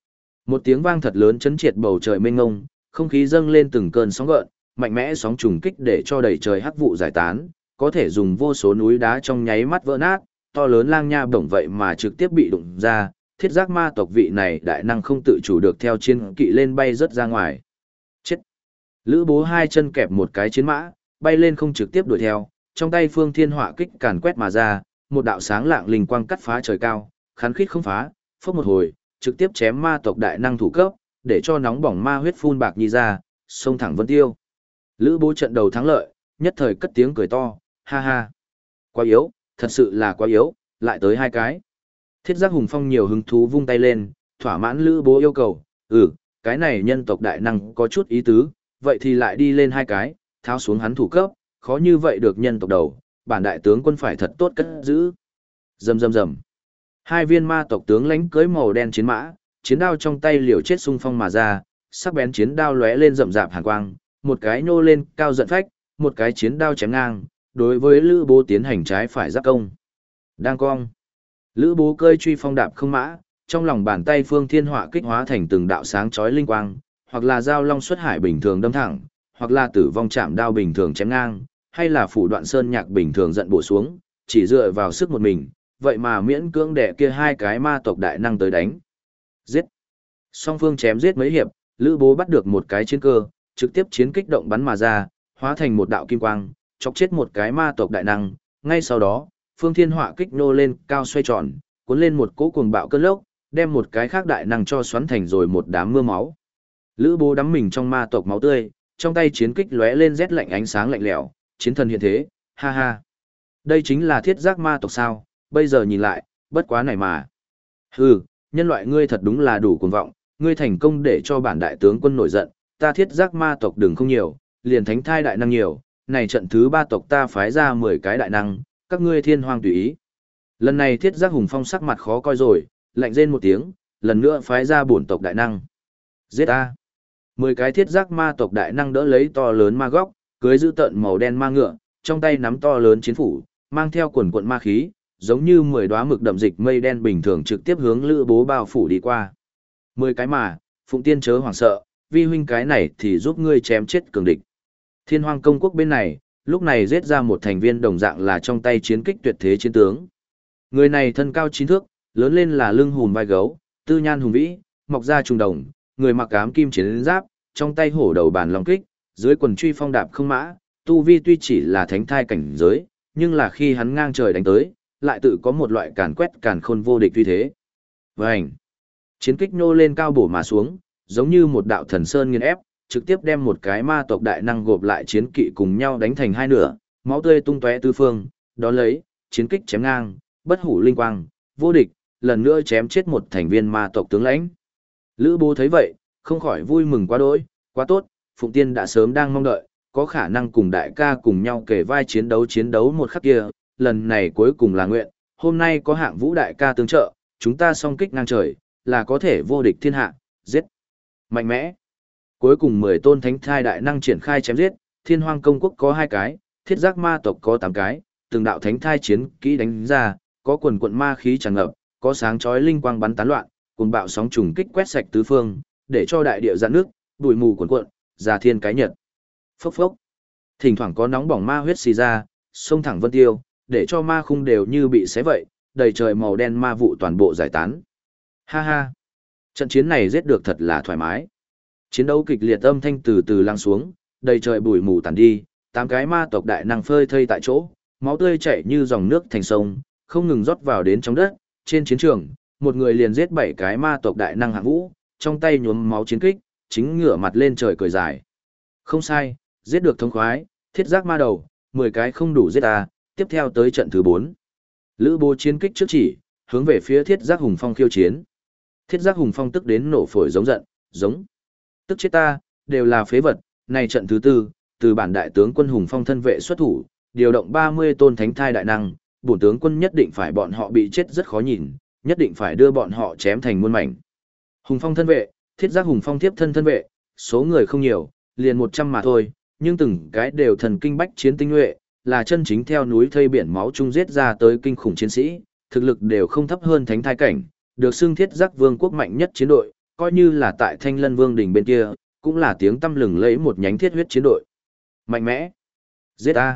Một tiếng vang thật lớn chấn triệt bầu trời mênh mông, không khí dâng lên từng cơn sóng gợn, mạnh mẽ sóng trùng kích để cho đầy trời hắc vụ giải tán, có thể dùng vô số núi đá trong nháy mắt vỡ nát, to lớn lang nha bổng vậy mà trực tiếp bị đụng ra, thiết giác ma tộc vị này đại năng không tự chủ được theo chiến kỵ lên bay rất ra ngoài. Chết! Lữ Bố hai chân kẹp một cái chiến mã, bay lên không trực tiếp đuổi theo, trong tay phương thiên họa kích càn quét mà ra, một đạo sáng lạng linh quang cắt phá trời cao, khán khít không phá, phốc một hồi, trực tiếp chém ma tộc đại năng thủ cấp, để cho nóng bỏng ma huyết phun bạc nhi ra, xông thẳng Vân Tiêu. Lữ Bố trận đầu thắng lợi, nhất thời cất tiếng cười to, ha ha. Quá yếu, thật sự là quá yếu, lại tới hai cái. Thiết giác hùng phong nhiều hứng thú vung tay lên, thỏa mãn Lữ Bố yêu cầu, cái này nhân tộc đại năng có chút ý tứ, vậy thì lại đi lên hai cái, tháo xuống hắn thủ cấp, khó như vậy được nhân tộc đầu, bản đại tướng quân phải thật tốt cất giữ. Rầm rầm rầm. Hai viên ma tộc tướng lãnh cưỡi màu đen chiến mã, chiến đao trong tay liều chết xung phong mà ra, sắc bén chiến đao lóe lên rậm rạp hàn quang, một cái nô lên cao giận phách, một cái chiến đao chém ngang, đối với Lữ Bố tiến hành trái phải giáp công. Đang cong. Lữ Bố cơi truy phong đạp không mã, trong lòng bàn tay phương thiên họa kích hóa thành từng đạo sáng chói linh quang, hoặc là dao long xuất hải bình thường đâm thẳng, hoặc là tử vong chạm đao bình thường chém ngang, hay là phủ đoạn sơn nhạc bình thường giận bổ xuống, chỉ dựa vào sức một mình, vậy mà miễn cưỡng đè kia hai cái ma tộc đại năng tới đánh. Giết. Song phương chém giết mấy hiệp, Lữ Bố bắt được một cái chiến cơ, trực tiếp chiến kích động bắn mà ra, hóa thành một đạo kim quang, chọc chết một cái ma tộc đại năng. Ngay sau đó, phương thiên họa kích nô lên cao xoay tròn, cuốn lên một cỗ cuồng bạo cơn lốc, đem một cái khác đại năng cho xoắn thành rồi một đám mưa máu. Lữ Bố đắm mình trong ma tộc máu tươi, trong tay chiến kích lóe lên rét lạnh ánh sáng lạnh lẽo, chiến thần hiện thế, ha ha. Đây chính là thiết giác ma tộc sao, bây giờ nhìn lại, bất quá này mà. Hừ, nhân loại ngươi thật đúng là đủ cuồng vọng, ngươi thành công để cho bản đại tướng quân nổi giận, ta thiết giác ma tộc đừng không nhiều, liền thánh thai đại năng nhiều, này trận thứ 3 tộc ta phái ra 10 cái đại năng, các ngươi thiên hoang tùy ý. Lần này thiết giác hùng phong sắc mặt khó coi rồi, lạnh rên một tiếng, lần nữa phái ra 4 tộc đại năng. Giết a! 10 cái thiết giác ma tộc đại năng đỡ lấy to lớn ma góc, cưới giữ tận màu đen ma ngựa, trong tay nắm to lớn chiến phủ, mang theo quần quận ma khí, giống như 10 đóa mực đậm dịch mây đen bình thường trực tiếp hướng Lữ Bố bao phủ đi qua. 10 cái mà, Phụng Tiên chớ hoảng sợ, vi huynh cái này thì giúp ngươi chém chết cường địch. Thiên Hoang công quốc bên này, lúc này giết ra một thành viên đồng dạng là trong tay chiến kích tuyệt thế chiến tướng. Người này thân cao 9 thước, lớn lên là lưng hùm vai gấu, tư nhan hùng vĩ, mọc ra trùng đồng, người mặc ám kim chiến giáp, trong tay hổ đầu bàn long kích, dưới quần truy phong đạp không mã, tu vi tuy chỉ là thánh thai cảnh giới, nhưng là khi hắn ngang trời đánh tới, lại tự có một loại càn quét càn khôn vô địch uy thế. Vành! Chiến kích nô lên cao bổ mà xuống, giống như một đạo thần sơn nghiền ép, trực tiếp đem một cái ma tộc đại năng gộp lại chiến kỵ cùng nhau đánh thành hai nửa, máu tươi tung tóe tứ phương, đó lấy, chiến kích chém ngang, bất hủ linh quang, vô địch, lần nữa chém chết một thành viên ma tộc tướng lãnh. Lữ Bố thấy vậy, không khỏi vui mừng quá đỗi, quá tốt, Phụng Tiên đã sớm đang mong đợi, có khả năng cùng đại ca cùng nhau kề vai chiến đấu một khắc kia, lần này cuối cùng là nguyện, hôm nay có hạng vũ đại ca tương trợ, chúng ta song kích ngang trời, là có thể vô địch thiên hạ, giết. Mạnh mẽ. Cuối cùng 10 tôn thánh thai đại năng triển khai chém giết, Thiên Hoang công quốc có 2 cái, thiết giác ma tộc có 8 cái, từng đạo thánh thai chiến kỹ đánh ra, có quần quận ma khí tràn ngập, có sáng chói linh quang bắn tán loạn, cùng bạo sóng trùng kích quét sạch tứ phương, để cho đại địa giãn nước, bụi mù cuồn cuộn, già thiên cái nhật. Phốc phốc. Thỉnh thoảng có nóng bỏng ma huyết xì ra, xông thẳng Vân Tiêu, để cho ma khung đều như bị xé vậy, đầy trời màu đen ma vụ toàn bộ giải tán. Ha ha. Trận chiến này giết được thật là thoải mái. Chiến đấu kịch liệt âm thanh từ từ lắng xuống, đầy trời bụi mù tàn đi, 8 cái ma tộc đại năng phơi thây tại chỗ, máu tươi chảy như dòng nước thành sông, không ngừng rót vào đến trong đất. Trên chiến trường, một người liền giết 7 cái ma tộc đại năng hạng vũ, trong tay nhuốm máu chiến kích, chính ngửa mặt lên trời cười dài. Không sai, giết được thống khoái, thiết giác ma đầu, 10 cái không đủ giết ta, tiếp theo tới trận thứ 4. Lữ Bố chiến kích trước chỉ, hướng về phía thiết giác hùng phong khiêu chiến. Thiết giác hùng phong tức đến nổ phổi giống giận, giống. Tức chết ta, đều là phế vật, này trận thứ 4, từ bản đại tướng quân hùng phong thân vệ xuất thủ, điều động 30 tôn thánh thai đại năng, bổn tướng quân nhất định phải bọn họ bị chết rất khó nhìn, nhất định phải đưa bọn họ chém thành muôn mảnh. Hùng phong thân vệ, thiết giác hùng phong tiếp thân thân vệ, số người không nhiều, liền 100 mà thôi, nhưng từng cái đều thần kinh bách chiến tinh nhuệ, là chân chính theo núi thây biển máu chung giết ra tới kinh khủng chiến sĩ, thực lực đều không thấp hơn thánh thai cảnh, được xưng thiết giác vương quốc mạnh nhất chiến đội, coi như là tại Thanh Lân Vương đỉnh bên kia, cũng là tiếng tăm lừng lẫy một nhánh thiết huyết chiến đội. Mạnh mẽ. Giết A.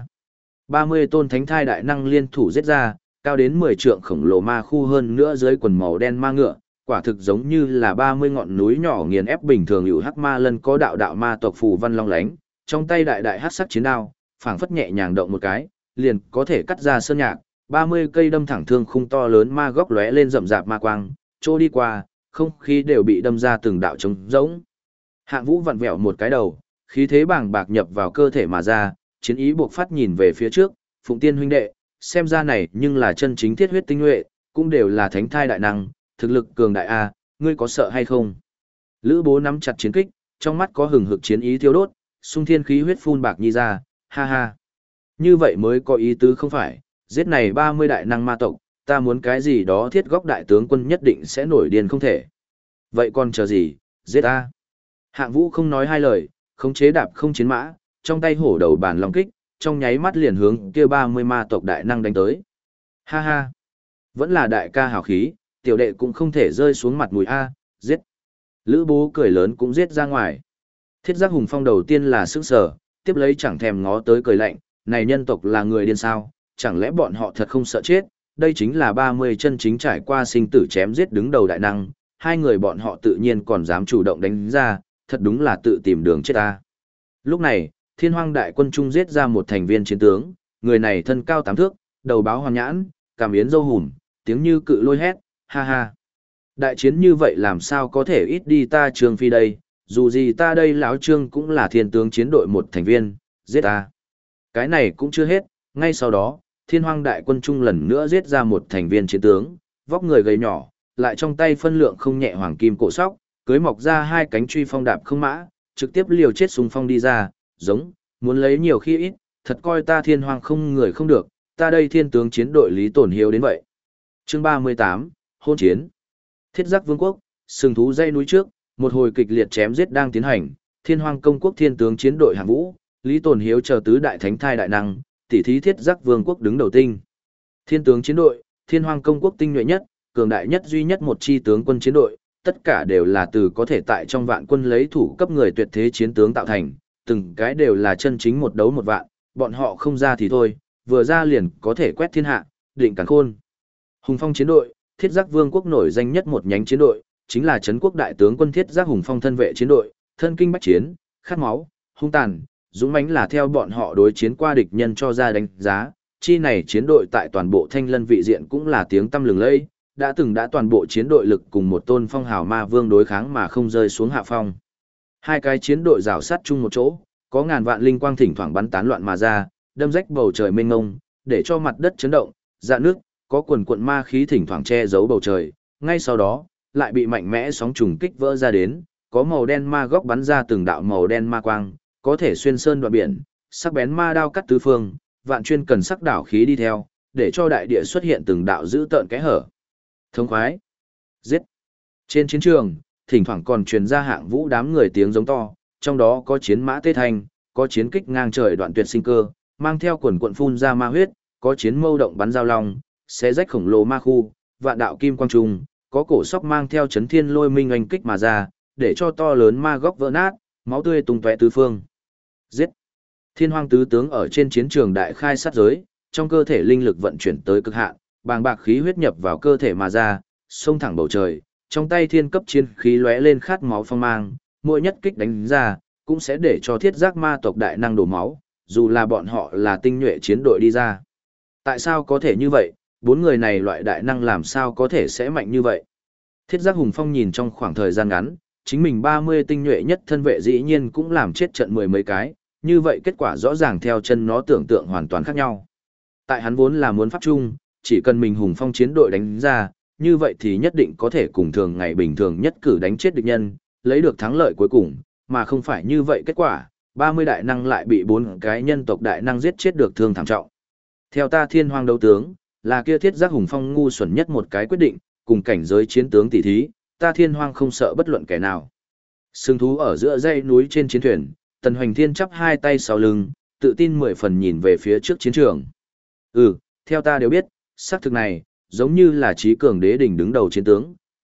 30 tôn thánh thai đại năng liên thủ giết ra, cao đến 10 trượng khổng lồ ma khu hơn nữa dưới quần màu đen ma ngựa, quả thực giống như là 30 ngọn núi nhỏ nghiền ép bình thường hữu hắc ma lân có đạo đạo ma tộc phù văn long lánh, trong tay đại đại hắc sắc chiến đao, phảng phất nhẹ nhàng động một cái, liền có thể cắt ra sơn nhạc, 30 cây đâm thẳng thương khung to lớn ma góc lóe lên rậm rạp ma quang, trô đi qua, không khí đều bị đâm ra từng đạo trống rỗng. Hạng Vũ vặn vẹo một cái đầu, khí thế bàng bạc nhập vào cơ thể mà ra, chiến ý buộc phát nhìn về phía trước, Phụng Tiên huynh đệ, xem ra này nhưng là chân chính thiết huyết tinh nhuệ, cũng đều là thánh thai đại năng, thực lực cường đại a, ngươi có sợ hay không? Lữ Bố nắm chặt chiến kích, trong mắt có hừng hực chiến ý thiêu đốt, xung thiên khí huyết phun bạc nhi ra, ha ha. Như vậy mới có ý tứ không phải, giết này 30 đại năng ma tộc, ta muốn cái gì đó thiết góc đại tướng quân nhất định sẽ nổi điên không thể. Vậy còn chờ gì, giết ta. Hạng Vũ không nói hai lời, khống chế đạp không chiến mã, trong tay hổ đầu bàn long kích, trong nháy mắt liền hướng kia 30 ma tộc đại năng đánh tới. Ha ha, vẫn là đại ca hào khí, tiểu đệ cũng không thể rơi xuống mặt mũi a, giết. Lữ Bố cười lớn cũng giết ra ngoài. Thiết Giác Hùng Phong đầu tiên là sững sờ, tiếp lấy chẳng thèm ngó tới cười lạnh, này nhân tộc là người điên sao, chẳng lẽ bọn họ thật không sợ chết, đây chính là 30 chân chính trải qua sinh tử chém giết đứng đầu đại năng, hai người bọn họ tự nhiên còn dám chủ động đánh ra, thật đúng là tự tìm đường chết ta. Lúc này, Thiên Hoang đại quân trung giết ra một thành viên chiến tướng, người này thân cao 8 thước, đầu báo hoàn nhãn, cảm yến dâu hùm, tiếng như cự lôi hét, ha ha. Đại chiến như vậy làm sao có thể ít đi ta Trương Phi đây, dù gì ta đây lão Trương cũng là thiên tướng chiến đội một thành viên, giết ta. Cái này cũng chưa hết, ngay sau đó, Thiên Hoang đại quân trung lần nữa giết ra một thành viên chiến tướng, vóc người gầy nhỏ, lại trong tay phân lượng không nhẹ hoàng kim cổ sóc, cưới mọc ra hai cánh truy phong đạp không mã, trực tiếp liều chết xung phong đi ra, giống, muốn lấy nhiều khi ít, thật coi ta Thiên Hoang không người không được, ta đây thiên tướng chiến đội Lý Tổn Hiếu đến vậy. Chương 38, hôn chiến. Thiết Giác Vương quốc, sừng thú dây núi trước, một hồi kịch liệt chém giết đang tiến hành, Thiên Hoang công quốc thiên tướng chiến đội Hạng Vũ, Lý Tổn Hiếu chờ tứ đại thánh thai đại năng, tỷ thí Thiết Giác Vương quốc đứng đầu tinh. Thiên tướng chiến đội, Thiên Hoang công quốc tinh nhuệ nhất, cường đại nhất duy nhất một chi tướng quân chiến đội, tất cả đều là từ có thể tại trong vạn quân lấy thủ cấp người tuyệt thế chiến tướng tạo thành, từng cái đều là chân chính một đấu một vạn, bọn họ không ra thì thôi, vừa ra liền có thể quét thiên hạ, định càn khôn. Hùng Phong chiến đội, Thiết Giác Vương quốc nổi danh nhất một nhánh chiến đội, chính là Trấn quốc đại tướng quân Thiết Giác Hùng Phong thân vệ chiến đội, thân kinh bách chiến, khát máu, hung tàn, dũng mãnh là theo bọn họ đối chiến qua địch nhân cho ra đánh giá, chi này chiến đội tại toàn bộ Thanh Lân vị diện cũng là tiếng tăm lừng lẫy, đã toàn bộ chiến đội lực cùng một tôn phong hào ma vương đối kháng mà không rơi xuống hạ phong. Hai cái chiến đội rào sát chung một chỗ, có ngàn vạn linh quang thỉnh thoảng bắn tán loạn mà ra, đâm rách bầu trời mênh mông, để cho mặt đất chấn động, rạn nước, có quần quận ma khí thỉnh thoảng che giấu bầu trời, ngay sau đó, lại bị mạnh mẽ sóng trùng kích vỡ ra đến, có màu đen ma góc bắn ra từng đạo màu đen ma quang, có thể xuyên sơn đoạn biển, sắc bén ma đao cắt tứ phương, vạn chuyên cần sắc đảo khí đi theo, để cho đại địa xuất hiện từng đạo dữ tợn kẽ hở. Thống khoái. Giết. Trên chiến trường, thỉnh thoảng còn truyền ra Hạng Vũ đám người tiếng giống to, trong đó có chiến mã tê thanh, có chiến kích ngang trời đoạn tuyệt sinh cơ, mang theo quần quận phun ra ma huyết, có chiến mâu động bắn giao long, xé rách khổng lồ ma khu, vạn đạo kim quang trung, có cổ sóc mang theo chấn thiên lôi minh oanh kích mà ra, để cho to lớn ma góc vỡ nát, máu tươi tung tóe tứ phương. Giết. Thiên Hoang tứ tướng ở trên chiến trường đại khai sát giới, trong cơ thể linh lực vận chuyển tới cực hạn, bàng bạc khí huyết nhập vào cơ thể mà ra, xông thẳng bầu trời, trong tay thiên cấp chiến khí lóe lên khát máu phong mang, mỗi nhất kích đánh ra, cũng sẽ để cho Thiết Giác ma tộc đại năng đổ máu, dù là bọn họ là tinh nhuệ chiến đội đi ra. Tại sao có thể như vậy, bốn người này loại đại năng làm sao có thể sẽ mạnh như vậy? Thiết Giác Hùng Phong nhìn trong khoảng thời gian ngắn, chính mình 30 tinh nhuệ nhất thân vệ dĩ nhiên cũng làm chết trận mười mấy cái, như vậy kết quả rõ ràng theo chân nó tưởng tượng hoàn toàn khác nhau. Tại hắn vốn là muốn pháp chung, chỉ cần mình Hùng Phong chiến đội đánh ra, như vậy thì nhất định có thể cùng thường ngày bình thường nhất cử đánh chết địch nhân, lấy được thắng lợi cuối cùng, mà không phải như vậy kết quả, 30 đại năng lại bị 4 cái nhân tộc đại năng giết chết được thương thảm trọng. Theo ta Thiên Hoang đấu tướng, là kia Thiết Giác Hùng Phong ngu xuẩn nhất một cái quyết định, cùng cảnh giới chiến tướng tỷ thí, ta Thiên Hoang không sợ bất luận kẻ nào. Sừng thú ở giữa dãy núi trên chiến thuyền, Tần Hoành Thiên chắp hai tay sau lưng, tự tin 10 phần nhìn về phía trước chiến trường. Theo ta đều biết, xác thực này, giống như là trí cường đế đỉnh đứng đầu chiến tướng,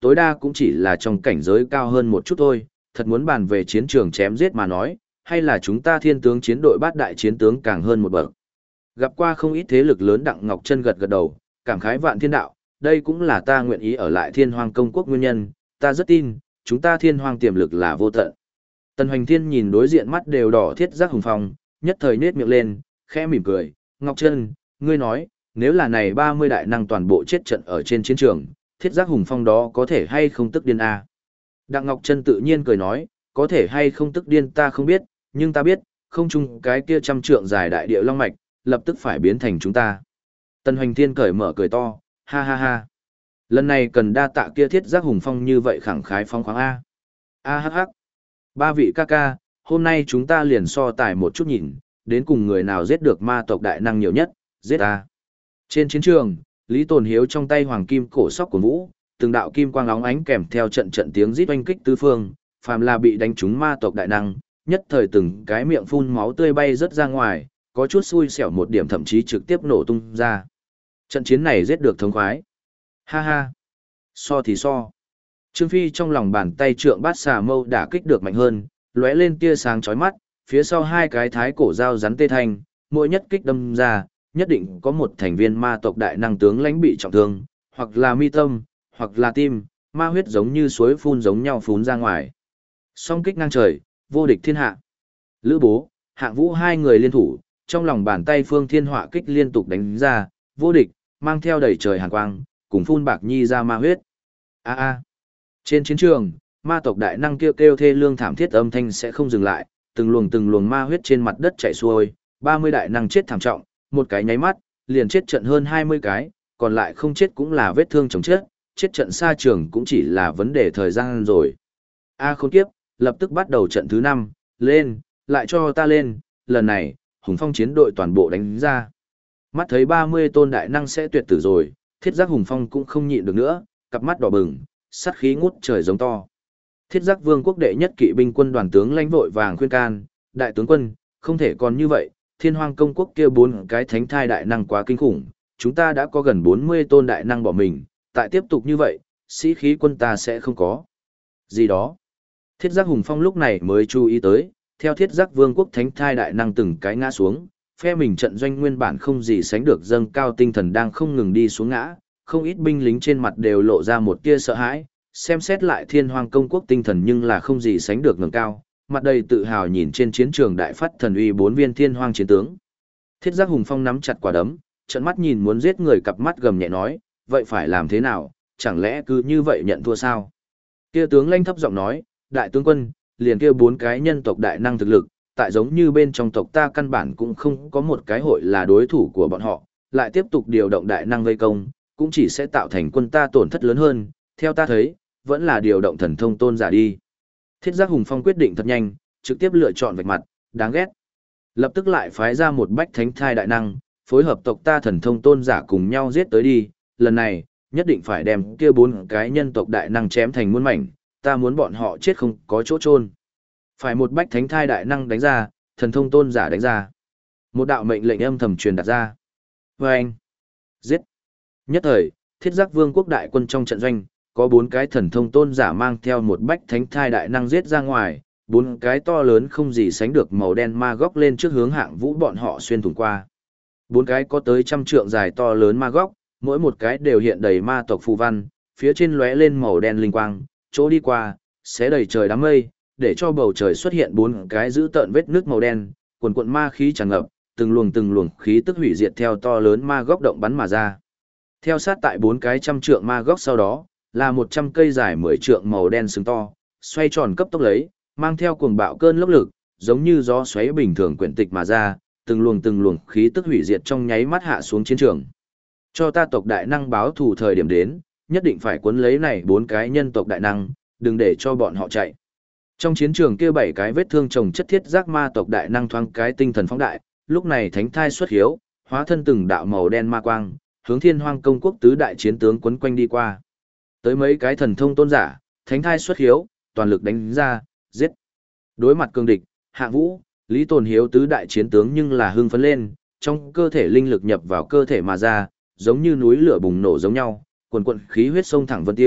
tối đa cũng chỉ là trong cảnh giới cao hơn một chút thôi, thật muốn bàn về chiến trường chém giết mà nói, hay là chúng ta thiên tướng chiến đội bát đại chiến tướng càng hơn một bậc. Gặp qua không ít thế lực lớn Đặng Ngọc Chân gật gật đầu, cảm khái vạn thiên đạo, đây cũng là ta nguyện ý ở lại Thiên Hoang công quốc nguyên nhân, ta rất tin, chúng ta Thiên Hoang tiềm lực là vô tận. Tần Hoành Thiên nhìn đối diện mắt đều đỏ Thiết Giác Hùng Phong, nhất thời nết miệng lên, khẽ mỉm cười, Ngọc Chân, ngươi nói, nếu là này 30 đại năng toàn bộ chết trận ở trên chiến trường, Thiết Giác Hùng Phong đó có thể hay không tức điên a? Đặng Ngọc Chân tự nhiên cười nói, có thể hay không tức điên ta không biết, nhưng ta biết, không chung cái kia trăm trượng dài đại địa long mạch, lập tức phải biến thành chúng ta. Tần Hoành Thiên cởi mở cười to, ha ha ha. Lần này cần đa tạ kia Thiết Giác Hùng Phong như vậy khẳng khái phóng khoáng a. A hắc hắc. Ba vị ca ca, hôm nay chúng ta liền so tài một chút nhìn, đến cùng người nào giết được ma tộc đại năng nhiều nhất, giết ta. Trên chiến trường, Lý Tồn Hiếu trong tay hoàng kim cổ sóc của vũ, từng đạo kim quang óng ánh kèm theo trận trận tiếng rít oanh kích tứ phương, phàm là bị đánh trúng ma tộc đại năng, nhất thời từng cái miệng phun máu tươi bay rất ra ngoài, có chút xui xẻo một điểm thậm chí trực tiếp nổ tung ra. Trận chiến này giết được thống khoái. Ha ha. So thì so. Trương Phi trong lòng bàn tay trượng bát xà mâu đả kích được mạnh hơn, lóe lên tia sáng chói mắt, phía sau hai cái thái cổ dao rắn tê thanh, mỗi nhất kích đâm ra, nhất định có một thành viên ma tộc đại năng tướng lãnh bị trọng thương, hoặc là mi tâm, hoặc là tim, ma huyết giống như suối phun giống nhau phún ra ngoài. Song kích ngang trời, vô địch thiên hạ. Lữ Bố, Hạng Vũ hai người liên thủ, trong lòng bàn tay Phương Thiên Họa kích liên tục đánh ra, vô địch, mang theo đầy trời hàn quang, cùng phun bạc nhi ra ma huyết. A a. Trên chiến trường, ma tộc đại năng kêu kêu thê lương thảm thiết âm thanh sẽ không dừng lại, từng luồng ma huyết trên mặt đất chảy xuôi, 30 đại năng chết thảm trọng, một cái nháy mắt, liền chết trận hơn 20 cái, còn lại không chết cũng là vết thương chồng chết, chết trận xa trường cũng chỉ là vấn đề thời gian rồi. A khốn kiếp, lập tức bắt đầu trận thứ 5, lên, lại cho ta lên, lần này, Hùng Phong chiến đội toàn bộ đánh ra. Mắt thấy 30 tôn đại năng sẽ tuyệt tử rồi, Thiết Giác Hùng Phong cũng không nhịn được nữa, cặp mắt đỏ bừng, sát khí ngút trời giống to. Thiết Giác Vương quốc đệ nhất kỵ binh quân đoàn tướng lãnh vội vàng khuyên can, đại tướng quân, không thể còn như vậy, Thiên Hoang công quốc kia 4 cái thánh thai đại năng quá kinh khủng, chúng ta đã có gần 40 tôn đại năng bỏ mình, tại tiếp tục như vậy, sĩ khí quân ta sẽ không có. Gì đó. Thiết Giác Hùng Phong lúc này mới chú ý tới, theo Thiết Giác Vương quốc thánh thai đại năng từng cái ngã xuống, phe mình trận doanh nguyên bản không gì sánh được dâng cao tinh thần đang không ngừng đi xuống ngã, không ít binh lính trên mặt đều lộ ra một tia sợ hãi, xem xét lại Thiên Hoang công quốc tinh thần nhưng là không gì sánh được ngẩng cao, mặt đầy tự hào nhìn trên chiến trường đại phát thần uy 4 viên Thiên Hoang chiến tướng. Thiết Giác Hùng Phong nắm chặt quả đấm, trợn mắt nhìn muốn giết người, cặp mắt gầm nhẹ nói, vậy phải làm thế nào, chẳng lẽ cứ như vậy nhận thua sao? Kia tướng lãnh thấp giọng nói, đại tướng quân, liền kia 4 cái nhân tộc đại năng thực lực, tại giống như bên trong tộc ta căn bản cũng không có một cái hội là đối thủ của bọn họ, lại tiếp tục điều động đại năng vây công, cũng chỉ sẽ tạo thành quân ta tổn thất lớn hơn, theo ta thấy, vẫn là điều động thần thông tôn giả đi. Thiết Giác Hùng Phong quyết định thật nhanh, trực tiếp lựa chọn vạch mặt, đáng ghét. Lập tức lại phái ra một bách thánh thai đại năng, phối hợp tộc ta thần thông tôn giả cùng nhau giết tới đi, lần này, nhất định phải đem kia 4 cái nhân tộc đại năng chém thành muôn mảnh, ta muốn bọn họ chết không có chỗ chôn. Phải một bách thánh thai đại năng đánh ra, thần thông tôn giả đánh ra. Một đạo mệnh lệnh âm thầm truyền đạt ra. Và anh, giết. Nhất thời, Thiết Giác Vương quốc đại quân trong trận doanh, có 4 cái thần thông tôn giả mang theo một bách thánh thai đại năng giết ra ngoài, 4 cái to lớn không gì sánh được màu đen ma góc lên trước hướng Hạng Vũ bọn họ xuyên thủng qua. 4 cái có tới trăm trượng dài to lớn ma góc, mỗi một cái đều hiện đầy ma tộc phù văn, phía trên lóe lên màu đen linh quang, chỗ đi qua, xé đầy trời đám mây, để cho bầu trời xuất hiện 4 cái dữ tợn vết nước màu đen, quần quần ma khí tràn ngập, từng luồng khí tức hủy diệt theo to lớn ma góc động bắn mà ra. Theo sát tại 4 cái trăm trượng ma góc sau đó, là 100 cây dài 10 trượng màu đen sừng to, xoay tròn cấp tốc lấy, mang theo cuồng bạo cơn lốc lực, giống như gió xoáy bình thường quyển tịch mà ra, từng luồng khí tức hủy diệt trong nháy mắt hạ xuống chiến trường. Cho ta tộc đại năng báo thù thời điểm đến, nhất định phải cuốn lấy này 4 cái nhân tộc đại năng, đừng để cho bọn họ chạy. Trong chiến trường kia 7 cái vết thương chồng chất thiết giác ma tộc đại năng thoáng cái tinh thần phóng đại, lúc này thánh thai xuất hiếu, hóa thân từng đạo màu đen ma quang, hướng Thiên Hoang công quốc tứ đại chiến tướng quấn quanh đi qua. Tới mấy cái thần thông tôn giả, thánh thai xuất hiếu, toàn lực đánh ra, giết. Đối mặt cường địch, Hạng Vũ, Lý Tồn Hiếu tứ đại chiến tướng nhưng là hưng phấn lên, trong cơ thể linh lực nhập vào cơ thể mà ra, giống như núi lửa bùng nổ giống nhau, quần quần khí huyết sông thẳng vân tiêu,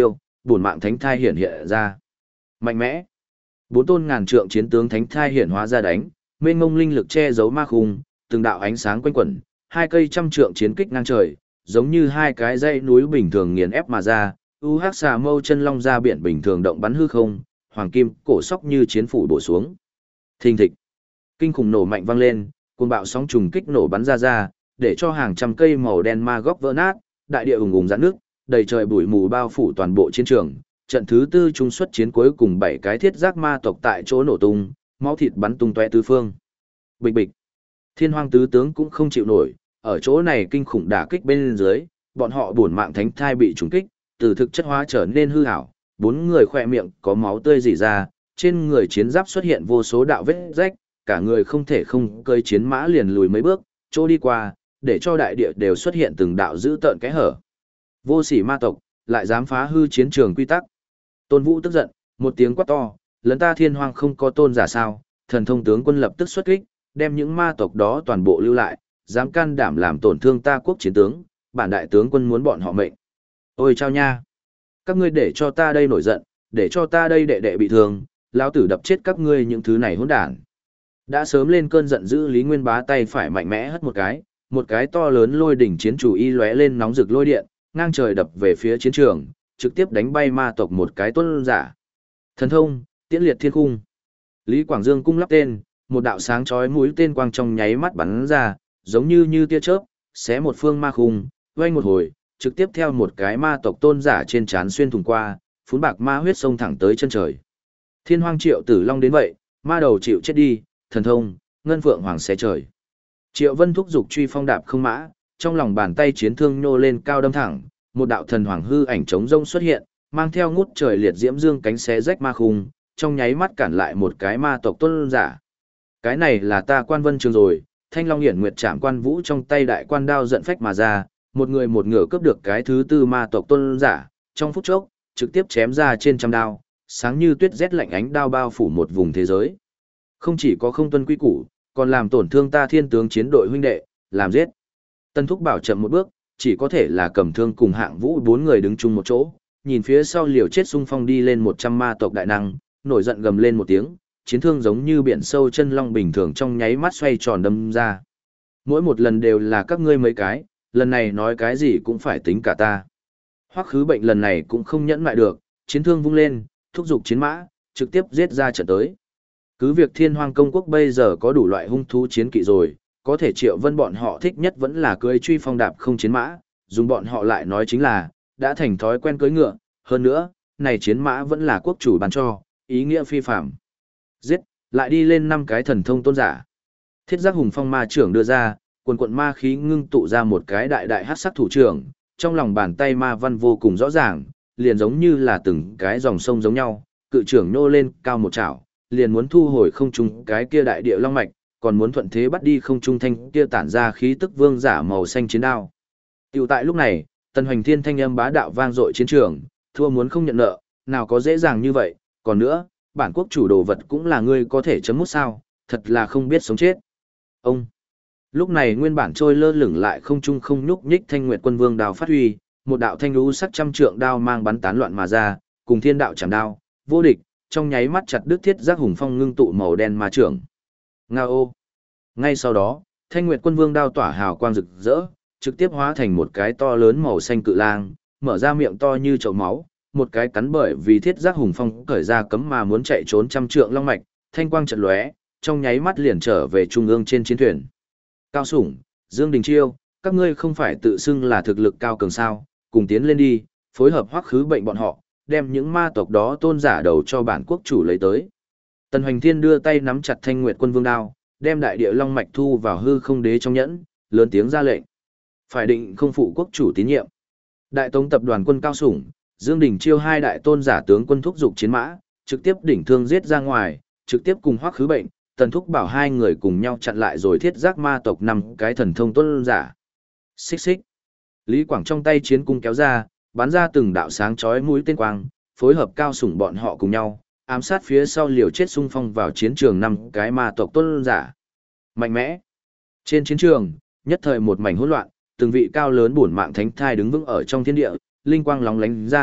bổn mạng thánh thai hiển hiện ra. Mạnh mẽ. Bốn tôn ngàn trượng chiến tướng thánh thai hiển hóa ra đánh, mênh mông linh lực che giấu ma khung, từng đạo ánh sáng quanh quẩn, hai cây trăm trượng chiến kích ngang trời, giống như hai cái dãy núi bình thường nghiền ép mà ra, hắc xà mâu chân long ra biển bình thường động bắn hư không, hoàng kim cổ sóc như chiến phủ bổ xuống. Thình thịch. Kinh khủng nổ mạnh vang lên, cuồng bạo sóng trùng kích nổ bắn ra, để cho hàng trăm cây màu đen ma góc vỡ nát, đại địa ùng ùng rạn nước, đầy trời bụi mù bao phủ toàn bộ chiến trường. Trận thứ tư trung xuất chiến cuối cùng 7 cái thiết giác ma tộc tại chỗ nổ tung, máu thịt bắn tung tóe tứ phương. Bịch bịch. Thiên Hoang tứ tướng cũng không chịu nổi, ở chỗ này kinh khủng đả kích bên dưới, bọn họ bổn mạng thánh thai bị trùng kích, từ thực chất hóa trở nên hư ảo. Bốn người khỏe miệng có máu tươi rỉ ra, trên người chiến giáp xuất hiện vô số đạo vết rách, cả người không thể không cơi chiến mã liền lùi mấy bước, chỗ đi qua, để cho đại địa đều xuất hiện từng đạo dữ tợn kẽ hở. Vô sỉ ma tộc, lại dám phá hư chiến trường quy tắc. Tôn Vũ tức giận, một tiếng quát to, lấn ta Thiên Hoang không có tôn giả sao? Thần thông tướng quân lập tức xuất kích, đem những ma tộc đó toàn bộ lưu lại, dám can đảm làm tổn thương ta quốc chiến tướng, bản đại tướng quân muốn bọn họ mệnh. Ôi chao nha! Các ngươi để cho ta đây nổi giận, để cho ta đây đệ đệ bị thương, lão tử đập chết các ngươi những thứ này hỗn đản. Đã sớm lên cơn giận dữ Lý Nguyên Bá tay phải mạnh mẽ hất một cái to lớn lôi đỉnh chiến chủ y lóe lên nóng rực lôi điện, ngang trời đập về phía chiến trường, trực tiếp đánh bay ma tộc một cái tuân giả. Thần thông, tiễn liệt thiên cung. Lý Quảng Dương cung lắp tên, một đạo sáng chói mũi tên quang trong nháy mắt bắn ra, giống như tia chớp, xé một phương ma khung, vang một hồi, trực tiếp theo một cái ma tộc tôn giả trên trán xuyên thủng qua, phun bạc ma huyết xông thẳng tới chân trời. Thiên Hoang Triệu Tử Long đến vậy, ma đầu chịu chết đi, thần thông, ngân phượng hoàng xé trời. Triệu Vân thúc giục truy phong đạp không mã, trong lòng bàn tay chiến thương nhô lên cao đâm thẳng, một đạo thần hoàng hư ảnh trống rông xuất hiện, mang theo ngút trời liệt diễm dương cánh xé rách ma khung, trong nháy mắt cản lại một cái ma tộc tôn giả. Cái này là ta Quan Vân Trường rồi, Thanh Long Hiển Nguyệt Trảm Quan Vũ trong tay đại quan đao giận phách mà ra, một người một ngựa cướp được cái thứ tư ma tộc tôn giả, trong phút chốc, trực tiếp chém ra trên trăm đao, sáng như tuyết rét lạnh ánh đao bao phủ một vùng thế giới. Không chỉ có không tuân quy củ, còn làm tổn thương ta Thiên tướng chiến đội huynh đệ, làm giết. Tân Thúc Bảo chậm một bước, chỉ có thể là cầm thương cùng Hạng Vũ bốn người đứng chung một chỗ, nhìn phía sau liều chết xung phong đi lên 100 ma tộc đại năng, nổi giận gầm lên một tiếng, chiến thương giống như biển sâu chân long bình thường trong nháy mắt xoay tròn đâm ra. Mỗi một lần đều là các ngươi mấy cái, lần này nói cái gì cũng phải tính cả ta. Hoắc Khứ Bệnh lần này cũng không nhẫn lại được, chiến thương vung lên, thúc giục chiến mã, trực tiếp giết ra trận tới. Cứ việc Thiên Hoang công quốc bây giờ có đủ loại hung thú chiến kỵ rồi, có thể Triệu Vân bọn họ thích nhất vẫn là cưỡi truy phong đạp không chiến mã, dùng bọn họ lại nói chính là, đã thành thói quen cưỡi ngựa, hơn nữa, này chiến mã vẫn là quốc chủ ban cho, ý nghĩa phi phạm. Giết, lại đi lên 5 cái thần thông tôn giả. Thiết giác hùng phong ma trưởng đưa ra, quần quận ma khí ngưng tụ ra một cái đại đại hắc sắc thủ trưởng, trong lòng bàn tay ma văn vô cùng rõ ràng, liền giống như là từng cái dòng sông giống nhau, cự trưởng nô lên cao một chảo, liền muốn thu hồi không trung cái kia đại địa long mạch, còn muốn thuận thế bắt đi không trung thanh kia tản ra khí tức vương giả màu xanh chiến đao. Tiểu tại lúc này, Tần Hoành Thiên thanh âm bá đạo vang dội chiến trường, thua muốn không nhận nợ, nào có dễ dàng như vậy, còn nữa, bản quốc chủ đồ vật cũng là ngươi có thể chấm mút sao, thật là không biết sống chết. Ông. Lúc này nguyên bản trôi lơ lửng lại không trung không nhúc nhích Thanh Nguyệt Quân Vương đao phát huy, một đạo thanh lũ sắc trăm trượng đao mang bắn tán loạn mà ra, cùng thiên đạo chạm đao, vô địch, trong nháy mắt chặt đứt thiết giác hùng phong ngưng tụ màu đen ma trưởng. Ngao. Ngay sau đó, Thanh Nguyệt Quân Vương đao tỏa hào quang rực rỡ, trực tiếp hóa thành một cái to lớn màu xanh cự lang, mở ra miệng to như chậu máu, một cái cắn bởi vì thiết giác hùng phong cởi ra cấm mà muốn chạy trốn trăm trượng long mạch, thanh quang chợt lóe, trong nháy mắt liền trở về trung ương trên chiến thuyền. Cao Sủng, Dương Đình Chiêu, các ngươi không phải tự xưng là thực lực cao cường sao, cùng tiến lên đi, phối hợp Hoắc Khứ Bệnh bọn họ, đem những ma tộc đó tôn giả đầu cho bản quốc chủ lấy tới. Tần Hoành Thiên đưa tay nắm chặt Thanh Nguyệt Quân Vương đao, đem đại địa long mạch thu vào hư không đế trong nhẫn, lớn tiếng ra lệnh. Phải định không phụ quốc chủ tín nhiệm. Đại Tống tập đoàn quân Cao Sủng, Dương Đình Chiêu hai đại tôn giả tướng quân thúc dục chiến mã, trực tiếp đỉnh thương giết ra ngoài, trực tiếp cùng Hoắc Khứ Bệnh, Tần Thúc Bảo hai người cùng nhau chặn lại rồi thiết giác ma tộc 5 cái thần thông tôn giả. Xích xích. Lý Quảng trong tay chiến cung kéo ra, bắn ra từng đạo sáng chói mũi tên quang, phối hợp Cao Sủng bọn họ cùng nhau, ám sát phía sau liều chết xung phong vào chiến trường 5 cái ma tộc tôn giả. Mạnh mẽ. Trên chiến trường, nhất thời một mảnh hỗn loạn, từng vị cao lớn bổn mạng thánh thai đứng vững ở trong thiên địa, linh quang lóng lánh gian,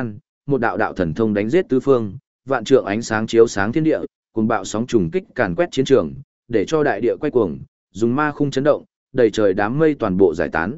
một đạo đạo thần thông đánh giết tứ phương, vạn trượng ánh sáng chiếu sáng thiên địa, cuồng bạo sóng trùng kích càn quét chiến trường, để cho đại địa quay cuồng, dùng ma khung chấn động, đầy trời đám mây toàn bộ giải tán.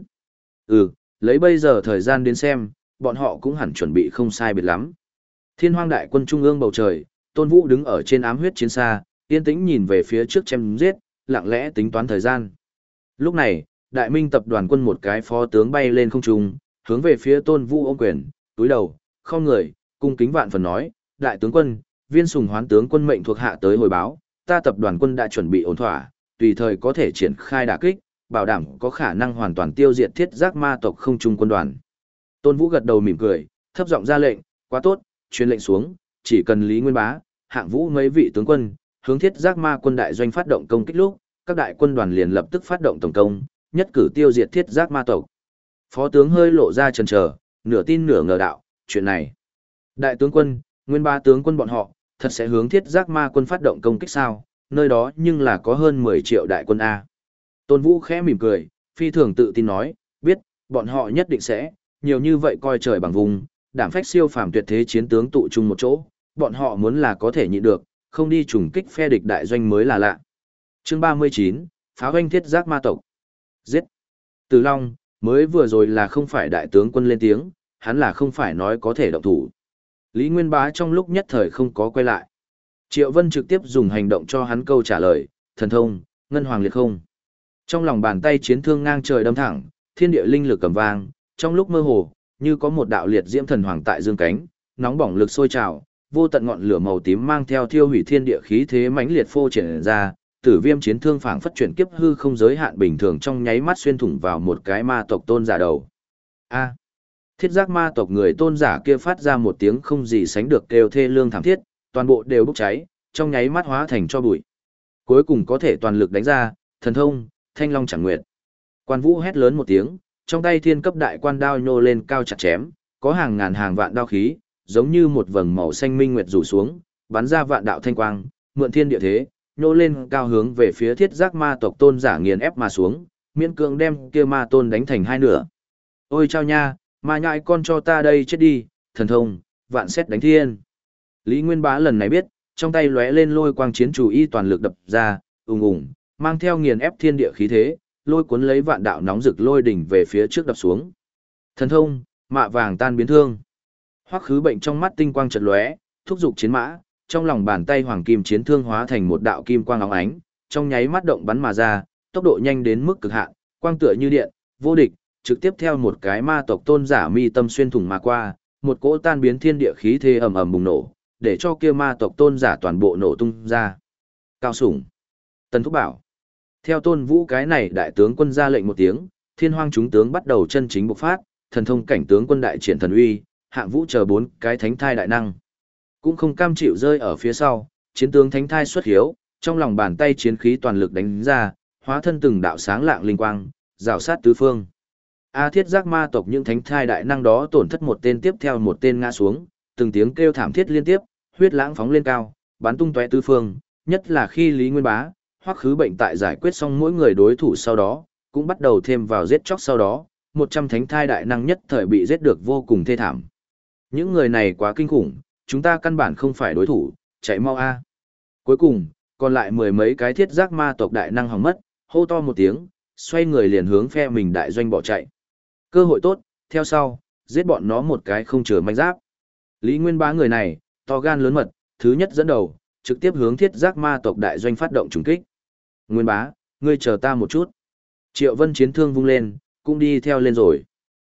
Lấy bây giờ thời gian đến xem, bọn họ cũng hẳn chuẩn bị không sai biệt lắm. Thiên Hoang đại quân trung ương bầu trời, Tôn Vũ đứng ở trên ám huyết chiến xa, yên tĩnh nhìn về phía trước chém giết, lặng lẽ tính toán thời gian. Lúc này, Đại Minh tập đoàn quân một cái phó tướng bay lên không trung, hướng về phía Tôn Vũ ôm quyền, túi đầu, không người, cung kính vạn phần nói, đại tướng quân, Viên Sùng Hoán tướng quân mệnh thuộc hạ tới hồi báo, ta tập đoàn quân đã chuẩn bị ổn thỏa, tùy thời có thể triển khai đả kích, bảo đảm có khả năng hoàn toàn tiêu diệt thiết giác ma tộc không trung quân đoàn. Tôn Vũ gật đầu mỉm cười, thấp giọng ra lệnh, quá tốt, truyền lệnh xuống, chỉ cần Lý Nguyên Bá, Hạng Vũ mấy vị tướng quân, hướng thiết giác ma quân đại doanh phát động công kích lúc, các đại quân đoàn liền lập tức phát động tổng công, nhất cử tiêu diệt thiết giác ma tộc. Phó tướng hơi lộ ra chần chờ, nửa tin nửa ngờ đạo, chuyện này. Đại tướng quân, Nguyên Bá tướng quân bọn họ, thật sẽ hướng thiết giác ma quân phát động công kích sao, nơi đó nhưng là có hơn 10 triệu đại quân A. Tôn Vũ khẽ mỉm cười, phi thường tự tin nói, biết, bọn họ nhất định sẽ, nhiều như vậy coi trời bằng vùng, đảm phách siêu phàm tuyệt thế chiến tướng tụ chung một chỗ, bọn họ muốn là có thể nhịn được, không đi trùng kích phe địch đại doanh mới là lạ. Chương 39, phá hoanh thiết giác ma tộc. Giết. Từ Long, mới vừa rồi là không phải đại tướng quân lên tiếng, hắn là không phải nói có thể động thủ. Lý Nguyên Bá trong lúc nhất thời không có quay lại. Triệu Vân trực tiếp dùng hành động cho hắn câu trả lời, thần thông, ngân hoàng liệt không. Trong lòng bàn tay chiến thương ngang trời đâm thẳng, thiên địa linh lực cầm vang, trong lúc mơ hồ, như có một đạo liệt diễm thần hoàng tại dương cánh, nóng bỏng lực sôi trào, vô tận ngọn lửa màu tím mang theo thiêu hủy thiên địa khí thế mãnh liệt phô triển ra, Tử Viêm chiến thương phảng phất chuyển kiếp hư không giới hạn bình thường trong nháy mắt xuyên thủng vào một cái ma tộc tôn giả đầu. A. Thiết giác ma tộc người tôn giả kia phát ra một tiếng không gì sánh được kêu thê lương thảm thiết, toàn bộ đều bốc cháy, trong nháy mắt hóa thành cho bụi. Cuối cùng có thể toàn lực đánh ra, thần thông, Thanh Long Chẳng Nguyệt. Quan Vũ hét lớn một tiếng, trong tay thiên cấp đại quan đao nhô lên cao chặt chém, có hàng ngàn hàng vạn đao khí, giống như một vầng màu xanh minh nguyệt rủ xuống, bắn ra vạn đạo thanh quang, mượn thiên địa thế, nhô lên cao hướng về phía thiết giác ma tộc tôn giả nghiền ép mà xuống, miễn cưỡng đem kia ma tôn đánh thành hai nửa. Ôi chao nha, ma nhại con cho ta đây chết đi, thần thông, vạn xét đánh thiên. Lý Nguyên Bá lần này biết, trong tay lóe lên lôi quang chiến chủ y toàn lực đập ra, ùng ùng, mang theo nghiền ép thiên địa khí thế, lôi cuốn lấy vạn đạo nóng rực lôi đỉnh về phía trước đập xuống. Thần thông, mạ vàng tan biến thương. Hoắc Khứ Bệnh trong mắt tinh quang chợt lóe, thúc giục chiến mã, trong lòng bàn tay hoàng kim chiến thương hóa thành một đạo kim quang óng ánh, trong nháy mắt động bắn mà ra, tốc độ nhanh đến mức cực hạn, quang tựa như điện, vô địch, trực tiếp theo một cái ma tộc tôn giả mi tâm xuyên thủng mà qua, một cỗ tan biến thiên địa khí thế ầm ầm bùng nổ, để cho kia ma tộc tôn giả toàn bộ nổ tung ra. Cao Sủng, Tần Thúc Bảo. Theo Tôn Vũ cái này đại tướng quân ra lệnh một tiếng, Thiên Hoang chúng tướng bắt đầu chân chính bộc phát, thần thông cảnh tướng quân đại triển thần uy, Hạng Vũ chờ 4 cái thánh thai đại năng. Cũng không cam chịu rơi ở phía sau, chiến tướng thánh thai xuất hiếu, trong lòng bàn tay chiến khí toàn lực đánh ra, hóa thân từng đạo sáng lạng linh quang, rào sát tứ phương. A thiết giác ma tộc những thánh thai đại năng đó tổn thất một tên tiếp theo một tên ngã xuống, từng tiếng kêu thảm thiết liên tiếp, huyết lãng phóng lên cao, bắn tung tóe tứ phương, nhất là khi Lý Nguyên Bá, Hoắc Khứ Bệnh tại giải quyết xong mỗi người đối thủ sau đó, cũng bắt đầu thêm vào giết chóc sau đó, 100 thánh thai đại năng nhất thời bị giết được vô cùng thê thảm. Những người này quá kinh khủng, chúng ta căn bản không phải đối thủ, chạy mau a. Cuối cùng, còn lại mười mấy cái thiết giác ma tộc đại năng hỏng mất, hô to một tiếng, xoay người liền hướng phe mình đại doanh bỏ chạy. Cơ hội tốt, theo sau, giết bọn nó một cái không chừa manh giáp. Lý Nguyên Bá người này, to gan lớn mật, thứ nhất dẫn đầu, trực tiếp hướng thiết giác ma tộc đại doanh phát động trùng kích. Nguyên Bá, ngươi chờ ta một chút. Triệu Vân chiến thương vung lên, cũng đi theo lên rồi.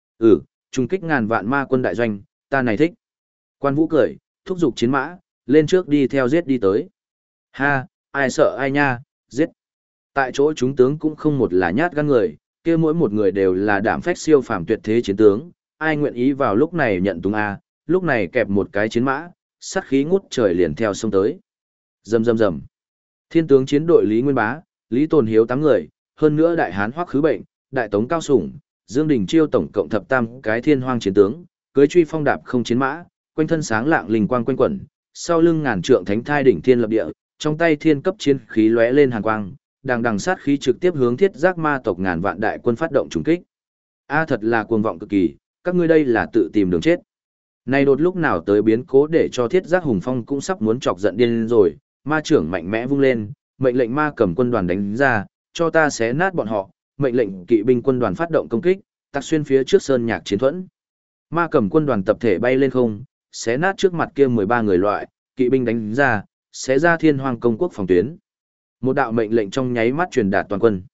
Trùng kích ngàn vạn ma quân đại doanh, ta này thích. Quan Vũ cười, thúc giục chiến mã, lên trước đi theo giết đi tới. Ha, ai sợ ai nha, giết. Tại chỗ chúng tướng cũng không một là nhát gan người, kia mỗi một người đều là đảm phách siêu phàm tuyệt thế chiến tướng, ai nguyện ý vào lúc này nhận tung a, lúc này kẹp một cái chiến mã, sát khí ngút trời liền theo sông tới. Rầm rầm rầm. Thiên tướng chiến đội Lý Nguyên Bá, Lý Tồn Hiếu 8 người, hơn nữa đại hán Hoắc Khứ Bệnh, đại tống Cao Sủng, Dương Đình Chiêu tổng cộng thập tam cái thiên hoang chiến tướng, cưới truy phong đạp không chiến mã, quanh thân sáng lạng linh quang quanh quẩn, sau lưng ngàn trượng thánh thai đỉnh thiên lập địa, trong tay thiên cấp chiến khí lóe lên hàn quang, đằng đằng sát khí trực tiếp hướng thiết giác ma tộc ngàn vạn đại quân phát động trùng kích. A thật là cuồng vọng cực kỳ, các ngươi đây là tự tìm đường chết. Này đột lúc nào tới biến cố để cho Thiết Giác Hùng Phong cũng sắp muốn chọc giận điên rồi, ma trưởng mạnh mẽ vung lên, mệnh lệnh ma cầm quân đoàn đánh ra, cho ta xé nát bọn họ, mệnh lệnh kỵ binh quân đoàn phát động công kích, tạc xuyên phía trước sơn nhạc chiến thuẫn. Ma cầm quân đoàn tập thể bay lên không, xé nát trước mặt kia 13 người loại, kỵ binh đánh ra, xé ra Thiên Hoang công quốc phòng tuyến. Một đạo mệnh lệnh trong nháy mắt truyền đạt toàn quân.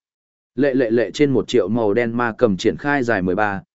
Lệ trên 1 triệu màu đen ma cầm triển khai dài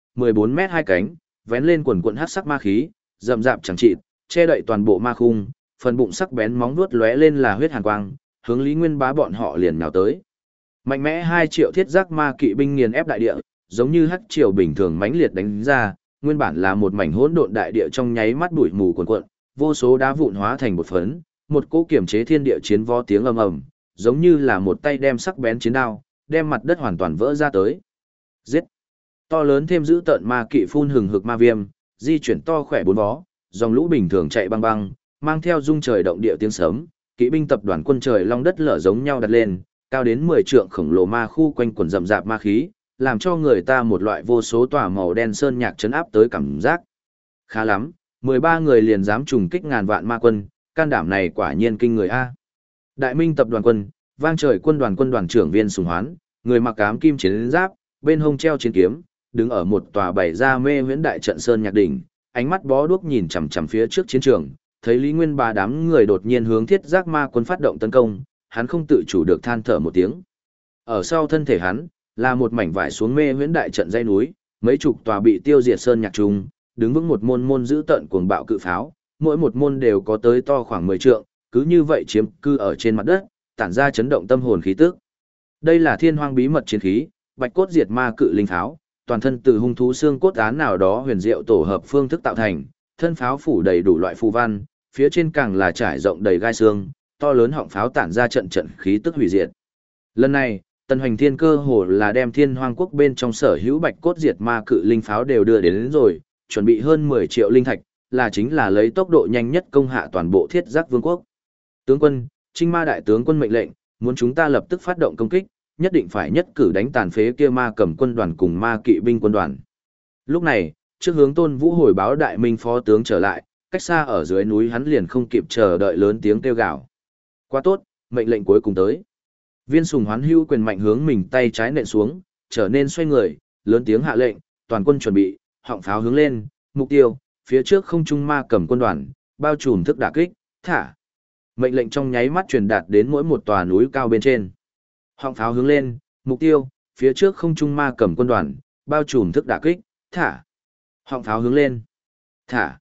14 mét hai cánh, vén lên quần quần hắc sắc ma khí, rậm rạp chẳng chịt, che đậy toàn bộ ma khung, phần bụng sắc bén móng vuốt lóe lên là huyết hàn quang, hướng Lý Nguyên Bá bọn họ liền nhào tới. Mạnh mẽ 2 triệu thiết giác ma kỵ binh nghiền ép đại địa, giống như hắc triều bình thường mãnh liệt đánh ra, nguyên bản là một mảnh hỗn độn đại địa trong nháy mắt bụi mù cuồn cuộn, vô số đá vụn hóa thành một phấn, một cỗ kiểm chế thiên địa chiến võ tiếng ầm ầm, giống như là một tay đem sắc bén chiến đao, đem mặt đất hoàn toàn vỡ ra tới. Giết! To lớn thêm giữ tợn ma kỵ phun hừng hực ma viêm, di chuyển to khỏe bốn vó, dòng lũ bình thường chạy băng băng, mang theo rung trời động địa tiếng sấm, kỵ binh tập đoàn quân trời long đất lở giống nhau đặt lên, cao đến 10 trượng khổng lồ ma khu quanh quần rậm rạp ma khí, làm cho người ta một loại vô số tòa màu đen sơn nhạc chấn áp tới cảm giác. Khá lắm, 13 người liền dám trùng kích ngàn vạn ma quân, can đảm này quả nhiên kinh người a. Đại Minh tập đoàn quân, vang trời quân đoàn trưởng Viên Sùng Hoán, người mặc ám kim chiến giáp, bên hông treo chiến kiếm, đứng ở một tòa bày ra mê huyễn đại trận sơn nhạc đỉnh, ánh mắt bó đuốc nhìn chằm chằm phía trước chiến trường, thấy Lý Nguyên Bá đám người đột nhiên hướng Thiết Giác Ma quân phát động tấn công, hắn không tự chủ được than thở một tiếng. Ở sau thân thể hắn là một mảnh vải xuống mê huyễn đại trận dãy núi, mấy chục tòa bị tiêu diệt sơn nhạc trùng, đứng vững một môn giữ tận cuồng bạo cự pháo, mỗi một môn đều có tới to khoảng 10 trượng, cứ như vậy chiếm cư ở trên mặt đất, tản ra chấn động tâm hồn khí tức. Đây là Thiên Hoang bí mật chiến khí, Bạch cốt diệt ma cự linh pháo, toàn thân từ hung thú xương cốt án nào đó huyền diệu tổ hợp phương thức tạo thành, thân pháo phủ đầy đủ loại phù văn, phía trên càng là trải rộng đầy gai xương, to lớn họng pháo tản ra trận khí tức hủy diệt. Lần này, Tần Hoành Thiên cơ hồ là đem Thiên Hoang quốc bên trong sở hữu Bạch cốt diệt ma cự linh pháo đều đưa đến rồi, chuẩn bị hơn 10 triệu linh thạch, chính là lấy tốc độ nhanh nhất công hạ toàn bộ Thiết Giác Vương quốc. Tướng quân, Trinh Ma đại tướng quân mệnh lệnh, muốn chúng ta lập tức phát động công kích, nhất định phải nhất cử đánh tàn phế kia ma cầm quân đoàn cùng ma kỵ binh quân đoàn. Lúc này, trước hướng Tôn Vũ hồi báo Đại Minh phó tướng trở lại, cách xa ở dưới núi hắn liền không kịp chờ đợi lớn tiếng kêu gào. Quá tốt, mệnh lệnh cuối cùng tới. Viên Sùng Hoán hưu quyền mạnh hướng mình tay trái nện xuống, trở nên xoay người, lớn tiếng hạ lệnh, toàn quân chuẩn bị, họng pháo hướng lên, mục tiêu, phía trước không trung ma cầm quân đoàn, bao trùm thức đả kích, thả. Mệnh lệnh trong nháy mắt truyền đạt đến mỗi một tòa núi cao bên trên. Họng pháo hướng lên, mục tiêu, phía trước không trung ma cầm quân đoàn, bao trùm thức đả kích, thả. Họng pháo hướng lên, thả.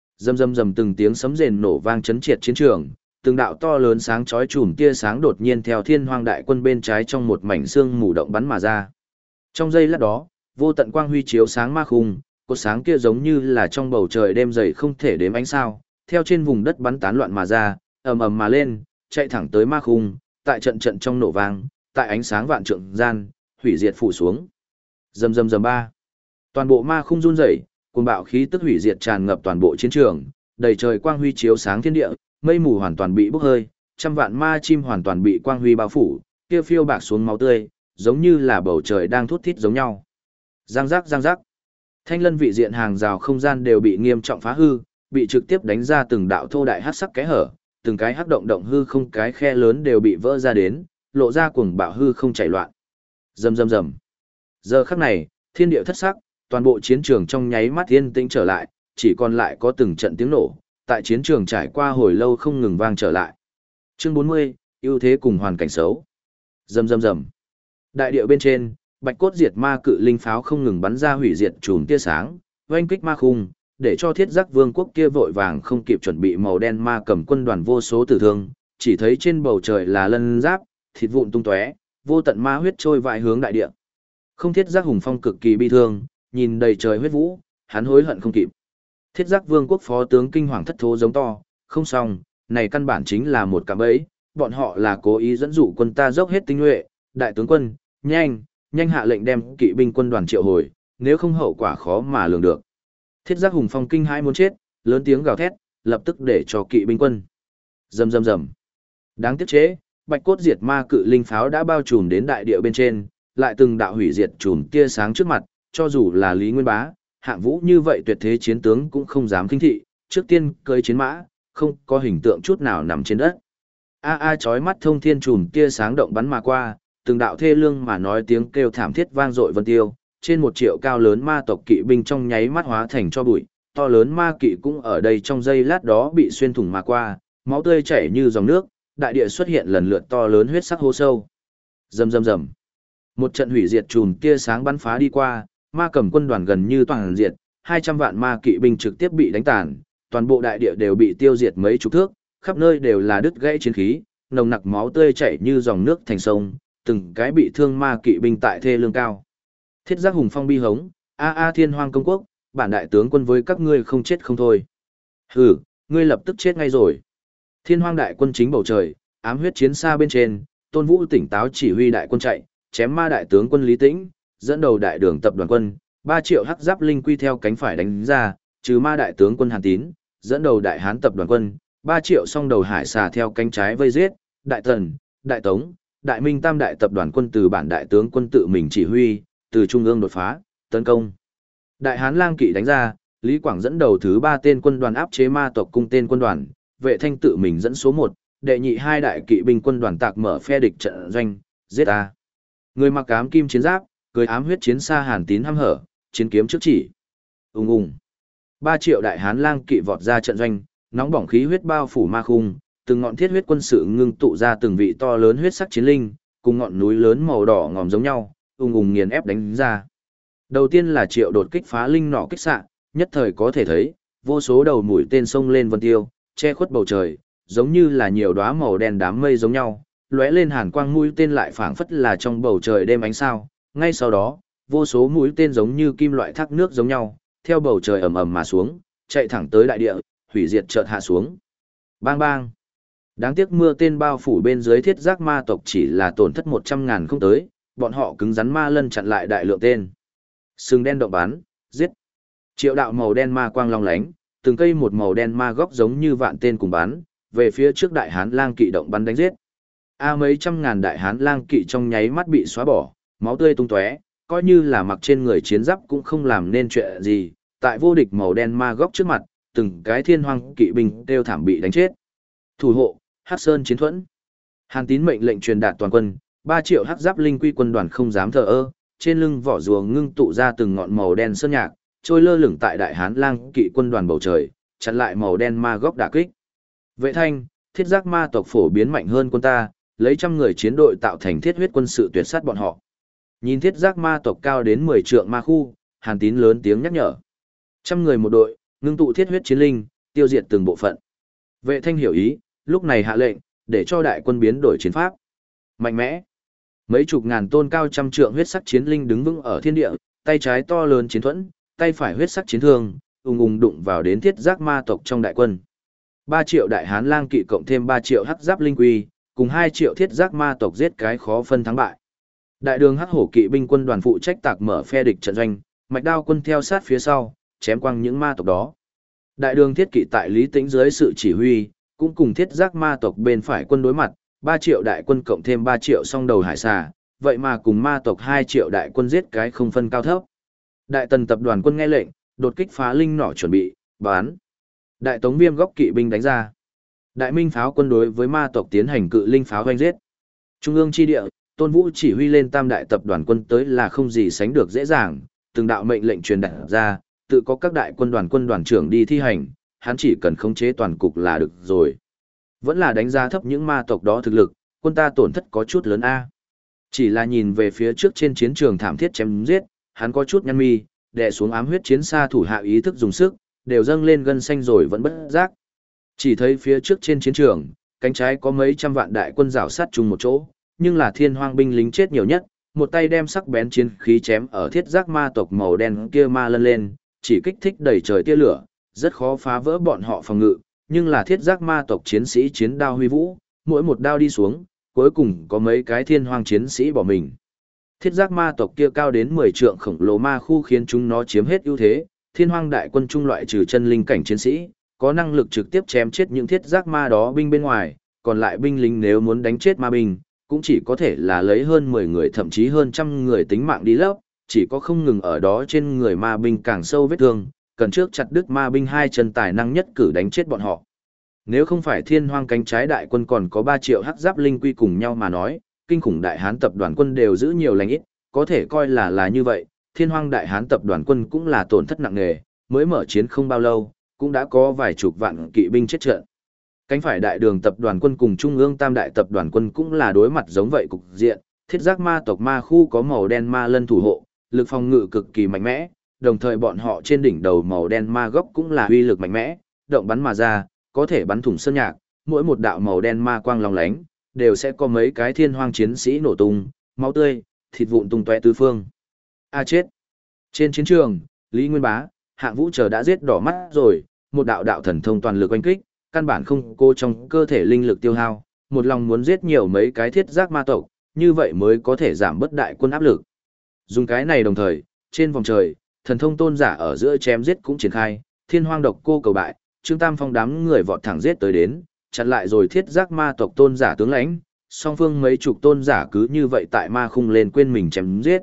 Rầm từng tiếng sấm rền nổ vang chấn triệt chiến trường, từng đạo to lớn sáng chói chùm tia sáng đột nhiên theo Thiên Hoang đại quân bên trái trong một mảnh xương mù động bắn mà ra. Trong giây lát đó, vô tận quang huy chiếu sáng ma khung, cột sáng kia giống như là trong bầu trời đêm dày không thể đếm ánh sao, theo trên vùng đất bắn tán loạn mà ra, ầm ầm mà lên, chạy thẳng tới ma khung, tại trận trong nổ vang, tại ánh sáng vạn trượng gian, hủy diệt phủ xuống. Rầm ba. Toàn bộ ma khung run rẩy, cuồng bạo khí tức hủy diệt tràn ngập toàn bộ chiến trường, đầy trời quang huy chiếu sáng thiên địa, mây mù hoàn toàn bị bốc hơi, trăm vạn ma chim hoàn toàn bị quang huy bao phủ, kia phiêu bạc xuống máu tươi, giống như là bầu trời đang thút thít giống nhau. Giang giác. Thanh lân vị diện hàng rào không gian đều bị nghiêm trọng phá hư, bị trực tiếp đánh ra từng đạo thô đại hắc sắc kẽ hở, từng cái hắc động hư không cái khe lớn đều bị vỡ ra đến, lộ ra cuồng bạo hư không chảy loạn. Rầm. Giờ khắc này, thiên địa thất sắc, toàn bộ chiến trường trong nháy mắt yên tĩnh trở lại, chỉ còn lại có từng trận tiếng nổ, tại chiến trường trải qua hồi lâu không ngừng vang trở lại. Chương 40, ưu thế cùng hoàn cảnh xấu. Rầm. Đại địa bên trên, Bạch cốt diệt ma cự linh pháo không ngừng bắn ra hủy diệt chùm tia sáng, oanh kích ma khung, để cho Thiết Giác Vương quốc kia vội vàng không kịp chuẩn bị màu đen ma cầm quân đoàn vô số tử thương, chỉ thấy trên bầu trời là lân giáp, thịt vụn tung tóe, vô tận ma huyết trôi vãi hướng đại địa. Không Thiết Giác Hùng Phong cực kỳ bi thương, nhìn đầy trời huyết vũ, hắn hối hận không kịp. Thiết Giác Vương quốc phó tướng kinh hoàng thất thố giống to, không xong, này căn bản chính là một cạm bẫy, bọn họ là cố ý dẫn dụ quân ta dốc hết tinh nhuệ, đại tướng quân, nhanh hạ lệnh đem kỵ binh quân đoàn triệu hồi, nếu không hậu quả khó mà lường được. Thiết Giác Hùng Phong kinh hãi muốn chết, lớn tiếng gào thét, lập tức để cho kỵ binh quân. Rầm. Đáng tiếc chế, Bạch cốt diệt ma cự linh pháo đã bao trùm đến đại địa bên trên, lại từng đạo hủy diệt chùm tia sáng trước mặt, cho dù là Lý Nguyên Bá, hạng vũ như vậy tuyệt thế chiến tướng cũng không dám khinh thị, trước tiên cưỡi chiến mã, không có hình tượng chút nào nằm trên đất. Chói mắt thông thiên chùm tia sáng động bắn mà qua, từng đạo thê lương mà nói tiếng kêu thảm thiết vang dội vân tiêu, trên 1 triệu cao lớn ma tộc kỵ binh trong nháy mắt hóa thành cho bụi, to lớn ma kỵ cũng ở đây trong giây lát đó bị xuyên thủng mà qua, máu tươi chảy như dòng nước, đại địa xuất hiện lần lượt to lớn huyết sắc hố sâu. Rầm rầm rầm. Một trận hủy diệt chùm tia sáng bắn phá đi qua, ma cầm quân đoàn gần như toàn diệt, 200 vạn ma kỵ binh trực tiếp bị đánh tàn, toàn bộ đại địa đều bị tiêu diệt mấy chục thước, khắp nơi đều là đứt gãy chiến khí, nồng nặc máu tươi chảy như dòng nước thành sông, từng cái bị thương ma kỵ binh tại thê lương cao. Thiết giác hùng phong bi hống, Thiên Hoang công quốc, bản đại tướng quân với các ngươi không chết không thôi. Hừ, ngươi lập tức chết ngay rồi. Thiên Hoang đại quân chính bầu trời, ám huyết chiến xa bên trên, Tôn Vũ tỉnh táo chỉ huy đại quân chạy, chém ma đại tướng quân Lý Tĩnh, dẫn đầu đại đường tập đoàn quân, 3 triệu hắc giáp linh quy theo cánh phải đánh ra, trừ ma đại tướng quân Hàn Tín, dẫn đầu đại hán tập đoàn quân, 3 triệu song đầu hải xà theo cánh trái vây giết, đại tần, đại tống, đại minh tam đại tập đoàn quân từ bản đại tướng quân tự mình chỉ huy, từ trung ương đột phá, tấn công. Đại hán lang kỵ đánh ra, Lý Quảng dẫn đầu thứ 3 tên quân đoàn áp chế ma tộc cung tên quân đoàn, Vệ Thanh tự mình dẫn số 1, đệ nhị 2 đại kỵ binh quân đoàn tạc mở phe địch trận doanh, giết a. Người mặc ám kim chiến giáp, cười ám huyết chiến xa Hàn Tín hăm hở, chiến kiếm trước chỉ. Ùng ùng. 3 triệu đại hán lang kỵ vọt ra trận doanh, nóng bỏng khí huyết bao phủ ma khung, từng ngọn thiết huyết quân sự ngưng tụ ra từng vị to lớn huyết sắc chiến linh, cùng ngọn núi lớn màu đỏ ngòm giống nhau, ùng ùng nghiền ép đánh ra. Đầu tiên là triệu đột kích phá linh nỏ kích xạ, nhất thời có thể thấy, vô số đầu mũi tên sông lên vân tiêu, che khuất bầu trời, giống như là nhiều đóa màu đen đám mây giống nhau, lóe lên hàn quang mũi tên lại phảng phất là trong bầu trời đêm ánh sao. Ngay sau đó, vô số mũi tên giống như kim loại thác nước giống nhau, theo bầu trời ầm ầm mà xuống, chạy thẳng tới đại địa, hủy diệt chợt hạ xuống. Bang bang. Đáng tiếc mưa tên bao phủ bên dưới thiết giác ma tộc chỉ là tổn thất 100.000 không tới, bọn họ cứng rắn ma lân chặn lại đại lượng tên. Sừng đen động bắn, giết. Triệu đạo màu đen ma quang long lánh, từng cây một màu đen ma góc giống như vạn tên cùng bắn, về phía trước đại hán lang kỵ động bắn đánh giết. Mấy trăm ngàn đại hán lang kỵ trong nháy mắt bị xóa bỏ, máu tươi tung tóe, coi như là mặc trên người chiến giáp cũng không làm nên chuyện gì, tại vô địch màu đen ma góc trước mặt, từng cái thiên hoang kỵ binh đều thảm bị đánh chết. Thủ hộ, Hắc Sơn chiến thuẫn. Hàn Tín mệnh lệnh truyền đạt toàn quân, 3 triệu hắc giáp linh quy quân đoàn không dám thờ ơ, trên lưng vỏ rùa ngưng tụ ra từng ngọn màu đen sơn nhạc, trôi lơ lửng tại đại hán lang kỵ quân đoàn bầu trời, chặn lại màu đen ma góc đả kích. Vệ Thanh, thiết giác ma tộc phổ biến mạnh hơn quân ta, lấy trăm người chiến đội tạo thành thiết huyết quân sự tuyệt sát bọn họ. Nhìn thiết giác ma tộc cao đến 10 trượng ma khu, Hàn Tín lớn tiếng nhắc nhở. Trăm người một đội, ngưng tụ thiết huyết chiến linh, tiêu diệt từng bộ phận. Vệ Thanh hiểu ý, lúc này hạ lệnh, để cho đại quân biến đổi chiến pháp. Mạnh mẽ. Mấy chục ngàn tôn cao trăm trượng huyết sắc chiến linh đứng vững ở thiên địa, tay trái to lớn chiến thuẫn, tay phải huyết sắc chiến thương, ùng ùng đụng vào đến thiết giác ma tộc trong đại quân. 3 triệu đại hán lang kỵ cộng thêm 3 triệu hắc giáp linh quy, cùng 2 triệu thiết giác ma tộc giết cái khó phân thắng bại. Đại đường hắc hổ kỵ binh quân đoàn phụ trách tạc mở phe địch trận doanh, mạch đao quân theo sát phía sau, chém quăng những ma tộc đó. Đại đường thiết kỵ tại Lý Tĩnh dưới sự chỉ huy, cũng cùng thiết giác ma tộc bên phải quân đối mặt, 3 triệu đại quân cộng thêm 3 triệu song đầu hải xà, vậy mà cùng ma tộc 2 triệu đại quân giết cái không phân cao thấp. Đại tần tập đoàn quân nghe lệnh, đột kích phá linh nỏ chuẩn bị, bán. Đại tống viêm góc kỵ binh đánh ra. Đại minh pháo quân đối với ma tộc tiến hành cự linh pháo hoanh giết. Trung ương chi địa, Tôn Vũ chỉ huy lên tam đại tập đoàn quân tới là không gì sánh được dễ dàng, từng đạo mệnh lệnh truyền đạt ra, tự có các đại quân đoàn trưởng đi thi hành, hắn chỉ cần khống chế toàn cục là được rồi. Vẫn là đánh giá thấp những ma tộc đó thực lực, quân ta tổn thất có chút lớn a. Chỉ là nhìn về phía trước trên chiến trường thảm thiết chém giết, hắn có chút nhăn mi, đè xuống ám huyết chiến xa thủ hạ ý thức dùng sức, đều dâng lên gân xanh rồi vẫn bất giác. Chỉ thấy phía trước trên chiến trường, cánh trái có mấy trăm vạn đại quân rảo sát chung một chỗ, nhưng là thiên hoang binh lính chết nhiều nhất, một tay đem sắc bén chiến khí chém ở thiết giác ma tộc màu đen kia ma lân lên, chỉ kích thích đầy trời tia lửa, rất khó phá vỡ bọn họ phòng ngự, nhưng là thiết giác ma tộc chiến sĩ chiến đao huy vũ, mỗi một đao đi xuống, cuối cùng có mấy cái thiên hoang chiến sĩ bỏ mình. Thiết giác ma tộc kia cao đến 10 trượng khổng lồ ma khu khiến chúng nó chiếm hết ưu thế, thiên hoang đại quân trung loại trừ chân linh cảnh chiến sĩ, có năng lực trực tiếp chém chết những thiết giác ma đó binh bên ngoài, còn lại binh lính nếu muốn đánh chết ma binh, cũng chỉ có thể là lấy hơn 10 người thậm chí hơn trăm người tính mạng đi lấp, chỉ có không ngừng ở đó trên người ma binh càng sâu vết thương, cần trước chặt đứt ma binh hai chân tài năng nhất cử đánh chết bọn họ. Nếu không phải Thiên Hoang cánh trái đại quân còn có 3 triệu hắc giáp linh quy cùng nhau mà nói, kinh khủng đại hán tập đoàn quân đều giữ nhiều lành ít, có thể coi là như vậy, Thiên Hoang đại hán tập đoàn quân cũng là tổn thất nặng nề, mới mở chiến không bao lâu, cũng đã có vài chục vạn kỵ binh chết trận. Cánh phải đại đường tập đoàn quân cùng trung ương tam đại tập đoàn quân cũng là đối mặt giống vậy cục diện, thiết giác ma tộc ma khu có màu đen ma lân thủ hộ, lực phòng ngự cực kỳ mạnh mẽ, đồng thời bọn họ trên đỉnh đầu màu đen ma gốc cũng là uy lực mạnh mẽ, động bắn mà ra, có thể bắn thủng sơn nhạc, mỗi một đạo màu đen ma quang long lánh, đều sẽ có mấy cái thiên hoang chiến sĩ nổ tung, máu tươi, thịt vụn tung tóe tứ phương. A chết. Trên chiến trường, Lý Nguyên Bá, Hạng Vũ chờ đã giết đỏ mắt rồi, một đạo đạo thần thông toàn lực oanh kích, căn bản không cô trong cơ thể linh lực tiêu hao, một lòng muốn giết nhiều mấy cái thiết giác ma tộc, như vậy mới có thể giảm bớt đại quân áp lực. Dùng cái này đồng thời, trên vòng trời, thần thông tôn giả ở giữa chém giết cũng triển khai, thiên hoang độc cô cầu bại, Trương Tam Phong đám người vọt thẳng giết tới đến, chặn lại rồi thiết giác ma tộc tôn giả tướng lãnh, song phương mấy chục tôn giả cứ như vậy tại ma khung lên quên mình chém giết.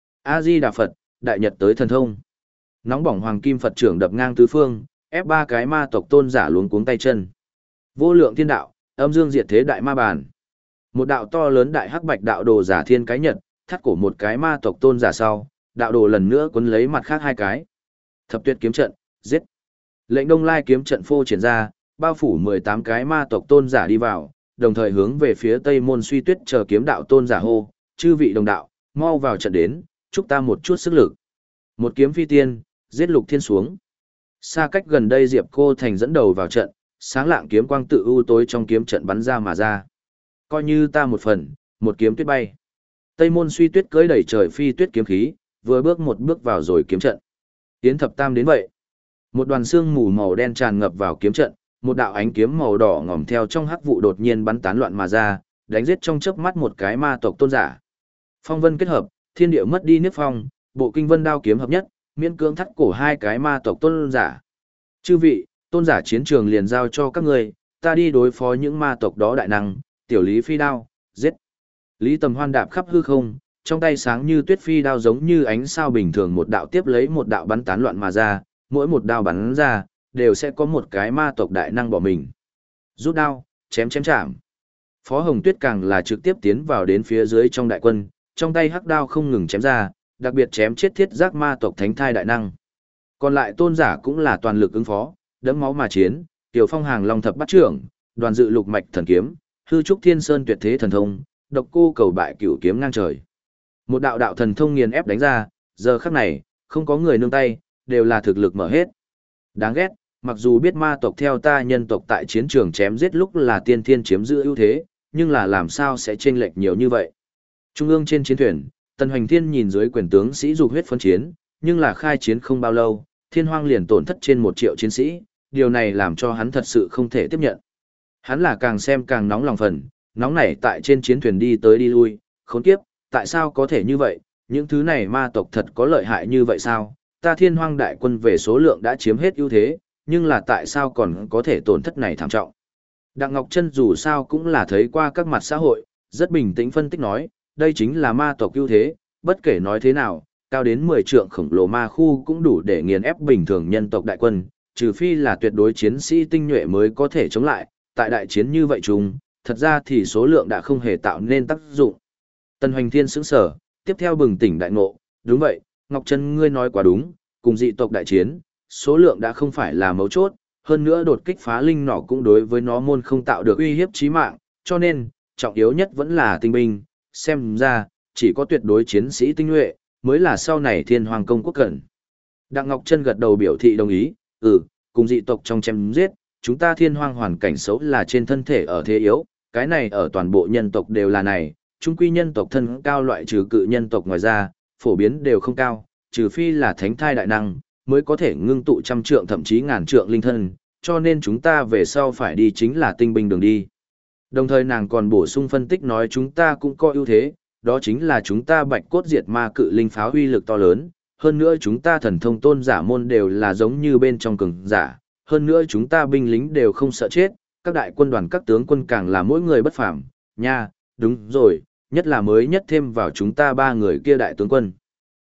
A Di Đà Phật, đại nhật tới thần thông. Nóng bỏng hoàng kim Phật trưởng đập ngang tứ phương, ép 3 cái ma tộc tôn giả luống cuống tay chân. Vô lượng thiên đạo, âm dương diệt thế đại ma bàn. Một đạo to lớn đại hắc bạch đạo đồ giả thiên cái nhật, thắt cổ một cái ma tộc tôn giả sau, đạo đồ lần nữa quấn lấy mặt khác 2 cái. Thập tuyệt kiếm trận, giết. Lệnh Đông Lai kiếm trận phô triển ra, bao phủ 18 cái ma tộc tôn giả đi vào, đồng thời hướng về phía Tây Môn Suy Tuyết chờ kiếm đạo tôn giả hô, chư vị đồng đạo, mau vào trận đến, chúc ta một chút sức lực. Một kiếm phi tiên, giết Lục Thiên xuống. Xa cách gần đây Diệp Cô Thành dẫn đầu vào trận, sáng lạng kiếm quang tự ưu tối trong kiếm trận bắn ra mà ra. Coi như ta một phần, một kiếm tuyết bay. Tây Môn Suy Tuyết cưỡi đẩy trời phi tuyết kiếm khí, vừa bước một bước vào rồi kiếm trận. Tiến thập tam đến vậy. Một đoàn xương mù màu đen tràn ngập vào kiếm trận, một đạo ánh kiếm màu đỏ ngòm theo trong hắc vụ đột nhiên bắn tán loạn mà ra, đánh giết trong chớp mắt một cái ma tộc tôn giả. Phong vân kết hợp, thiên địa mất đi niết phong, bộ kinh vân đao kiếm hợp nhất, miễn cưỡng thắt cổ 2 cái ma tộc tôn giả. Chư vị, tôn giả chiến trường liền giao cho các ngươi, ta đi đối phó những ma tộc đó đại năng, tiểu Lý phi đao, giết. Lý Tầm Hoan đạp khắp hư không, trong tay sáng như tuyết phi đao giống như ánh sao bình thường một đạo tiếp lấy một đạo bắn tán loạn mà ra, mỗi một đao bắn ra, đều sẽ có một cái ma tộc đại năng bỏ mình. Rút đao, chém chạm. Phó Hồng Tuyết càng là trực tiếp tiến vào đến phía dưới trong đại quân, trong tay hắc đao không ngừng chém ra, đặc biệt chém chết thiết giác ma tộc thánh thai đại năng. Còn lại tôn giả cũng là toàn lực ứng phó, đẫm máu mà chiến, Tiểu Phong hàng long thập bát trưởng, đoàn dự lục mạch thần kiếm, hư trúc thiên sơn tuyệt thế thần thông, độc cô cầu bại cửu kiếm ngang trời. Một đạo đạo thần thông nghiền ép đánh ra, giờ khắc này, không có người nương tay, đều là thực lực mở hết. Đáng ghét, mặc dù biết ma tộc theo ta nhân tộc tại chiến trường chém giết lúc là tiên thiên chiếm giữ ưu thế, nhưng là làm sao sẽ chênh lệch nhiều như vậy. Trung ương trên chiến thuyền, Tần Hoành Thiên nhìn dưới quyền tướng sĩ dục huyết phân chiến, nhưng là khai chiến không bao lâu, Thiên Hoang liền tổn thất trên 1 triệu chiến sĩ, điều này làm cho hắn thật sự không thể tiếp nhận. Hắn là càng xem càng nóng lòng phần, nóng nảy tại trên chiến thuyền đi tới đi lui, khốn kiếp, tại sao có thể như vậy, những thứ này ma tộc thật có lợi hại như vậy sao? Ta Thiên Hoang đại quân về số lượng đã chiếm hết ưu thế, nhưng là tại sao còn có thể tổn thất này thảm trọng? Đặng Ngọc Trân dù sao cũng là thấy qua các mặt xã hội, rất bình tĩnh phân tích nói, đây chính là ma tộc ưu thế, bất kể nói thế nào, cao đến 10 trượng khổng lồ ma khu cũng đủ để nghiền ép bình thường nhân tộc đại quân, trừ phi là tuyệt đối chiến sĩ tinh nhuệ mới có thể chống lại, tại đại chiến như vậy chung, thật ra thì số lượng đã không hề tạo nên tác dụng. Tần Hoành Thiên sững sờ, tiếp theo bừng tỉnh đại ngộ, đúng vậy, Ngọc Trân ngươi nói quá đúng, cùng dị tộc đại chiến, số lượng đã không phải là mấu chốt, hơn nữa đột kích phá linh nỏ cũng đối với nó môn không tạo được uy hiếp chí mạng, cho nên, trọng yếu nhất vẫn là tinh binh, xem ra, chỉ có tuyệt đối chiến sĩ tinh nhuệ, mới là sau này Thiên Hoàng công quốc cần. Đặng Ngọc Trân gật đầu biểu thị đồng ý, cùng dị tộc trong chém giết, chúng ta Thiên Hoàng hoàn cảnh xấu là trên thân thể ở thế yếu, cái này ở toàn bộ nhân tộc đều là này, chung quy nhân tộc thân cao loại trừ cự nhân tộc ngoài ra, phổ biến đều không cao, trừ phi là thánh thai đại năng, mới có thể ngưng tụ 100 trượng thậm chí ngàn trượng linh thân, cho nên chúng ta về sau phải đi chính là tinh binh đường đi. Đồng thời nàng còn bổ sung phân tích nói chúng ta cũng có ưu thế, đó chính là chúng ta bạch cốt diệt ma cự linh pháo uy lực to lớn, hơn nữa chúng ta thần thông tôn giả môn đều là giống như bên trong cường giả, hơn nữa chúng ta binh lính đều không sợ chết, các đại quân đoàn các tướng quân càng là mỗi người bất phàm, nha, đúng rồi, nhất là mới nhất thêm vào chúng ta 3 người kia đại tướng quân.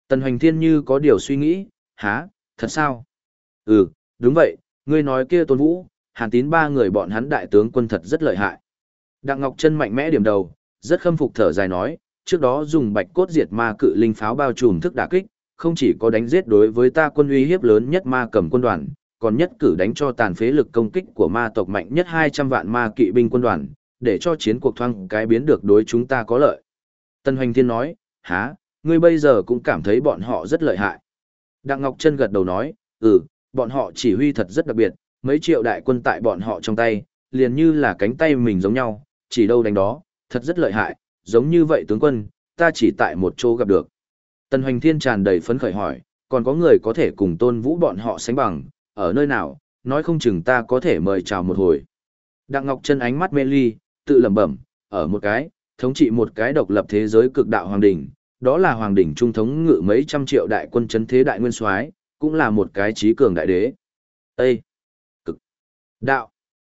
Tần Hoành Thiên như có điều suy nghĩ, há, thật sao? Ừ, đúng vậy, ngươi nói kia Tôn Vũ, Hàn Tín ba người bọn hắn đại tướng quân thật rất lợi hại. Đặng Ngọc Trân mạnh mẽ điểm đầu, rất khâm phục thở dài nói, trước đó dùng bạch cốt diệt ma cự linh pháo bao trùm thức đả kích, không chỉ có đánh giết đối với ta quân uy hiếp lớn nhất ma cầm quân đoàn, còn nhất cử đánh cho tàn phế lực công kích của ma tộc mạnh nhất 200 vạn ma kỵ binh quân đoàn, để cho chiến cuộc thoáng cái biến được đối chúng ta có lợi. Tân Hoành Thiên nói, há, ngươi bây giờ cũng cảm thấy bọn họ rất lợi hại. Đặng Ngọc Trân gật đầu nói, bọn họ chỉ huy thật rất đặc biệt, mấy triệu đại quân tại bọn họ trong tay, liền như là cánh tay mình giống nhau, chỉ đâu đánh đó, thật rất lợi hại, giống như vậy tướng quân, ta chỉ tại một chỗ gặp được. Tần Hoành Thiên tràn đầy phấn khởi hỏi, còn có người có thể cùng Tôn Vũ bọn họ sánh bằng, ở nơi nào, nói không chừng ta có thể mời chào một hồi. Đặng Ngọc Trân ánh mắt mê ly, tự lẩm bẩm, ở một cái, thống trị một cái độc lập thế giới cực đạo hoàng đỉnh, đó là hoàng đỉnh trung thống ngự mấy trăm triệu đại quân chấn thế đại nguyên soái, cũng là một cái trí cường đại đế. Ê! Cực! Đạo!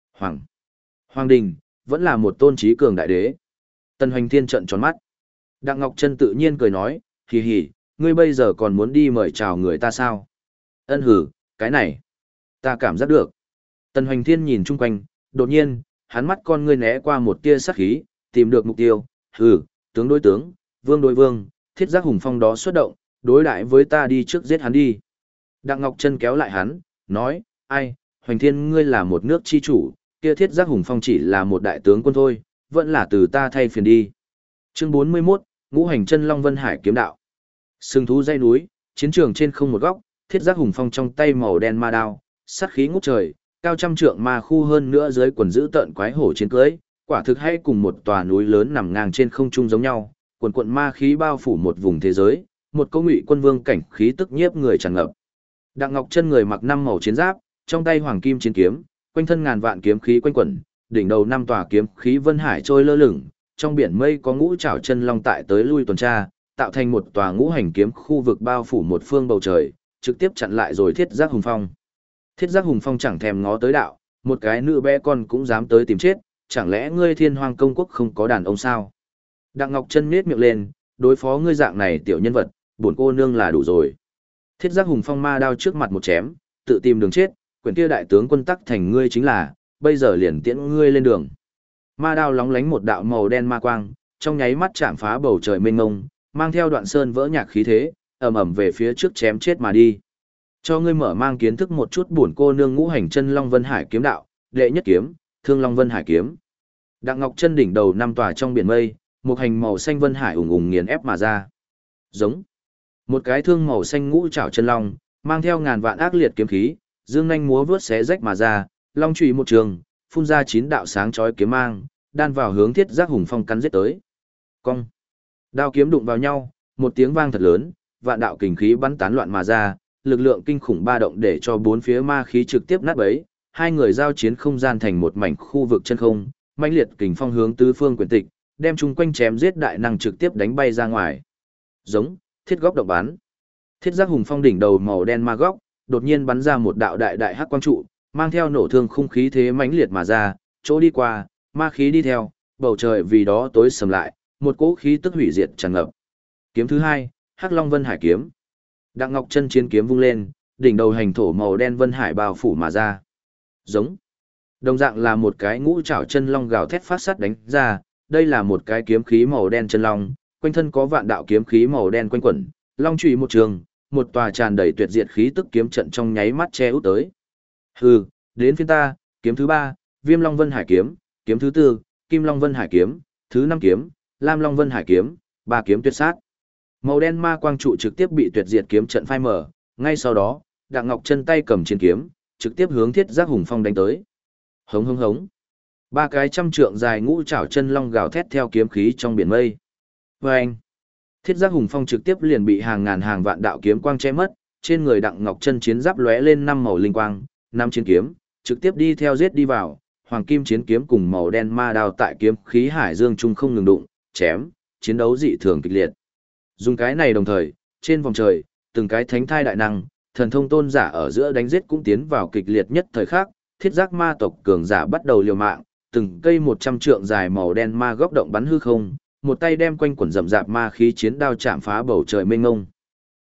Hoàng đình, vẫn là một tôn trí cường đại đế. Tần Hoành Thiên trợn tròn mắt. Đặng Ngọc Trân tự nhiên cười nói, hì hì, ngươi bây giờ còn muốn đi mời chào người ta sao? Ân hử, cái này, ta cảm giác được. Tần Hoành Thiên nhìn chung quanh, đột nhiên, hắn mắt con ngươi né qua một tia sắc khí, tìm được mục tiêu, tướng đối tướng, vương đối vương, thiết giác hùng phong đó xuất động, đối đại với ta đi trước giết hắn đi. Đặng Ngọc Trân kéo lại hắn, nói, ai, Hoành Thiên ngươi là một nước chi chủ, kia thiết giác hùng phong chỉ là một đại tướng quân thôi, vẫn là từ ta thay phiền đi. Chương 41, Ngũ Hành Chân Long Vân Hải kiếm đạo. Sừng thú dãy núi, chiến trường trên không một góc, thiết giác hùng phong trong tay màu đen ma đao, sát khí ngút trời, cao trăm trượng ma khu hơn nữa dưới quần giữ tợn quái hổ chiến cưới, quả thực hay cùng một tòa núi lớn nằm ngang trên không trung giống nhau, quần quận ma khí bao phủ một vùng thế giới, một câu ngụy quân vương cảnh khí tức nhiếp người tràn ngập. Đặng Ngọc Trân người mặc năm màu chiến giáp, trong tay hoàng kim chiến kiếm, quanh thân ngàn vạn kiếm khí quanh quẩn, đỉnh đầu năm tòa kiếm khí vân hải trôi lơ lửng, trong biển mây có ngũ trảo chân long tại tới lui tuần tra, tạo thành một tòa ngũ hành kiếm khu vực bao phủ một phương bầu trời, trực tiếp chặn lại rồi thiết giác hùng phong. Thiết giác hùng phong chẳng thèm ngó tới đạo, một cái nữ bé con cũng dám tới tìm chết, chẳng lẽ ngươi Thiên Hoang công quốc không có đàn ông sao? Đặng Ngọc Trân nhếch miệng lên, đối phó ngươi dạng này tiểu nhân vật, bổn cô nương là đủ rồi. Thiết giác hùng phong ma đao trước mặt một chém, tự tìm đường chết, quyển kia đại tướng quân tắc thành ngươi chính là, bây giờ liền tiễn ngươi lên đường. Ma đao lóng lánh một đạo màu đen ma quang, trong nháy mắt chạm phá bầu trời mênh mông, mang theo đoạn sơn vỡ nhạc khí thế, ầm ầm về phía trước chém chết mà đi. Cho ngươi mở mang kiến thức một chút bổn cô nương Ngũ Hành Chân Long Vân Hải kiếm đạo, đệ nhất kiếm, Thương Long Vân Hải kiếm. Đặng Ngọc Trân đỉnh đầu năm tòa trong biển mây, một hành màu xanh vân hải ùng ùng nghiền ép mà ra. Giống một cái thương màu xanh ngũ trảo chân long, mang theo ngàn vạn ác liệt kiếm khí, dương nhanh múa vớt xé rách mà ra, long chùy một trường, phun ra 9 đạo sáng chói kiếm mang, đan vào hướng thiết giác hùng phong cắn giết tới. Cong. Đao kiếm đụng vào nhau, một tiếng vang thật lớn, vạn đạo kình khí bắn tán loạn mà ra, lực lượng kinh khủng ba động để cho bốn phía ma khí trực tiếp nát bấy, hai người giao chiến không gian thành một mảnh khu vực chân không, mãnh liệt kình phong hướng tứ phương quyển tịch, đem chung quanh chém giết đại năng trực tiếp đánh bay ra ngoài. Giống, thiết góc động bắn. Thiết giác hùng phong đỉnh đầu màu đen ma góc, đột nhiên bắn ra một đạo đại đại hắc quang trụ, mang theo nổ thương khung khí thế mãnh liệt mà ra, chỗ đi qua, ma khí đi theo, bầu trời vì đó tối sầm lại, một cỗ khí tức hủy diệt tràn ngập. Kiếm thứ hai, Hắc Long Vân Hải kiếm. Đặng Ngọc Trân chiến kiếm vung lên, đỉnh đầu hành thổ màu đen vân hải bao phủ mà ra. Giống. Đồng dạng là một cái ngũ trảo chân long gào thét phát sắt đánh ra, đây là một cái kiếm khí màu đen chân long, quanh thân có vạn đạo kiếm khí màu đen quanh quẩn, long chùy một trường, một tòa tràn đầy tuyệt diệt khí tức kiếm trận trong nháy mắt che út tới. Hừ, đến phiên ta, kiếm thứ ba, Viêm Long Vân Hải kiếm, kiếm thứ tư, Kim Long Vân Hải kiếm, thứ năm kiếm, Lam Long Vân Hải kiếm, ba kiếm tuyệt sát. Màu đen ma quang trụ trực tiếp bị tuyệt diệt kiếm trận phai mở, ngay sau đó, Đặng Ngọc Trân tay cầm chiến kiếm, trực tiếp hướng Thiết Giác Hùng Phong đánh tới. Hống hống hống. Ba cái trăm trượng dài ngũ trảo chân long gào thét theo kiếm khí trong biển mây. Oeng. Thiết Giác Hùng Phong trực tiếp liền bị hàng ngàn hàng vạn đạo kiếm quang che mất, trên người Đặng Ngọc Trân chiến giáp lóe lên năm màu linh quang, năm chiến kiếm, trực tiếp đi theo giết đi vào, hoàng kim chiến kiếm cùng màu đen ma đao tại kiếm khí hải dương trung không ngừng đụng, chém, chiến đấu dị thường kịch liệt. Dùng cái này đồng thời, trên vòng trời, từng cái thánh thai đại năng, thần thông tôn giả ở giữa đánh giết cũng tiến vào kịch liệt nhất thời khắc, thiết giác ma tộc cường giả bắt đầu liều mạng, từng cây 100 trượng dài màu đen ma góc động bắn hư không, một tay đem quanh quần rậm rạp ma khí chiến đao chạm phá bầu trời mênh mông.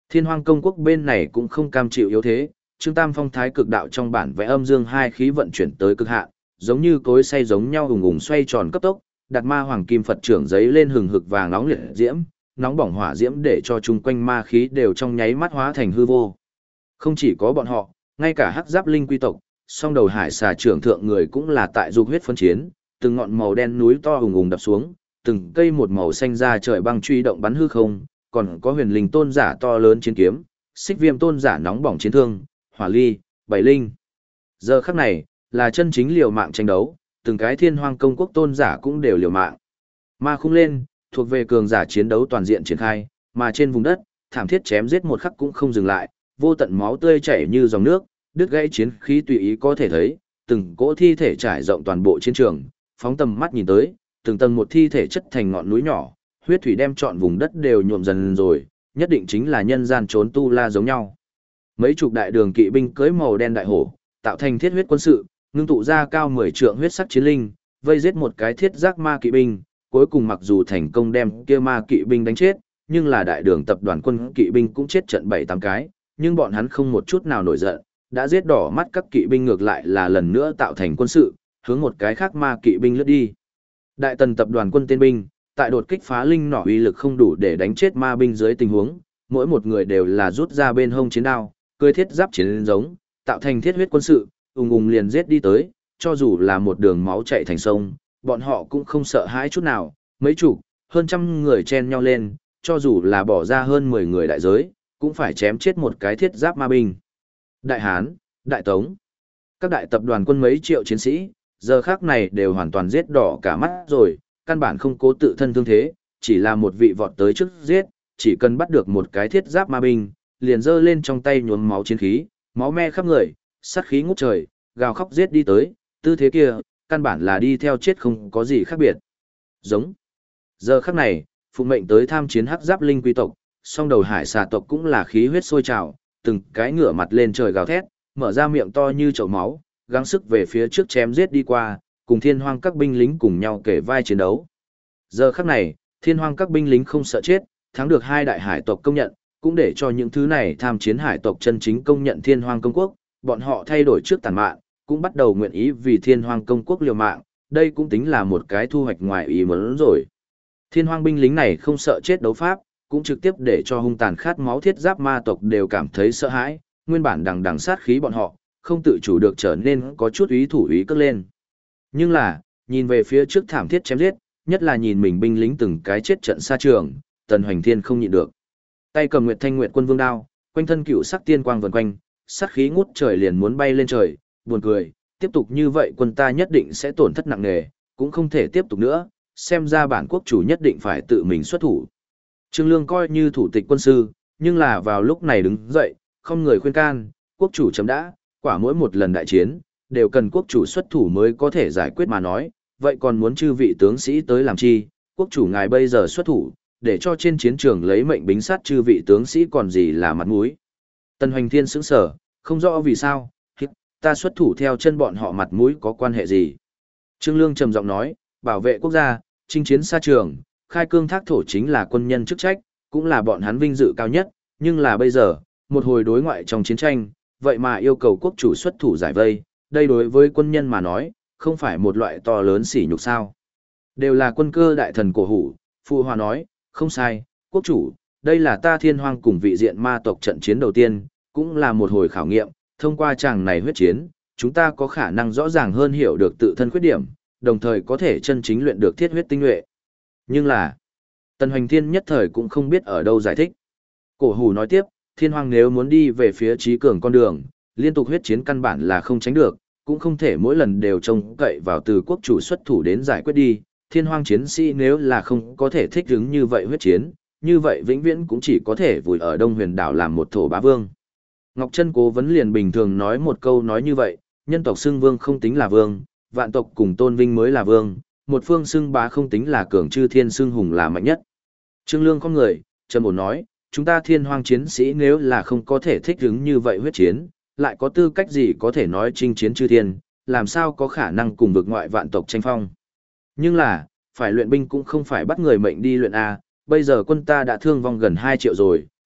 Thiên Hoang công quốc bên này cũng không cam chịu yếu thế, Trương Tam Phong thái cực đạo trong bản vẽ âm dương hai khí vận chuyển tới cực hạn, giống như cối xay giống nhau ùng ùng xoay tròn cấp tốc, đặt ma hoàng kim Phật trưởng giấy lên hừng hực vàng nóng liệt diễm, nóng bỏng hỏa diễm để cho chung quanh ma khí đều trong nháy mắt hóa thành hư vô. Không chỉ có bọn họ, ngay cả hắc giáp linh quy tộc, song đầu hải xà trưởng thượng người cũng là tại dục huyết phân chiến, từng ngọn màu đen núi to ùng ùng đập xuống, từng cây một màu xanh ra trời băng truy động bắn hư không, còn có huyền linh tôn giả to lớn chiến kiếm, xích viêm tôn giả nóng bỏng chiến thương, hỏa ly, bảy linh. Giờ khắc này, là chân chính liều mạng tranh đấu, từng cái Thiên Hoang công quốc tôn giả cũng đều liều mạng. Ma khung lên, thuộc về cường giả chiến đấu toàn diện triển khai, mà trên vùng đất, thảm thiết chém giết một khắc cũng không dừng lại, vô tận máu tươi chảy như dòng nước, đứt gãy chiến khí tùy ý có thể thấy, từng cỗ thi thể trải rộng toàn bộ chiến trường, phóng tầm mắt nhìn tới, từng tầng một thi thể chất thành ngọn núi nhỏ, huyết thủy đem trọn vùng đất đều nhuộm dần rồi, nhất định chính là nhân gian trốn tu la giống nhau. Mấy chục đại đường kỵ binh cưỡi màu đen đại hổ, tạo thành thiết huyết quân sự, ngưng tụ ra cao 10 trượng huyết sắc chiến linh, vây giết một cái thiết giác ma kỵ binh, cuối cùng mặc dù thành công đem kia ma kỵ binh đánh chết, nhưng là đại đường tập đoàn quân kỵ binh cũng chết trận 7-8 cái, nhưng bọn hắn không một chút nào nổi giận, đã giết đỏ mắt các kỵ binh ngược lại là lần nữa tạo thành quân sự, hướng một cái khác ma kỵ binh lướt đi. Đại tần tập đoàn quân tên binh, tại đột kích phá linh nỏ uy lực không đủ để đánh chết ma binh dưới tình huống, mỗi một người đều là rút ra bên hông chiến đao, cưỡi thiết giáp chiến giống, tạo thành thiết huyết quân sự, ùng ùng liền giết đi tới, cho dù là một đường máu chảy thành sông, bọn họ cũng không sợ hãi chút nào, mấy chục, hơn trăm người chen nhau lên, cho dù là bỏ ra hơn 10 người đại giới, cũng phải chém chết một cái thiết giáp ma binh. Đại Hán, Đại Tống, các đại tập đoàn quân mấy triệu chiến sĩ, giờ khác này đều hoàn toàn giết đỏ cả mắt rồi, căn bản không cố tự thân thương thế, chỉ là một vị vọt tới trước giết, chỉ cần bắt được một cái thiết giáp ma binh, liền giơ lên trong tay nhuốm máu chiến khí, máu me khắp người, sát khí ngút trời, gào khóc giết đi tới, tư thế kia, căn bản là đi theo chết không có gì khác biệt. Giống. Giờ khắc này, phụng mệnh tới tham chiến hắc giáp linh quy tộc, song đầu hải xà tộc cũng là khí huyết sôi trào, từng cái ngửa mặt lên trời gào thét, mở ra miệng to như chậu máu, gắng sức về phía trước chém giết đi qua, cùng Thiên Hoang các binh lính cùng nhau kể vai chiến đấu. Giờ khắc này, Thiên Hoang các binh lính không sợ chết, thắng được hai đại hải tộc công nhận, cũng để cho những thứ này tham chiến hải tộc chân chính công nhận Thiên Hoang công quốc, bọn họ thay đổi trước tàn mạn, cũng bắt đầu nguyện ý vì Thiên Hoang công quốc liều mạng, đây cũng tính là một cái thu hoạch ngoài ý muốn rồi. Thiên Hoang binh lính này không sợ chết đấu pháp, cũng trực tiếp để cho hung tàn khát máu thiết giáp ma tộc đều cảm thấy sợ hãi, nguyên bản đằng đằng sát khí bọn họ, không tự chủ được trở nên có chút úy thủ úy cất lên. Nhưng là, nhìn về phía trước thảm thiết chém giết, nhất là nhìn mình binh lính từng cái chết trận xa trường, Tần Hoành Thiên không nhịn được. Tay cầm Nguyệt Thanh Nguyệt Quân Vương đao, quanh thân cựu sắc tiên quang vần quanh, sát khí ngút trời liền muốn bay lên trời, buồn cười, tiếp tục như vậy quân ta nhất định sẽ tổn thất nặng nề, cũng không thể tiếp tục nữa, xem ra bản quốc chủ nhất định phải tự mình xuất thủ. Trương Lương coi như thủ tịch quân sư, nhưng là vào lúc này đứng dậy, không người khuyên can, quốc chủ chấm đã, quả mỗi một lần đại chiến, đều cần quốc chủ xuất thủ mới có thể giải quyết mà nói, vậy còn muốn chư vị tướng sĩ tới làm chi, quốc chủ ngài bây giờ xuất thủ, để cho trên chiến trường lấy mệnh bính sát chư vị tướng sĩ còn gì là mặt mũi. Tần Hoành Thiên sững sờ, không rõ vì sao, ta xuất thủ theo chân bọn họ mặt mũi có quan hệ gì. Trương Lương trầm giọng nói, bảo vệ quốc gia, chinh chiến xa trường, khai cương thác thổ chính là quân nhân chức trách, cũng là bọn hắn vinh dự cao nhất, nhưng là bây giờ, một hồi đối ngoại trong chiến tranh, vậy mà yêu cầu quốc chủ xuất thủ giải vây, đây đối với quân nhân mà nói, không phải một loại to lớn sỉ nhục sao. Đều là quân cơ đại thần cổ hủ, Phụ Hòa nói, không sai, quốc chủ, đây là ta Thiên Hoang cùng vị diện ma tộc trận chiến đầu tiên, cũng là một hồi khảo nghiệm, thông qua chàng này huyết chiến, chúng ta có khả năng rõ ràng hơn hiểu được tự thân khuyết điểm, đồng thời có thể chân chính luyện được thiết huyết tinh nhuệ. Nhưng là, Tần Hoành Thiên nhất thời cũng không biết ở đâu giải thích. Cổ hủ nói tiếp, Thiên Hoang nếu muốn đi về phía trí cường con đường, liên tục huyết chiến căn bản là không tránh được, cũng không thể mỗi lần đều trông cậy vào từ quốc chủ xuất thủ đến giải quyết đi. Thiên Hoang chiến sĩ nếu là không có thể thích ứng như vậy huyết chiến, như vậy vĩnh viễn cũng chỉ có thể vùi ở Đông Huyền đảo làm một thổ bá vương. Ngọc Trân Cố Vấn liền bình thường nói một câu nói như vậy, nhân tộc xưng vương không tính là vương, vạn tộc cùng tôn vinh mới là vương, một phương xưng bá không tính là cường, chư thiên xưng hùng là mạnh nhất. Trương Lương không người, trầm ổn nói, chúng ta Thiên Hoang chiến sĩ nếu là không có thể thích ứng như vậy huyết chiến, lại có tư cách gì có thể nói chinh chiến chư thiên, làm sao có khả năng cùng vực ngoại vạn tộc tranh phong. Nhưng là, phải luyện binh cũng không phải bắt người mệnh đi luyện A, bây giờ quân ta đã thương vong gần 2 triệu rồi,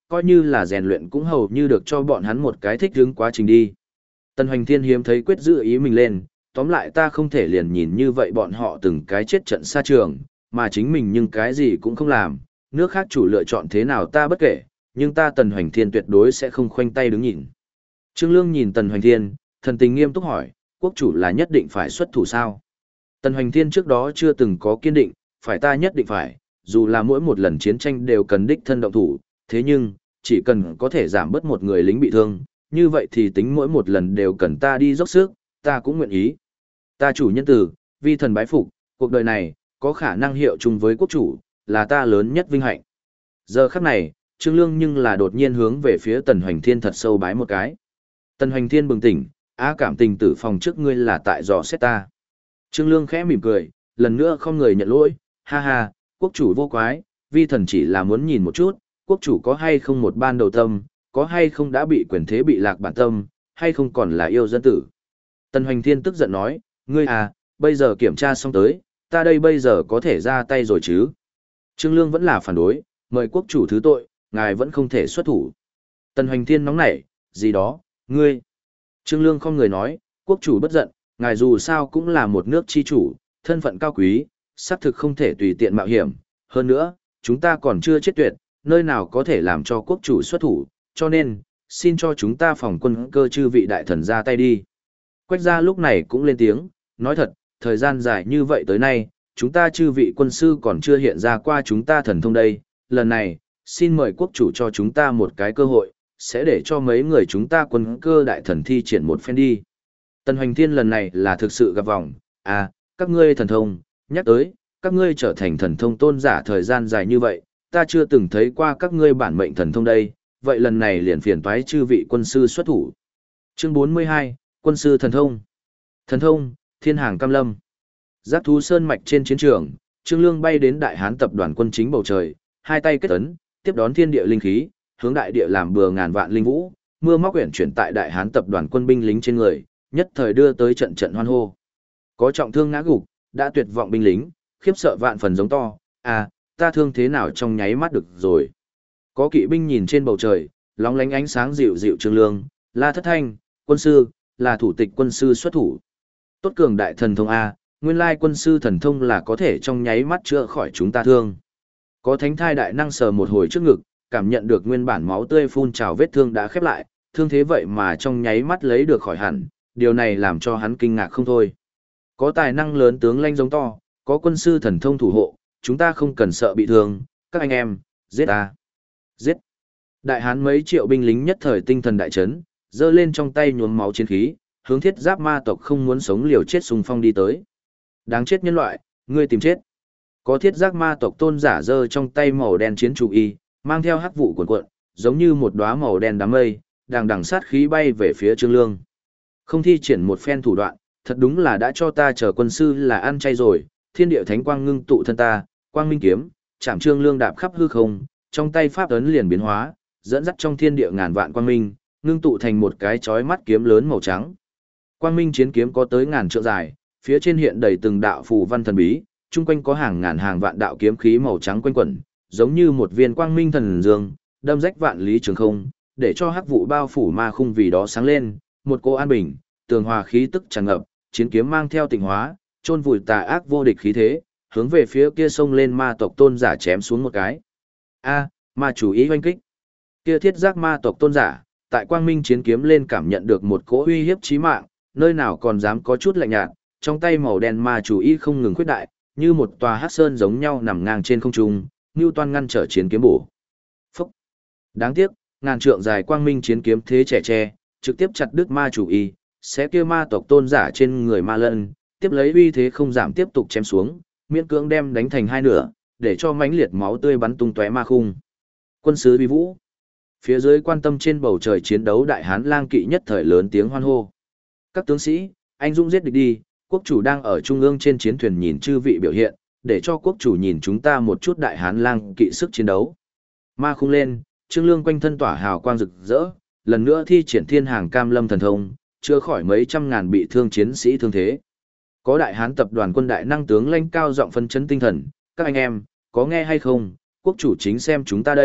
coi như là rèn luyện cũng hầu như được cho bọn hắn một cái thích ứng quá trình đi. Tần Hoành Thiên hiếm thấy quyết giữ ý mình lên, tóm lại ta không thể liền nhìn như vậy bọn họ từng cái chết trận xa trường, mà chính mình nhưng cái gì cũng không làm, nước khác chủ lựa chọn thế nào ta bất kể, nhưng ta Tần Hoành Thiên tuyệt đối sẽ không khoanh tay đứng nhìn. Trương Lương nhìn Tần Hoành Thiên, thần tình nghiêm túc hỏi, quốc chủ là nhất định phải xuất thủ sao? Tần Hoành Thiên trước đó chưa từng có kiên định, phải ta nhất định phải, dù là mỗi một lần chiến tranh đều cần đích thân động thủ, thế nhưng, chỉ cần có thể giảm bớt một người lính bị thương, như vậy thì tính mỗi một lần đều cần ta đi dốc sức, ta cũng nguyện ý. Ta chủ nhân tử, vi thần bái phục, cuộc đời này, có khả năng hiệu chung với quốc chủ, là ta lớn nhất vinh hạnh. Giờ khắc này, Trương Lương nhưng là đột nhiên hướng về phía Tần Hoành Thiên thật sâu bái một cái. Tần Hoành Thiên bừng tỉnh, cảm tình tử phòng trước ngươi là tại dò xét ta. Trương Lương khẽ mỉm cười, lần nữa không người nhận lỗi, ha ha, quốc chủ vô quái, vi thần chỉ là muốn nhìn một chút, quốc chủ có hay không một ban đầu tâm, có hay không đã bị quyền thế bị lạc bản tâm, hay không còn là yêu dân tử. Tần Hoành Thiên tức giận nói, ngươi bây giờ kiểm tra xong tới, ta đây bây giờ có thể ra tay rồi chứ. Trương Lương vẫn là phản đối, mời quốc chủ thứ tội, ngài vẫn không thể xuất thủ. Tần Hoành Thiên nóng nảy, gì đó, ngươi. Trương Lương không người nói, quốc chủ bất giận, ngài dù sao cũng là một nước chi chủ, thân phận cao quý, xác thực không thể tùy tiện mạo hiểm. Hơn nữa, chúng ta còn chưa chết tuyệt, nơi nào có thể làm cho quốc chủ xuất thủ, cho nên, xin cho chúng ta phòng quân cơ chư vị đại thần ra tay đi. Quách gia lúc này cũng lên tiếng, nói thật, thời gian dài như vậy tới nay, chúng ta chư vị quân sư còn chưa hiện ra qua chúng ta thần thông đây, lần này, xin mời quốc chủ cho chúng ta một cái cơ hội, sẽ để cho mấy người chúng ta quân cơ đại thần thi triển một phen đi. Tần Hoành Thiên lần này là thực sự gặp vòng, các ngươi thần thông, nhắc tới, các ngươi trở thành thần thông tôn giả thời gian dài như vậy, ta chưa từng thấy qua các ngươi bản mệnh thần thông đây, vậy lần này liền phiền toái chư vị quân sư xuất thủ. Chương 42, Quân sư thần thông. Thần thông, Thiên Hàng Cam Lâm. Giác thú sơn mạch trên chiến trường, Trương Lương bay đến Đại Hán tập đoàn quân chính bầu trời, hai tay kết ấn, tiếp đón thiên địa linh khí, hướng đại địa làm bừa ngàn vạn linh vũ, mưa móc uyển chuyển tại Đại Hán tập đoàn quân binh lính trên người, nhất thời đưa tới trận trận hoan hô. Có trọng thương ngã gục, đã tuyệt vọng binh lính, khiếp sợ vạn phần giống to, ta thương thế nào trong nháy mắt được rồi. Có kỵ binh nhìn trên bầu trời, lóng lánh ánh sáng dịu dịu Trương Lương, la thất thanh, quân sư, là thủ tịch quân sư xuất thủ. Tốt cường đại thần thông nguyên lai quân sư thần thông là có thể trong nháy mắt chữa khỏi chúng ta thương. Có thánh thai đại năng sờ một hồi trước ngực, cảm nhận được nguyên bản máu tươi phun trào vết thương đã khép lại, thương thế vậy mà trong nháy mắt lấy được khỏi hẳn, điều này làm cho hắn kinh ngạc không thôi. Có tài năng lớn tướng lanh giống to, có quân sư thần thông thủ hộ, chúng ta không cần sợ bị thương, các anh em, giết ta. Giết. Đại hán mấy triệu binh lính nhất thời tinh thần đại chấn, giơ lên trong tay nhuốm máu chiến khí, hướng thiết giáp ma tộc không muốn sống liều chết xung phong đi tới. Đáng chết nhân loại, ngươi tìm chết. Có thiết giáp ma tộc tôn giả giơ trong tay màu đen chiến trụ y, mang theo hắc vụ cuồn cuộn, giống như một đóa màu đen đám mây, đằng đằng sát khí bay về phía Trương Lương. Không thi triển một phen thủ đoạn, thật đúng là đã cho ta chờ quân sư là ăn chay rồi, thiên địa thánh quang ngưng tụ thân ta, quang minh kiếm, chạm Trương Lương đạp khắp hư không, trong tay pháp ấn liền biến hóa, dẫn dắt trong thiên địa ngàn vạn quang minh, ngưng tụ thành một cái chói mắt kiếm lớn màu trắng. Quang minh chiến kiếm có tới ngàn trượng dài, phía trên hiện đầy từng đạo phù văn thần bí, chung quanh có hàng ngàn hàng vạn đạo kiếm khí màu trắng quanh quẩn, giống như một viên quang minh thần dương, đâm rách vạn lý trường không, để cho hắc vụ bao phủ ma khung vì đó sáng lên, một cô an bình, tường hòa khí tức tràn ngập, chiến kiếm mang theo tịnh hóa, chôn vùi tà ác vô địch khí thế, hướng về phía kia sông lên ma tộc tôn giả chém xuống một cái. Ma chủ ý hoanh kích. Kia thiết giác ma tộc tôn giả, tại quang minh chiến kiếm lên cảm nhận được một cỗ uy hiếp chí mạng, nơi nào còn dám có chút lạnh nhạt, trong tay màu đen ma chủ ý không ngừng khuyết đại, như một tòa hắc sơn giống nhau nằm ngang trên không trung, Newton ngăn trở chiến kiếm bổ. Phúc. Đáng tiếc, ngàn trượng dài quang minh chiến kiếm thế trẻ tre, trực tiếp chặt đứt ma chủ ý, sẽ kia ma tộc tôn giả trên người ma lân, tiếp lấy uy thế không giảm tiếp tục chém xuống, miễn cưỡng đem đánh thành hai nửa, để cho mãnh liệt máu tươi bắn tung tóe ma khung. Quân sứ Bi Vũ. Phía dưới quan tâm trên bầu trời chiến đấu đại hán lang kỵ nhất thời lớn tiếng hoan hô. Các tướng sĩ, anh dũng giết địch đi, quốc chủ đang ở trung ương trên chiến thuyền nhìn chư vị biểu hiện, để cho quốc chủ nhìn chúng ta một chút đại hán lang kỵ sức chiến đấu. Ma khung lên, Trương Lương quanh thân tỏa hào quang rực rỡ, lần nữa thi triển Thiên Hàng Cam Lâm thần thông, chữa khỏi mấy trăm ngàn bị thương chiến sĩ thương thế. Có đại hán tập đoàn quân đại năng tướng lãnh cao giọng phân chấn tinh thần, các anh em, có nghe hay không, quốc chủ chính xem chúng ta đây,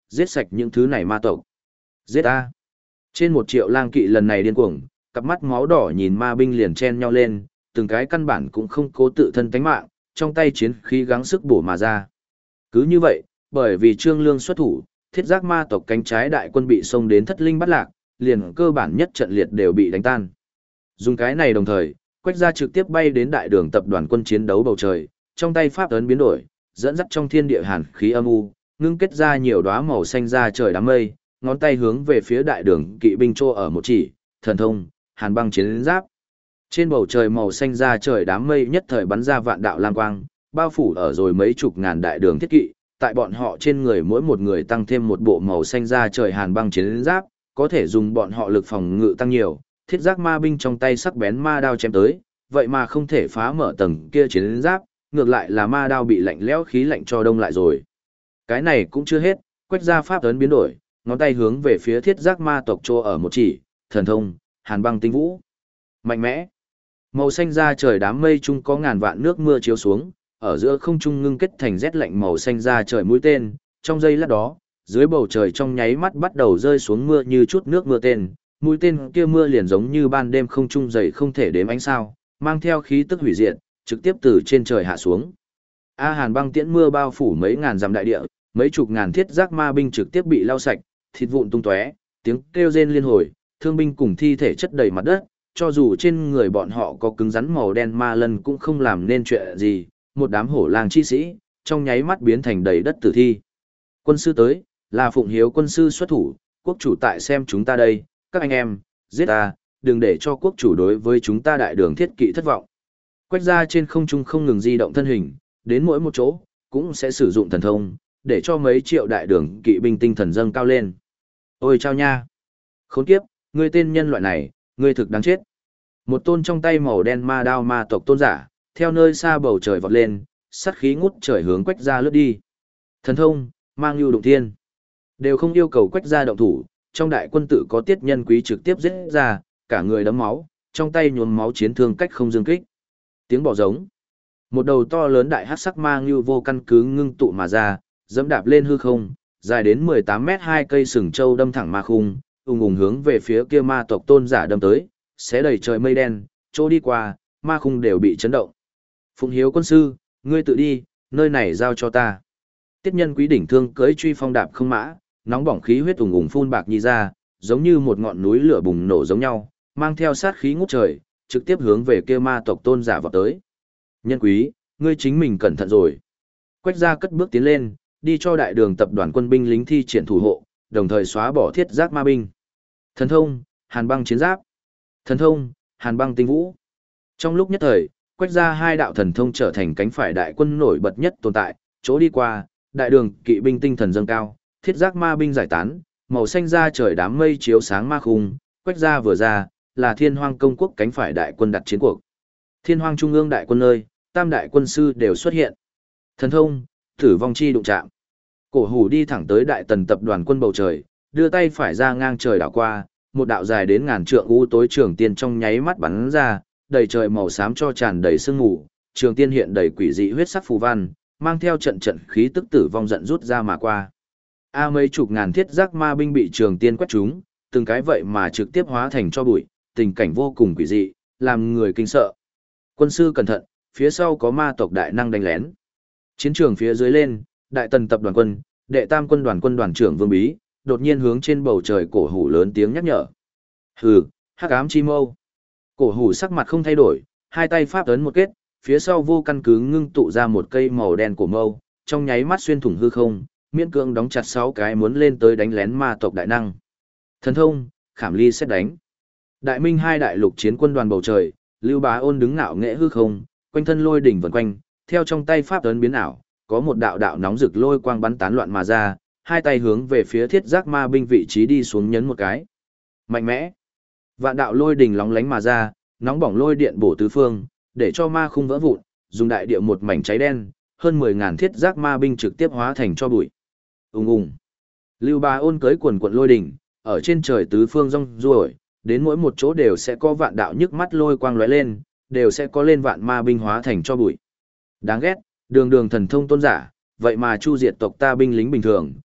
giết sạch những thứ này ma tộc. Giết a! Trên 1 triệu lang kỵ lần này điên cuồng, cặp mắt máu đỏ nhìn ma binh liền chen nhau lên, từng cái căn bản cũng không cố tự thân tánh mạng, trong tay chiến khí gắng sức bổ mà ra. Cứ như vậy, bởi vì Trương Lương xuất thủ, thiết giác ma tộc cánh trái đại quân bị xông đến thất linh bắt lạc, liền cơ bản nhất trận liệt đều bị đánh tan. Dùng cái này đồng thời, Quách Gia trực tiếp bay đến đại đường tập đoàn quân chiến đấu bầu trời, trong tay pháp ấn biến đổi, dẫn dắt trong thiên địa hàn khí âm u, ngưng kết ra nhiều đóa màu xanh ra trời đám mây, ngón tay hướng về phía đại đường kỵ binh trô ở một chỉ, thần thông, hàn băng chiến giáp. Trên bầu trời màu xanh ra trời đám mây nhất thời bắn ra vạn đạo lam quang, bao phủ ở rồi mấy chục ngàn đại đường thiết kỵ, tại bọn họ trên người mỗi một người tăng thêm một bộ màu xanh ra trời hàn băng chiến giáp, có thể dùng bọn họ lực phòng ngự tăng nhiều, thiết giác ma binh trong tay sắc bén ma đao chém tới, vậy mà không thể phá mở tầng kia chiến giáp, ngược lại là ma đao bị lạnh lẽo khí lạnh cho đông lại rồi. Cái này cũng chưa hết, Quách Gia pháp ấn biến đổi, ngón tay hướng về phía thiết giác ma tộc trô ở một chỉ, thần thông, hàn băng tinh vũ. Mạnh mẽ. Màu xanh ra trời đám mây chung có ngàn vạn nước mưa chiếu xuống, ở giữa không trung ngưng kết thành rét lạnh màu xanh ra trời mũi tên, trong giây lát đó, dưới bầu trời trong nháy mắt bắt đầu rơi xuống mưa như chút nước mưa tên, mũi tên kia mưa liền giống như ban đêm không trung dày không thể đếm ánh sao, mang theo khí tức hủy diệt, trực tiếp từ trên trời hạ xuống. Hàn băng tiễn mưa bao phủ mấy ngàn dặm đại địa, mấy chục ngàn thiết giác ma binh trực tiếp bị lau sạch, thịt vụn tung tóe, tiếng kêu rên liên hồi, thương binh cùng thi thể chất đầy mặt đất, cho dù trên người bọn họ có cứng rắn màu đen ma lân cũng không làm nên chuyện gì, một đám hổ lang chi sĩ, trong nháy mắt biến thành đầy đất tử thi. Quân sư tới, là Phụng Hiếu quân sư xuất thủ, quốc chủ tại xem chúng ta đây, các anh em, giết ta, đừng để cho quốc chủ đối với chúng ta đại đường thiết kỵ thất vọng. Quách Gia trên không trung không ngừng di động thân hình, đến mỗi một chỗ, cũng sẽ sử dụng thần thông, để cho mấy triệu đại đường kỵ binh tinh thần dâng cao lên. Ôi chao nha! Khốn kiếp, ngươi tên nhân loại này, ngươi thực đáng chết. Một tôn trong tay màu đen ma đao ma tộc tôn giả, theo nơi xa bầu trời vọt lên, sát khí ngút trời hướng Quách Gia lướt đi. Thần thông, mang lưu động thiên. Đều không yêu cầu Quách Gia động thủ, trong đại quân tự có tiết nhân quý trực tiếp giết ra, cả người đấm máu, trong tay nhuốm máu chiến thương cách không dương kích. Tiếng bò giống. Một đầu to lớn đại hắc sắc mang lưu vô căn cứ ngưng tụ mà ra, dẫm đạp lên hư không, dài đến 18 mét 2 cây sừng trâu đâm thẳng ma khung, ùng ùng hướng về phía kia ma tộc tôn giả đâm tới, xé đầy trời mây đen, chỗ đi qua, ma khung đều bị chấn động. Phụng Hiếu quân sư, ngươi tự đi, nơi này giao cho ta. Tiết nhân quý đỉnh thương cưỡi truy phong đạp không mã, nóng bỏng khí huyết ùng ùng phun bạc nhi ra, giống như một ngọn núi lửa bùng nổ giống nhau, mang theo sát khí ngút trời, trực tiếp hướng về kia ma tộc tôn giả vọt tới. Nhân quý, ngươi chính mình cẩn thận rồi. Quách Gia cất bước tiến lên, đi cho đại đường tập đoàn quân binh lính thi triển thủ hộ, đồng thời xóa bỏ thiết giác ma binh. Thần thông, hàn băng chiến giáp. Thần thông, hàn băng tinh vũ. Trong lúc nhất thời, Quách Gia hai đạo thần thông trở thành cánh phải đại quân nổi bật nhất tồn tại, chỗ đi qua, đại đường kỵ binh tinh thần dâng cao, thiết giác ma binh giải tán, màu xanh ra trời đám mây chiếu sáng ma khung, Quách Gia vừa ra, là Thiên Hoang công quốc cánh phải đại quân đặt chiến cuộc. Thiên Hoang trung ương đại quân nơi, tam đại quân sư đều xuất hiện. Thần thông, tử vong chi đụng chạm. Cổ hủ đi thẳng tới đại tần tập đoàn quân bầu trời, đưa tay phải ra ngang trời đảo qua, một đạo dài đến ngàn trượng u tối trường tiên trong nháy mắt bắn ra, đầy trời màu xám cho tràn đầy sương mù, trường tiên hiện đầy quỷ dị huyết sắc phù văn, mang theo trận trận khí tức tử vong giận rút ra mà qua. Mấy chục ngàn thiết giác ma binh bị trường tiên quét trúng, từng cái vậy mà trực tiếp hóa thành cho bụi, tình cảnh vô cùng quỷ dị, làm người kinh sợ. Quân sư cẩn thận, phía sau có ma tộc đại năng đánh lén. Chiến trường phía dưới lên, đại tần tập đoàn quân, đệ tam quân đoàn trưởng Vương Bí, đột nhiên hướng trên bầu trời cổ hủ lớn tiếng nhắc nhở. Hừ, hắc ám chi mâu. Cổ hủ sắc mặt không thay đổi, hai tay pháp ấn một kết, phía sau vô căn cứ ngưng tụ ra một cây màu đen cổ mâu, trong nháy mắt xuyên thủng hư không, miễn cưỡng đóng chặt 6 cái muốn lên tới đánh lén ma tộc đại năng. Thần thông, khảm ly xét đánh. Đại minh hai đại lục chiến quân đoàn bầu trời, Lưu Bá Ôn đứng ngạo nghễ hư không, quanh thân lôi đỉnh vần quanh, theo trong tay pháp ấn biến ảo, có một đạo đạo nóng rực lôi quang bắn tán loạn mà ra, hai tay hướng về phía thiết giác ma binh vị trí đi xuống nhấn một cái. Mạnh mẽ. Vạn đạo lôi đỉnh lóng lánh mà ra, nóng bỏng lôi điện bổ tứ phương, để cho ma khung vỡ vụn, dùng đại địa một mảnh cháy đen, hơn 10.000 thiết giác ma binh trực tiếp hóa thành cho bụi. Ùng ùng. Lưu Bá Ôn cưỡi quần quận lôi đỉnh, ở trên trời tứ phương rong ruổi, đến mỗi một chỗ đều sẽ có vạn đạo nhức mắt lôi quang lóe lên, đều sẽ có lên vạn ma binh hóa thành cho bụi. Đáng ghét, đường đường thần thông tôn giả, vậy mà chu diệt tộc ta binh lính bình thường,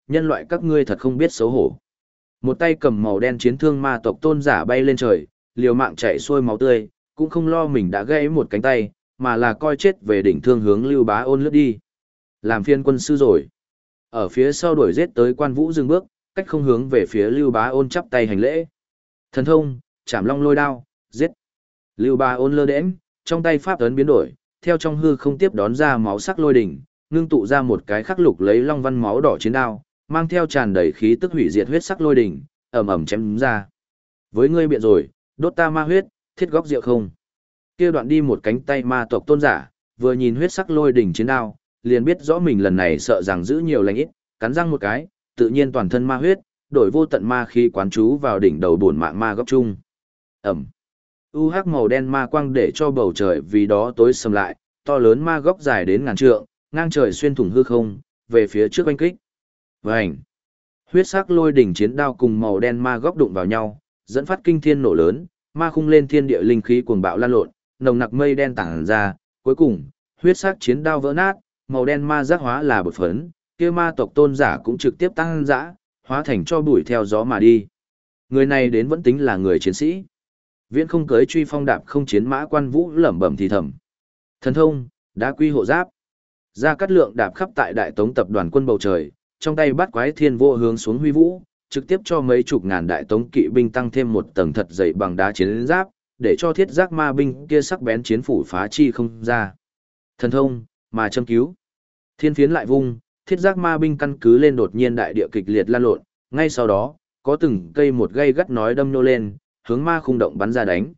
nhân loại các ngươi thật không biết xấu hổ. Một tay cầm màu đen chiến thương ma tộc tôn giả bay lên trời, liều mạng chạy xuôi máu tươi, cũng không lo mình đã gãy một cánh tay, mà là coi chết về đỉnh thương hướng Lưu Bá Ôn lướt đi. Làm phiên quân sư rồi. Ở phía sau đuổi giết tới Quan Vũ dừng bước, cách không hướng về phía Lưu Bá Ôn chắp tay hành lễ. Thần thông, chảm long lôi đao, giết. Lưu Bá Ôn lơ đễnh, trong tay pháp ấn biến đổi, theo trong hư không tiếp đón ra máu sắc lôi đỉnh, ngưng tụ ra một cái khắc lục lấy long văn máu đỏ chiến đao, mang theo tràn đầy khí tức hủy diệt huyết sắc lôi đỉnh, ầm ầm chém ra. Với ngươi biện rồi, đốt ta ma huyết, thiết góc rượu không. Kia đoạn đi một cánh tay ma tộc tôn giả, vừa nhìn huyết sắc lôi đỉnh chiến đao, liền biết rõ mình lần này sợ rằng giữ nhiều lành ít, cắn răng một cái, tự nhiên toàn thân ma huyết, đổi vô tận ma khí quán chú vào đỉnh đầu bổn mạng ma góc chung. Ẩm. U hắc màu đen ma quang để cho bầu trời vì đó tối sầm lại, to lớn ma góc dài đến ngàn trượng, ngang trời xuyên thủng hư không, về phía trước oanh kích. Vành. Huyết sắc lôi đỉnh chiến đao cùng màu đen ma góc đụng vào nhau, dẫn phát kinh thiên nổ lớn, ma khung lên thiên địa linh khí cuồng bạo lan lộn, nồng nặc mây đen tản ra, cuối cùng, huyết sắc chiến đao vỡ nát, màu đen ma giác hóa là bột phấn, kia ma tộc tôn giả cũng trực tiếp tăng dã, hóa thành cho bụi theo gió mà đi. Người này đến vẫn tính là người chiến sĩ. Viễn không cưới truy phong đạp không chiến mã Quan Vũ lẩm bẩm thì thầm. Thần thông, đá quy hộ giáp. Gia Cát Lượng đạp khắp tại Đại Tống tập đoàn quân bầu trời, trong tay bắt quái thiên vô hướng xuống huy vũ, trực tiếp cho mấy chục ngàn Đại Tống kỵ binh tăng thêm một tầng thật dày bằng đá chiến giáp, để cho thiết giác ma binh kia sắc bén chiến phủ phá chi không ra. Thần thông, mà châm cứu. Thiên phiến lại vung, thiết giác ma binh căn cứ lên đột nhiên đại địa kịch liệt lan lộn, ngay sau đó, có từng cây một gây gắt nói đâm nô lên, hướng ma khung động bắn ra đánh.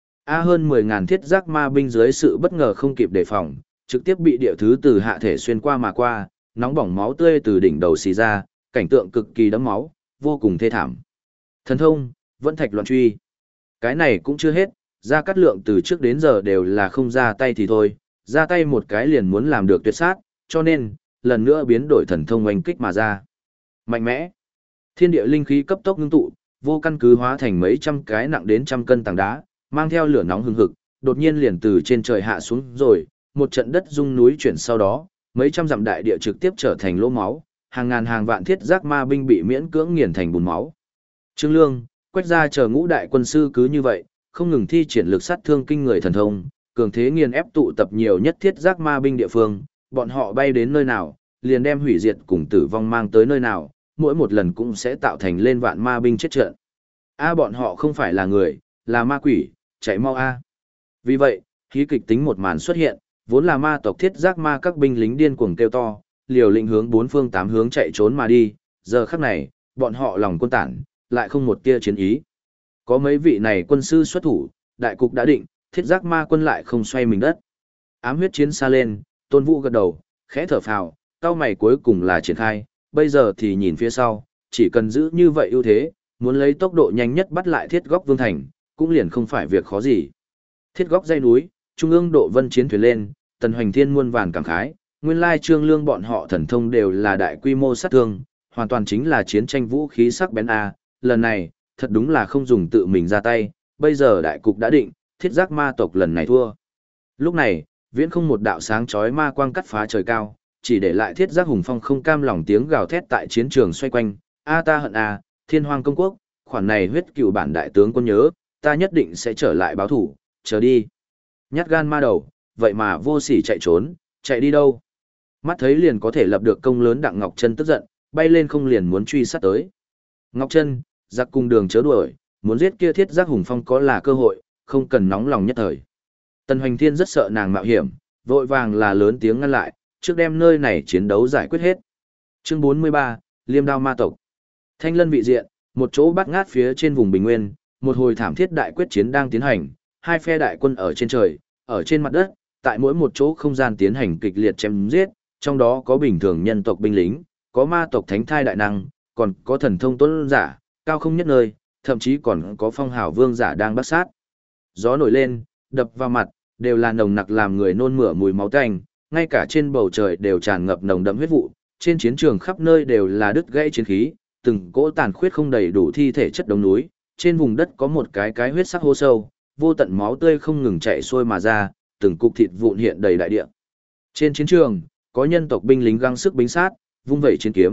Hơn 10.000 thiết giác ma binh dưới sự bất ngờ không kịp đề phòng, trực tiếp bị địa thứ từ hạ thể xuyên qua mà qua, nóng bỏng máu tươi từ đỉnh đầu xì ra, cảnh tượng cực kỳ đẫm máu, vô cùng thê thảm. Thần thông, vẫn thạch loạn truy. Cái này cũng chưa hết, Gia Cát Lượng từ trước đến giờ đều là không ra tay thì thôi, ra tay một cái liền muốn làm được tuyệt sát, cho nên, lần nữa biến đổi thần thông oanh kích mà ra. Mạnh mẽ. Thiên địa linh khí cấp tốc ngưng tụ, vô căn cứ hóa thành mấy trăm cái nặng đến trăm cân tảng đá, mang theo lửa nóng hừng hực, đột nhiên liền từ trên trời hạ xuống rồi, một trận đất rung núi chuyển sau đó, mấy trăm dặm đại địa trực tiếp trở thành lỗ máu, hàng ngàn hàng vạn thiết giác ma binh bị miễn cưỡng nghiền thành bùn máu. Trương Lương, Quách gia chờ ngũ đại quân sư cứ như vậy, không ngừng thi triển lực sát thương kinh người thần thông, cường thế nghiền ép tụ tập nhiều nhất thiết giác ma binh địa phương, bọn họ bay đến nơi nào, liền đem hủy diệt cùng tử vong mang tới nơi nào, mỗi một lần cũng sẽ tạo thành lên vạn ma binh chết trận. Bọn họ không phải là người, là ma quỷ, chạy mau a. Vì vậy, khí kịch tính một màn xuất hiện, vốn là ma tộc thiết giác ma các binh lính điên cuồng kêu to, liều lĩnh hướng bốn phương tám hướng chạy trốn mà đi, giờ khắc này, bọn họ lòng quân tản, lại không một tia chiến ý. Có mấy vị này quân sư xuất thủ, đại cục đã định, thiết giác ma quân lại không xoay mình đất. Ám huyết chiến xa lên, Tôn Vũ gật đầu, khẽ thở phào, cao mày cuối cùng là triển khai, bây giờ thì nhìn phía sau, chỉ cần giữ như vậy ưu thế, muốn lấy tốc độ nhanh nhất bắt lại thiết góc vương thành, cũng liền không phải việc khó gì. Thiết góc dây núi, trung ương độ vân chiến thuyền lên, Tần Hoành Thiên muôn vàn cảm khái, nguyên lai Trương Lương bọn họ thần thông đều là đại quy mô sát thương, hoàn toàn chính là chiến tranh vũ khí sắc bén a, lần này, thật đúng là không dùng tự mình ra tay, bây giờ đại cục đã định, thiết giác ma tộc lần này thua. Lúc này, viễn không một đạo sáng chói ma quang cắt phá trời cao, chỉ để lại thiết giác hùng phong không cam lòng tiếng gào thét tại chiến trường xoay quanh, ta hận thiên hoang công quốc, khoản này huyết cựu bản đại tướng quân nhớ, ta nhất định sẽ trở lại báo thủ, chờ đi. Nhát gan ma đầu, vậy mà vô sỉ chạy trốn, chạy đi đâu? Mắt thấy liền có thể lập được công lớn Đặng Ngọc Chân tức giận, bay lên không liền muốn truy sát tới. Ngọc Chân, giặc cùng đường chớ đuổi, muốn giết kia thiết giác hùng phong có là cơ hội, không cần nóng lòng nhất thời. Tần Hoành Thiên rất sợ nàng mạo hiểm, vội vàng là lớn tiếng ngăn lại, trước đem nơi này chiến đấu giải quyết hết. Chương 43, Liêm đao ma tộc. Thanh Lân vị diện, một chỗ bát ngát phía trên vùng bình nguyên, một hồi thảm thiết đại quyết chiến đang tiến hành, hai phe đại quân ở trên trời, ở trên mặt đất, tại mỗi một chỗ không gian tiến hành kịch liệt chém giết, trong đó có bình thường nhân tộc binh lính, có ma tộc thánh thai đại năng, còn có thần thông tuấn giả, cao không nhất nơi, thậm chí còn có phong hào vương giả đang bắt sát. Gió nổi lên, đập vào mặt, đều là nồng nặc làm người nôn mửa mùi máu tanh, ngay cả trên bầu trời đều tràn ngập nồng đậm huyết vụ, trên chiến trường khắp nơi đều là đứt gãy chiến khí, từng cỗ tàn khuyết không đầy đủ thi thể chất đống núi, trên vùng đất có một cái huyết sắc hố sâu, vô tận máu tươi không ngừng chảy xuôi mà ra, từng cục thịt vụn hiện đầy đại địa. Trên chiến trường, có nhân tộc binh lính gắng sức bính sát, vung vẩy chiến kiếm,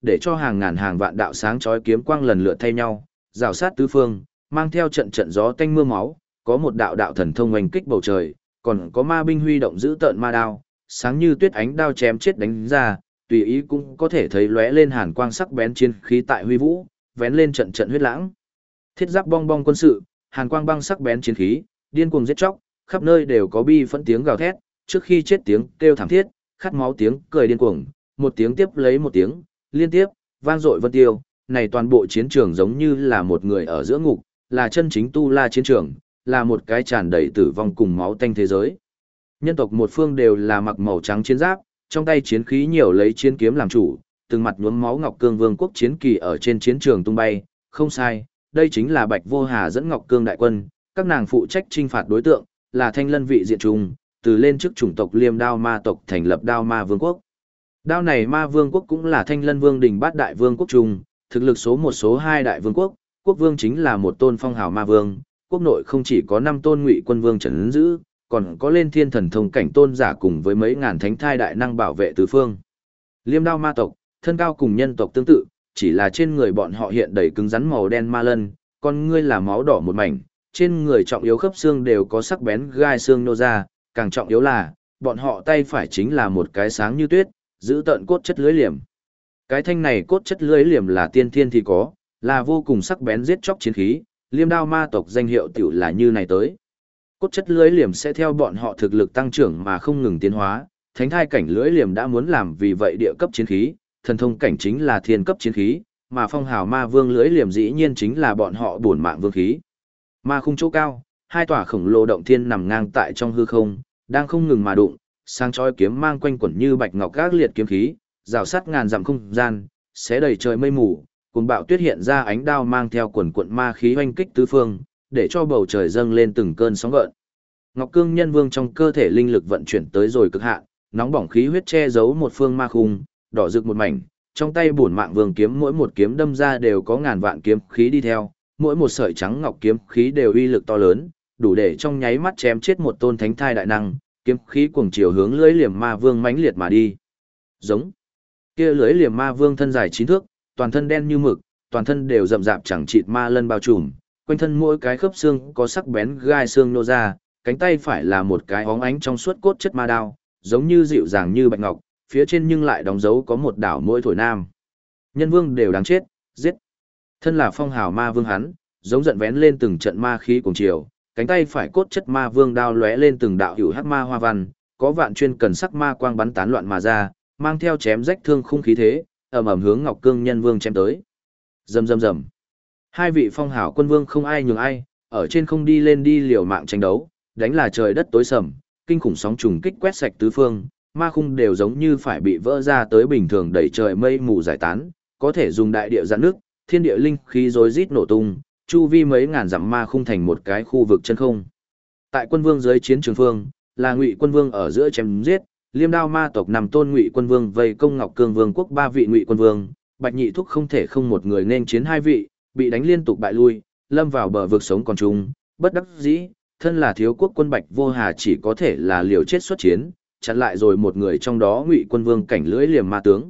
để cho hàng ngàn hàng vạn đạo sáng chói kiếm quang lần lượt thay nhau, rào sát tứ phương, mang theo trận trận gió tanh mưa máu, có một đạo đạo thần thông oanh kích bầu trời, còn có ma binh huy động giữ tợn ma đao, sáng như tuyết ánh đao chém chết đánh ra, tùy ý cũng có thể thấy lóe lên hàn quang sắc bén chiến khí tại huy vũ, vén lên trận trận huyết lãng. Thiết giáp bong bong quân sự, hàn quang băng sắc bén chiến khí, điên cuồng giết chóc, khắp nơi đều có bi phẫn tiếng gào thét, trước khi chết tiếng kêu thảm thiết, khát máu tiếng cười điên cuồng, một tiếng tiếp lấy một tiếng, liên tiếp, vang dội vân tiêu, này toàn bộ chiến trường giống như là một người ở giữa ngục, là chân chính tu la chiến trường, là một cái tràn đầy tử vong cùng máu tanh thế giới. Nhân tộc một phương đều là mặc màu trắng chiến giáp, trong tay chiến khí nhiều lấy chiến kiếm làm chủ, từng mặt nhuốm máu Ngọc Cương Vương quốc chiến kỳ ở trên chiến trường tung bay, không sai, đây chính là Bạch Vô Hà dẫn Ngọc Cương đại quân, các nàng phụ trách trinh phạt đối tượng, là Thanh Lân vị diện trung, từ lên trước chủng tộc Liêm Đao Ma tộc thành lập Đao Ma Vương quốc. Đao này Ma Vương quốc cũng là Thanh Lân Vương đình bát đại vương quốc trung, thực lực số một số hai đại vương quốc, quốc vương chính là một tôn phong hào ma vương, quốc nội không chỉ có 5 tôn ngụy quân vương trấn giữ, còn có lên thiên thần thông cảnh tôn giả cùng với mấy ngàn thánh thai đại năng bảo vệ tứ phương. Liêm Đao Ma tộc, thân cao cùng nhân tộc tương tự, chỉ là trên người bọn họ hiện đầy cứng rắn màu đen ma lân, con ngươi là máu đỏ một mảnh, trên người trọng yếu khớp xương đều có sắc bén gai xương nô ra, càng trọng yếu là, bọn họ tay phải chính là một cái sáng như tuyết, giữ tận cốt chất lưới liềm. Cái thanh này cốt chất lưới liềm là tiên thiên thì có, là vô cùng sắc bén giết chóc chiến khí, Liêm Đao Ma tộc danh hiệu tiểu là như này tới. Cốt chất lưới liềm sẽ theo bọn họ thực lực tăng trưởng mà không ngừng tiến hóa, thánh thai cảnh lưới liềm đã muốn làm vì vậy địa cấp chiến khí, thần thông cảnh chính là thiên cấp chiến khí, mà phong hào ma vương lưới liềm dĩ nhiên chính là bọn họ bổn mạng vương khí. Ma khung chỗ cao, hai tòa khổng lồ động thiên nằm ngang tại trong hư không, đang không ngừng mà đụng, sáng chói kiếm mang quanh quẩn như bạch ngọc gác liệt kiếm khí, rào sát ngàn dặm không gian, xé đầy trời mây mù, cùng bạo tuyết hiện ra ánh đao mang theo quần quận ma khí oanh kích tứ phương, để cho bầu trời dâng lên từng cơn sóng gợn. Ngọc Cương Nhân Vương trong cơ thể linh lực vận chuyển tới rồi cực hạn, nóng bỏng khí huyết che giấu một phương ma khung, đỏ rực một mảnh, trong tay bổn mạng vương kiếm mỗi một kiếm đâm ra đều có ngàn vạn kiếm khí đi theo, mỗi một sợi trắng ngọc kiếm khí đều uy lực to lớn, đủ để trong nháy mắt chém chết một tôn thánh thai đại năng, kiếm khí cuồng chiều hướng lưỡi liềm ma vương mãnh liệt mà đi. Giống. Kia lưỡi liềm ma vương thân dài 9 thước, toàn thân đen như mực, toàn thân đều rậm rạp chẳng chịt ma lân bao trùm, quanh thân mỗi cái khớp xương có sắc bén gai xương nô ra, cánh tay phải là một cái óng ánh trong suốt cốt chất ma đao, giống như dịu dàng như bạch ngọc, phía trên nhưng lại đóng dấu có một đảo mỗi thổi nam. Nhân vương đều đáng chết, giết. Thân là phong hào ma vương hắn, giống giận vén lên từng trận ma khí cùng chiều, cánh tay phải cốt chất ma vương đao lóe lên từng đạo hữu hắc ma hoa văn, có vạn chuyên cần sắc ma quang bắn tán loạn mà ra, mang theo chém rách thương khung khí thế, ầm ầm hướng Ngọc Cương Nhân Vương chém tới. Rầm rầm rầm. Hai vị phong hào quân vương không ai nhường ai, ở trên không đi lên đi liều mạng tranh đấu, đánh là trời đất tối sầm, kinh khủng sóng trùng kích quét sạch tứ phương, ma khung đều giống như phải bị vỡ ra tới bình thường đẩy trời mây mù giải tán, có thể dùng đại địa giãn nước, thiên địa linh khí rối rít nổ tung, chu vi mấy ngàn dặm ma khung thành một cái khu vực chân không. Tại quân vương dưới chiến trường phương, là Ngụy quân vương ở giữa chém giết, Liêm Đao Ma tộc nằm tôn Ngụy quân vương vây công Ngọc Cương vương quốc 3 vị Ngụy quân vương, Bạch Nhị Thúc không thể không một người nên chiến 2 vị, bị đánh liên tục bại lui, lâm vào bờ vực sống còn chung, bất đắc dĩ, thân là thiếu quốc quân Bạch Vô Hà chỉ có thể là liều chết xuất chiến, chặn lại rồi một người trong đó Ngụy quân vương cảnh lưỡi liềm ma tướng.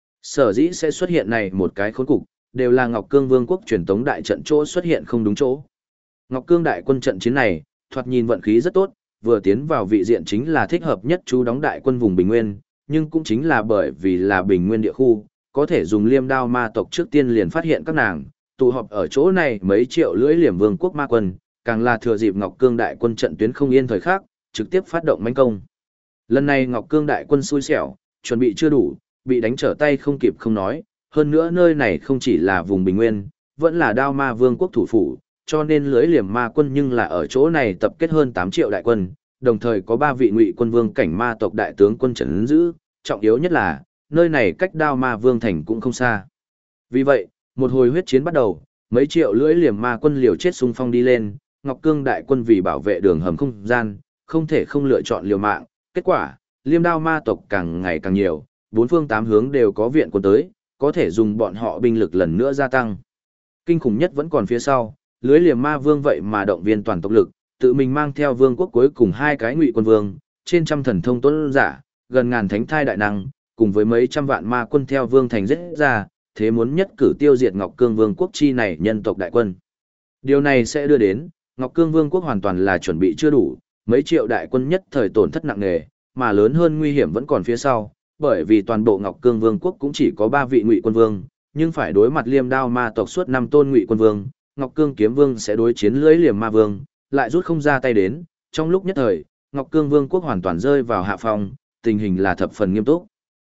Sở dĩ sẽ xuất hiện này một cái khốn cục, đều là Ngọc Cương vương quốc truyền tống đại trận chỗ xuất hiện không đúng chỗ. Ngọc Cương đại quân trận chiến này, thoạt nhìn vận khí rất tốt, vừa tiến vào vị diện chính là thích hợp nhất chú đóng đại quân vùng Bình Nguyên, nhưng cũng chính là bởi vì là Bình Nguyên địa khu, có thể dùng Liêm Đao ma tộc trước tiên liền phát hiện các nàng, tụ họp ở chỗ này mấy triệu lưỡi liềm vương quốc ma quân, càng là thừa dịp Ngọc Cương đại quân trận tuyến không yên thời khắc, trực tiếp phát động mãnh công. Lần này Ngọc Cương đại quân xui xẻo, chuẩn bị chưa đủ, bị đánh trở tay không kịp không nói, hơn nữa nơi này không chỉ là vùng Bình Nguyên, vẫn là Đao Ma Vương quốc thủ phủ, cho nên lưỡi liềm ma quân nhưng là ở chỗ này tập kết hơn 8 triệu đại quân, đồng thời có 3 vị Ngụy quân vương cảnh ma tộc đại tướng quân trấn giữ, trọng yếu nhất là, nơi này cách Đao Ma Vương thành cũng không xa. Vì vậy, một hồi huyết chiến bắt đầu, mấy triệu lưỡi liềm ma quân liều chết xung phong đi lên, Ngọc Cương đại quân vì bảo vệ đường hầm không gian, không thể không lựa chọn liều mạng, kết quả, Liêm Đao ma tộc càng ngày càng nhiều, 4 phương 8 hướng đều có viện quân tới, có thể dùng bọn họ binh lực lần nữa gia tăng. Kinh khủng nhất vẫn còn phía sau, lưới liềm ma vương vậy mà động viên toàn tộc lực, tự mình mang theo vương quốc cuối cùng 2 cái Ngụy quân vương, trên trăm thần thông tuấn giả, gần ngàn thánh thai đại năng, cùng với mấy trăm vạn ma quân theo vương thành giết ra, thế muốn nhất cử tiêu diệt Ngọc Cương Vương quốc chi này nhân tộc đại quân. Điều này sẽ đưa đến, Ngọc Cương Vương quốc hoàn toàn là chuẩn bị chưa đủ, mấy triệu đại quân nhất thời tổn thất nặng nề, mà lớn hơn nguy hiểm vẫn còn phía sau, bởi vì toàn bộ Ngọc Cương Vương quốc cũng chỉ có 3 vị Ngụy Quân Vương, nhưng phải đối mặt Liêm Đao Ma tộc suốt 5 tôn Ngụy Quân Vương, Ngọc Cương Kiếm Vương sẽ đối chiến Lưỡi Liềm Ma Vương, lại rút không ra tay đến, trong lúc nhất thời, Ngọc Cương Vương quốc hoàn toàn rơi vào hạ phong, tình hình là thập phần nghiêm túc.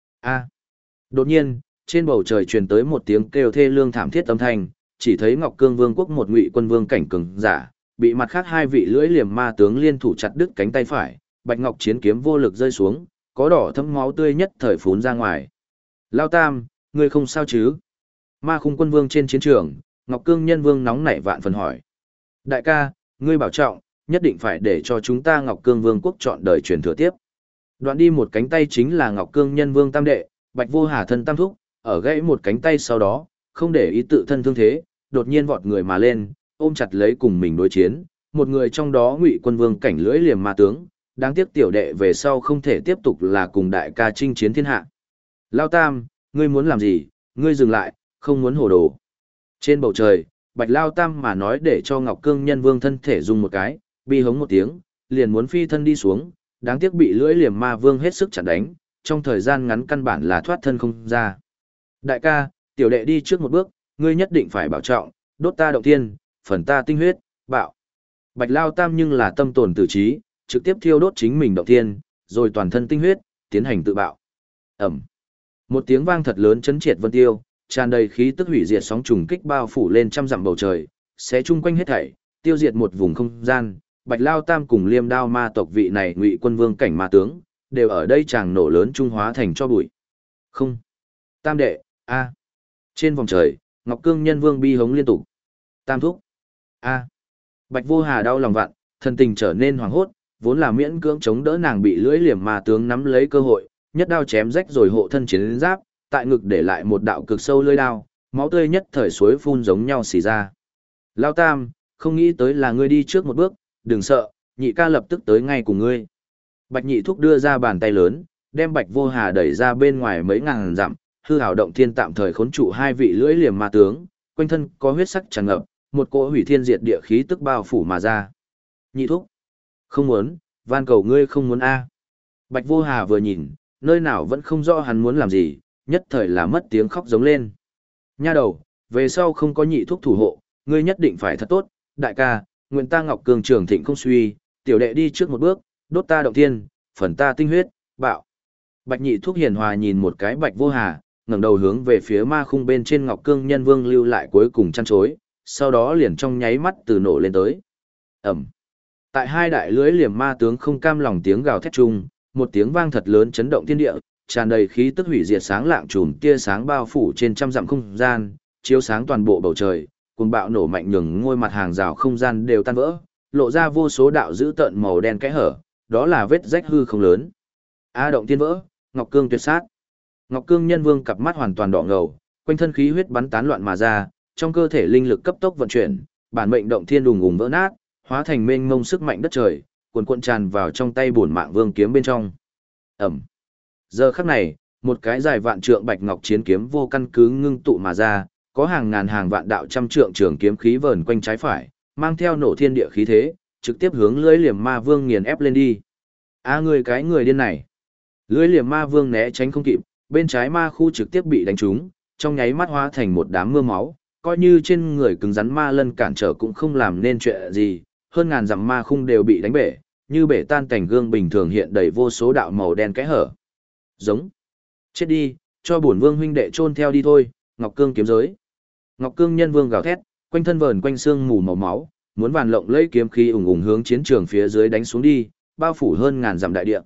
Đột nhiên, trên bầu trời truyền tới một tiếng kêu thê lương thảm thiết âm thanh, chỉ thấy Ngọc Cương Vương quốc một Ngụy Quân Vương cảnh cường giả, bị mặt khác 2 vị Lưỡi Liềm Ma tướng liên thủ chặt đứt cánh tay phải, bạch ngọc chiến kiếm vô lực rơi xuống, có đỏ thấm máu tươi nhất thời phún ra ngoài. Lao Tam, ngươi không sao chứ? Ma Khung Quân Vương trên chiến trường, Ngọc Cương Nhân Vương nóng nảy vạn phần hỏi. Đại ca, ngươi bảo trọng, nhất định phải để cho chúng ta Ngọc Cương Vương quốc chọn đời truyền thừa tiếp. Đoạn đi một cánh tay chính là Ngọc Cương Nhân Vương tam đệ, Bạch Vô Hà thân tam thúc, ở gãy một cánh tay sau đó, không để ý tự thân thương thế, đột nhiên vọt người mà lên, ôm chặt lấy cùng mình đối chiến, một người trong đó Ngụy Quân Vương cảnh Lưỡi Liềm Ma tướng, đáng tiếc tiểu đệ về sau không thể tiếp tục là cùng đại ca chinh chiến thiên hạ. Lao Tam, ngươi muốn làm gì, ngươi dừng lại, không muốn hồ đồ. Trên bầu trời, Bạch Lao Tam mà nói để cho Ngọc Cương Nhân Vương thân thể rung một cái, bi hống một tiếng, liền muốn phi thân đi xuống, đáng tiếc bị Lưỡi Liềm Ma Vương hết sức chặn đánh, trong thời gian ngắn căn bản là thoát thân không ra. Đại ca, tiểu đệ đi trước một bước, ngươi nhất định phải bảo trọng, đốt ta động thiên, phần ta tinh huyết, bạo. Bạch Lao Tam nhưng là tâm tồn tử trí, trực tiếp thiêu đốt chính mình động thiên, rồi toàn thân tinh huyết, tiến hành tự bạo. Ẩm. Một tiếng vang thật lớn chấn triệt vân tiêu, tràn đầy khí tức hủy diệt sóng trùng kích bao phủ lên trăm dặm bầu trời, xé chung quanh hết thảy, tiêu diệt một vùng không gian. Bạch Lao Tam cùng Liêm Đao Ma tộc vị này Ngụy Quân Vương cảnh ma tướng, đều ở đây chàng nổ lớn trung hóa thành cho bụi. Không. Tam đệ, a. Trên vòng trời, Ngọc Cương Nhân Vương bi hống liên tục. Tam thúc. A. Bạch Vô Hà đau lòng vặn, thân tình trở nên hoảng hốt, vốn là miễn cưỡng chống đỡ nàng bị Lưỡi Liềm Ma tướng nắm lấy cơ hội, nhất đao chém rách rồi hộ thân chiến giáp, tại ngực để lại một đạo cực sâu lưỡi đao, máu tươi nhất thời suối phun giống nhau xì ra. Lao Tam, không nghĩ tới là ngươi đi trước một bước, đừng sợ, nhị ca lập tức tới ngay cùng ngươi. Bạch Nhị Thúc đưa ra bàn tay lớn, đem Bạch Vô Hà đẩy ra bên ngoài mấy ngàn dặm, hư hào động thiên tạm thời khốn trụ 2 vị Lưỡi Liềm Ma tướng, quanh thân có huyết sắc tràn ngập, một cỗ hủy thiên diệt địa khí tức bao phủ mà ra. Nhị Thúc, không muốn, van cầu ngươi không muốn a. Bạch Vô Hà vừa nhìn, nơi nào vẫn không rõ hắn muốn làm gì, nhất thời là mất tiếng khóc giống lên. Nha đầu, về sau không có Nhị Thúc thủ hộ, ngươi nhất định phải thật tốt, đại ca, nguyện ta Ngọc Cương trường thịnh không suy, tiểu đệ đi trước một bước, đốt ta động thiên, phần ta tinh huyết, bạo. Bạch Nhị Thúc hiền hòa nhìn một cái Bạch Vô Hà, ngẩng đầu hướng về phía ma khung bên trên Ngọc Cương Nhân Vương lưu lại cuối cùng chăn chối, sau đó liền trong nháy mắt từ nổ lên tới. Ẩm. Tại 2 đại Lưỡi Liềm Ma tướng không cam lòng tiếng gào thét chung, một tiếng vang thật lớn chấn động thiên địa, tràn đầy khí tức hủy diệt sáng lạng chùm tia sáng bao phủ trên trăm dặm không gian, chiếu sáng toàn bộ bầu trời, cuồng bạo nổ mạnh nhường ngôi mặt hàng rào không gian đều tan vỡ, lộ ra vô số đạo dữ tợn màu đen kẽ hở, đó là vết rách hư không lớn. A động thiên vỡ, Ngọc Cương tuyệt sát. Ngọc Cương Nhân Vương cặp mắt hoàn toàn đỏ ngầu, quanh thân khí huyết bắn tán loạn mà ra, trong cơ thể linh lực cấp tốc vận chuyển, bản mệnh động thiên đùng ùng vỡ nát, hóa thành mênh mông sức mạnh đất trời, cuồn cuộn tràn vào trong tay bổn mạng vương kiếm bên trong. Ẩm. Giờ khắc này, một cái dài vạn trượng bạch ngọc chiến kiếm vô căn cứ ngưng tụ mà ra, có hàng ngàn hàng vạn đạo trăm trượng trường kiếm khí vờn quanh trái phải, mang theo nổ thiên địa khí thế, trực tiếp hướng Lưỡi Liềm Ma Vương nghiền ép lên đi. A người cái người điên này. Lưỡi Liềm Ma Vương né tránh không kịp, bên trái ma khu trực tiếp bị đánh trúng, trong nháy mắt hóa thành một đám mưa máu, coi như trên người cứng rắn ma lân cản trở cũng không làm nên chuyện gì, hơn ngàn dặm ma khung đều bị đánh bể, như bể tan cảnh gương bình thường hiện đầy vô số đạo màu đen kẽ hở. Giống. Chết đi, cho bổn vương huynh đệ chôn theo đi thôi, Ngọc Cương kiếm giới. Ngọc Cương Nhân Vương gào thét, quanh thân vờn quanh xương mù màu máu, muốn vàn lộng lấy kiếm khí ùng ùng hướng chiến trường phía dưới đánh xuống đi, bao phủ hơn ngàn dặm đại địa.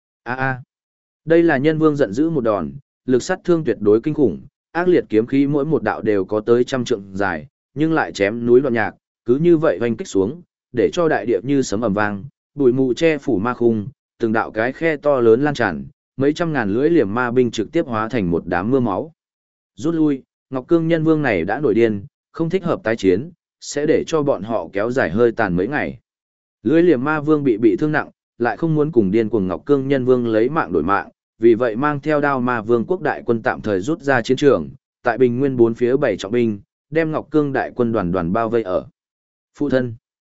A. Đây là Nhân Vương giận dữ một đòn, lực sát thương tuyệt đối kinh khủng, ác liệt kiếm khí mỗi một đạo đều có tới trăm trượng dài, nhưng lại chém núi loạn nhạc, cứ như vậy hoành kích xuống, để cho đại địa như sấm ầm vang, bụi mù che phủ ma khung, từng đạo cái khe to lớn lan tràn, mấy trăm ngàn Lưỡi Liềm Ma binh trực tiếp hóa thành một đám mưa máu. Rút lui, Ngọc Cương Nhân Vương này đã nổi điên, không thích hợp tái chiến, sẽ để cho bọn họ kéo dài hơi tàn mấy ngày. Lưỡi Liềm Ma Vương bị thương nặng, lại không muốn cùng điên cuồng Ngọc Cương Nhân Vương lấy mạng đổi mạng, vì vậy mang theo Đao Ma Vương quốc đại quân tạm thời rút ra chiến trường, tại bình nguyên bốn phía bảy trọng binh, đem Ngọc Cương đại quân đoàn đoàn bao vây ở. Phụ thân,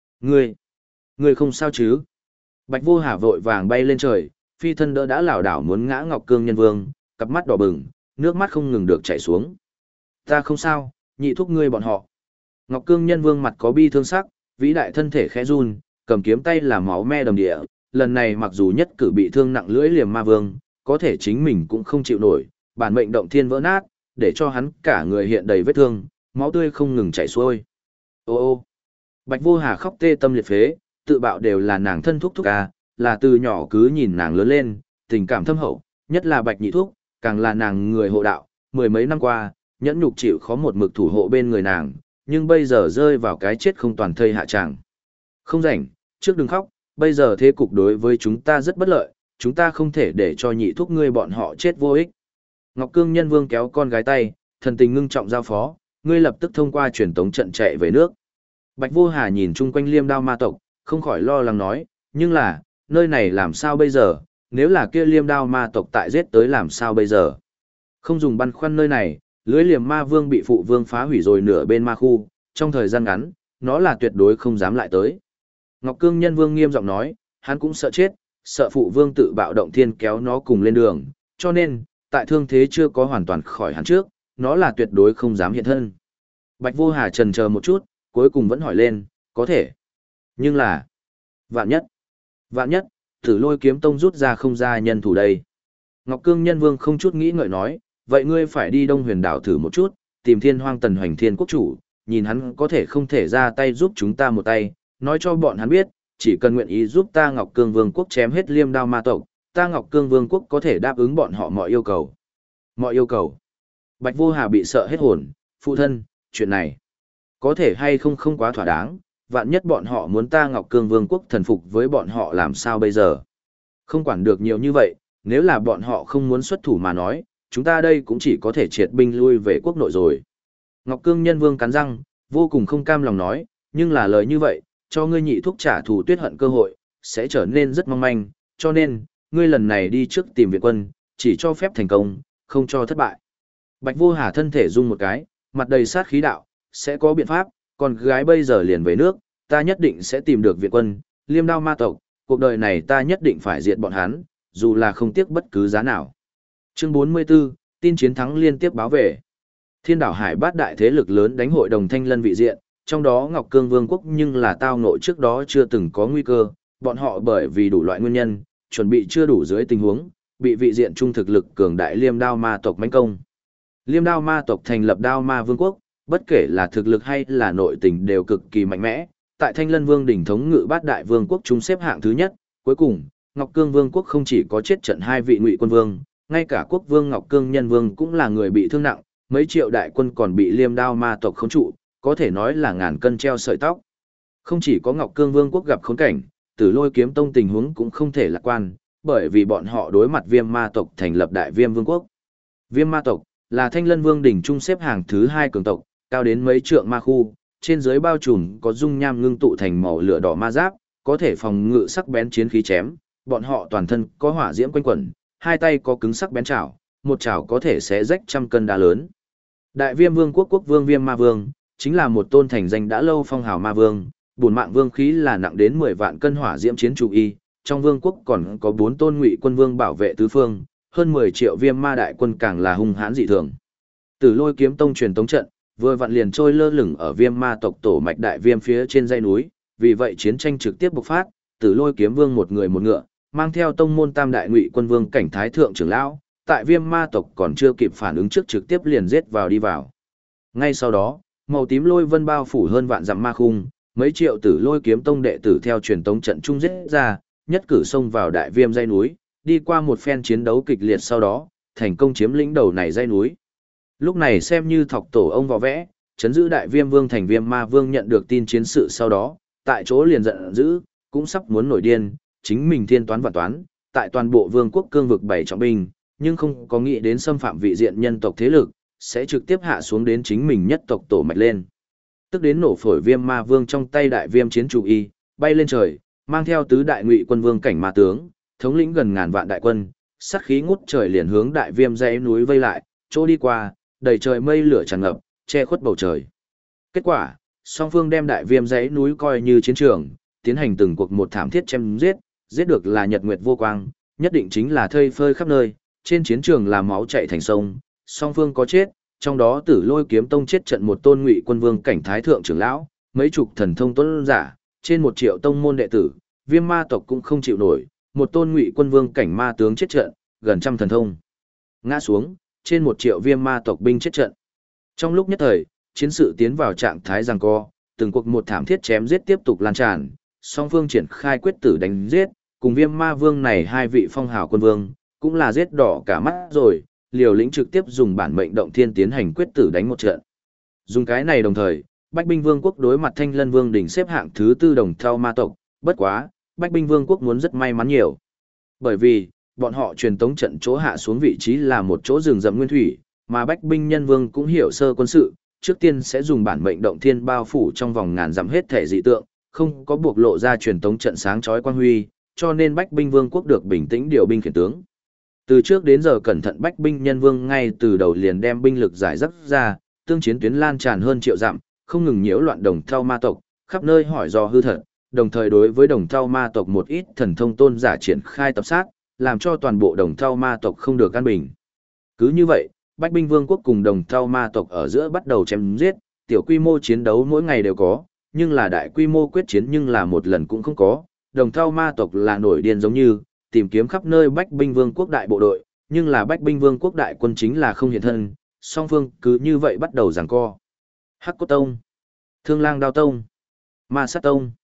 ngươi không sao chứ? Bạch Vô Hà vội vàng bay lên trời, phi thân đỡ đã lảo đảo muốn ngã Ngọc Cương Nhân Vương, cặp mắt đỏ bừng, nước mắt không ngừng được chảy xuống. Ta không sao, nhị thúc ngươi bọn họ. Ngọc Cương Nhân Vương mặt có bi thương sắc, vĩ đại thân thể khẽ run, cầm kiếm tay là máu me đầm địa, lần này mặc dù nhất cử bị thương nặng lưỡi liềm ma vương, có thể chính mình cũng không chịu nổi, bản mệnh động thiên vỡ nát, để cho hắn cả người hiện đầy vết thương, máu tươi không ngừng chảy xuôi. Ô ô. Bạch Vô Hà khóc tê tâm liệt phế, tự bạo đều là nàng thân thúc thúc à, là từ nhỏ cứ nhìn nàng lớn lên, tình cảm thâm hậu, nhất là Bạch Nhị thúc, càng là nàng người hộ đạo, mười mấy năm qua, nhẫn nhục chịu khó một mực thủ hộ bên người nàng, nhưng bây giờ rơi vào cái chết không toàn thây hạ tràng. Không rảnh, trước đừng khóc, bây giờ thế cục đối với chúng ta rất bất lợi, chúng ta không thể để cho nhị thúc ngươi bọn họ chết vô ích. Ngọc Cương Nhân Vương kéo con gái tay, thần tình ngưng trọng giao phó, ngươi lập tức thông qua truyền tống trận chạy về nước. Bạch Vô Hà nhìn chung quanh Liêm Đao ma tộc, không khỏi lo lắng nói, nhưng là, nơi này làm sao bây giờ, nếu là kia Liêm Đao ma tộc tại giết tới làm sao bây giờ. Không dùng băn khoăn nơi này, lưới liềm ma vương bị phụ vương phá hủy rồi nửa bên ma khu, trong thời gian ngắn, nó là tuyệt đối không dám lại tới. Ngọc Cương Nhân Vương nghiêm giọng nói, hắn cũng sợ chết, sợ phụ vương tự bạo động thiên kéo nó cùng lên đường, cho nên, tại thương thế chưa có hoàn toàn khỏi hắn trước, nó là tuyệt đối không dám hiện thân. Bạch Vô Hà chần chờ một chút, cuối cùng vẫn hỏi lên, có thể. Nhưng là, vạn nhất, Tử Lôi Kiếm Tông rút ra không ra nhân thủ đây. Ngọc Cương Nhân Vương không chút nghĩ ngợi nói, vậy ngươi phải đi Đông Huyền đảo thử một chút, tìm Thiên Hoang Tần Hoành Thiên Quốc chủ, nhìn hắn có thể không thể ra tay giúp chúng ta một tay, nói cho bọn hắn biết, chỉ cần nguyện ý giúp ta Ngọc Cương Vương quốc chém hết Liêm Đao ma tộc, ta Ngọc Cương Vương quốc có thể đáp ứng bọn họ mọi yêu cầu. Mọi yêu cầu. Bạch Vô Hà bị sợ hết hồn, phụ thân, chuyện này có thể hay không không quá thỏa đáng, vạn nhất bọn họ muốn ta Ngọc Cương Vương quốc thần phục với bọn họ làm sao bây giờ. Không quản được nhiều như vậy, nếu là bọn họ không muốn xuất thủ mà nói, chúng ta đây cũng chỉ có thể triệt binh lui về quốc nội rồi. Ngọc Cương Nhân Vương cắn răng, vô cùng không cam lòng nói, nhưng là lời như vậy, cho ngươi nhị thúc trả thù tuyết hận cơ hội, sẽ trở nên rất mong manh, cho nên, ngươi lần này đi trước tìm viện quân, chỉ cho phép thành công, không cho thất bại. Bạch Vô Hà thân thể rung một cái, mặt đầy sát khí đạo, sẽ có biện pháp, con gái bây giờ liền về nước, ta nhất định sẽ tìm được viện quân, Liêm Đao ma tộc, cuộc đời này ta nhất định phải diệt bọn hắn, dù là không tiếc bất cứ giá nào. Chương 44, tin chiến thắng liên tiếp báo về. Thiên đảo hải bát đại thế lực lớn đánh hội đồng thanh lân vị diện, trong đó Ngọc Cương Vương quốc nhưng là tao nội trước đó chưa từng có nguy cơ, bọn họ bởi vì đủ loại nguyên nhân, chuẩn bị chưa đủ dưới tình huống, bị vị diện trung thực lực cường đại Liêm Đao ma tộc mãnh công. Liêm Đao ma tộc thành lập Đao ma vương quốc, bất kể là thực lực hay là nội tình đều cực kỳ mạnh mẽ, tại Thanh Lân Vương đỉnh thống ngự bát đại vương quốc chúng xếp hạng thứ nhất, cuối cùng, Ngọc Cương Vương quốc không chỉ có chết trận hai vị Ngụy quân vương, ngay cả quốc vương Ngọc Cương Nhân Vương cũng là người bị thương nặng, mấy triệu đại quân còn bị Liêm Đao ma tộc khống trụ, có thể nói là ngàn cân treo sợi tóc. Không chỉ có Ngọc Cương Vương quốc gặp khốn cảnh, Tử Lôi Kiếm Tông tình huống cũng không thể lạc quan, bởi vì bọn họ đối mặt Viêm ma tộc thành lập Đại Viêm Vương quốc. Viêm ma tộc là Thanh Lân Vương đỉnh trung xếp hàng thứ 2 cường tộc, cao đến mấy trượng ma khu, trên dưới bao trùm có dung nham ngưng tụ thành màu lửa đỏ ma giáp, có thể phòng ngự sắc bén chiến khí chém, bọn họ toàn thân có hỏa diễm quanh quẩn, hai tay có cứng sắc bén chảo, một chảo có thể xé rách trăm cân đá lớn. Đại Viêm Vương quốc quốc vương Viêm Ma Vương, chính là một tôn thành danh đã lâu phong hào ma vương, bổn mạng vương khí là nặng đến 10 vạn cân hỏa diễm chiến chủ y, trong vương quốc còn có 4 tôn Ngụy quân vương bảo vệ tứ phương, hơn 10 triệu Viêm ma đại quân càng là hung hãn dị thường. Tử Lôi Kiếm Tông truyền tống trận, vừa vặn liền trôi lơ lửng ở Viêm ma tộc tổ mạch Đại Viêm phía trên dãy núi, vì vậy chiến tranh trực tiếp bộc phát, Tử Lôi Kiếm Vương một người một ngựa, mang theo tông môn tam đại Ngụy quân vương cảnh thái thượng trưởng lão, tại Viêm ma tộc còn chưa kịp phản ứng trước trực tiếp liền giết vào đi vào. Ngay sau đó, màu tím lôi vân bao phủ hơn vạn dặm ma khung, mấy triệu Tử Lôi Kiếm Tông đệ tử theo truyền tống trận trung giết ra, nhất cử xông vào Đại Viêm dãy núi, đi qua một phen chiến đấu kịch liệt sau đó, thành công chiếm lĩnh đầu này dãy núi. Lúc này xem như thọc tổ ông vò vẽ, chấn giữ Đại Viêm Vương thành Viêm Ma Vương nhận được tin chiến sự sau đó, tại chỗ liền giận dữ, cũng sắp muốn nổi điên, chính mình thiên toán vạn toán, tại toàn bộ vương quốc cương vực 7 trọng binh, nhưng không có nghĩ đến xâm phạm vị diện nhân tộc thế lực, sẽ trực tiếp hạ xuống đến chính mình nhất tộc tổ mạch lên. Tức đến nổ phổi Viêm Ma Vương trong tay Đại Viêm chiến chủ y, bay lên trời, mang theo tứ đại Ngụy quân vương cảnh ma tướng, thống lĩnh gần ngàn vạn đại quân, sát khí ngút trời liền hướng Đại Viêm dãy núi vây lại, chỗ đi qua, đầy trời mây lửa tràn ngập, che khuất bầu trời. Kết quả, song phương đem đại viêm dãy núi coi như chiến trường, tiến hành từng cuộc một thảm thiết chém giết, giết được là nhật nguyệt vô quang, nhất định chính là thây phơi khắp nơi, trên chiến trường là máu chảy thành sông, song phương có chết, trong đó Tử Lôi Kiếm Tông chết trận một tôn Ngụy Quân Vương cảnh thái thượng trưởng lão, mấy chục thần thông tuấn giả, trên 1 triệu tông môn đệ tử, Viêm Ma tộc cũng không chịu nổi, một tôn Ngụy Quân Vương cảnh ma tướng chết trận, gần trăm thần thông ngã xuống, trên 1 triệu Viêm Ma tộc binh chết trận. Trong lúc nhất thời, chiến sự tiến vào trạng thái giằng co, từng cuộc một thảm thiết chém giết tiếp tục lan tràn, song phương triển khai quyết tử đánh giết, cùng Viêm Ma Vương này hai vị phong hào quân vương, cũng là giết đỏ cả mắt rồi, Liều Lĩnh trực tiếp dùng bản mệnh động thiên tiến hành quyết tử đánh một trận. Dùng cái này đồng thời, Bách Binh Vương quốc đối mặt Thanh Lân Vương đỉnh xếp hạng thứ 4 Đồng Thau Ma tộc, bất quá, Bách Binh Vương quốc muốn rất may mắn nhiều. Bởi vì, bọn họ truyền tống trận chỗ hạ xuống vị trí là một chỗ rừng rậm nguyên thủy, mà Bách Binh Nhân Vương cũng hiểu sơ quân sự, trước tiên sẽ dùng bản mệnh động thiên bao phủ trong vòng ngàn dặm hết thể dị tượng, không có buộc lộ ra truyền tống trận sáng chói quang huy, cho nên Bách Binh Vương quốc được bình tĩnh điều binh khiển tướng. Từ trước đến giờ cẩn thận Bách Binh Nhân Vương ngay từ đầu liền đem binh lực giải dắt ra, tương chiến tuyến lan tràn hơn 1 triệu dặm, không ngừng nhiễu loạn Đồng Thau Ma tộc, khắp nơi hỏi dò hư thật, đồng thời đối với Đồng Thau Ma tộc một ít thần thông tôn giả triển khai tập sát, làm cho toàn bộ Đồng Thau Ma tộc không được an bình. Cứ như vậy, Bách Binh Vương quốc cùng Đồng Thau Ma tộc ở giữa bắt đầu chém giết, tiểu quy mô chiến đấu mỗi ngày đều có, nhưng là đại quy mô quyết chiến nhưng là một lần cũng không có. Đồng Thau Ma tộc là nổi điên giống như, tìm kiếm khắp nơi Bách Binh Vương quốc đại bộ đội, nhưng là Bách Binh Vương quốc đại quân chính là không hiện thân, song phương cứ như vậy bắt đầu giằng co. Hắc Cốt Tông, Thương Lang Đao Tông, Ma Sát Tông.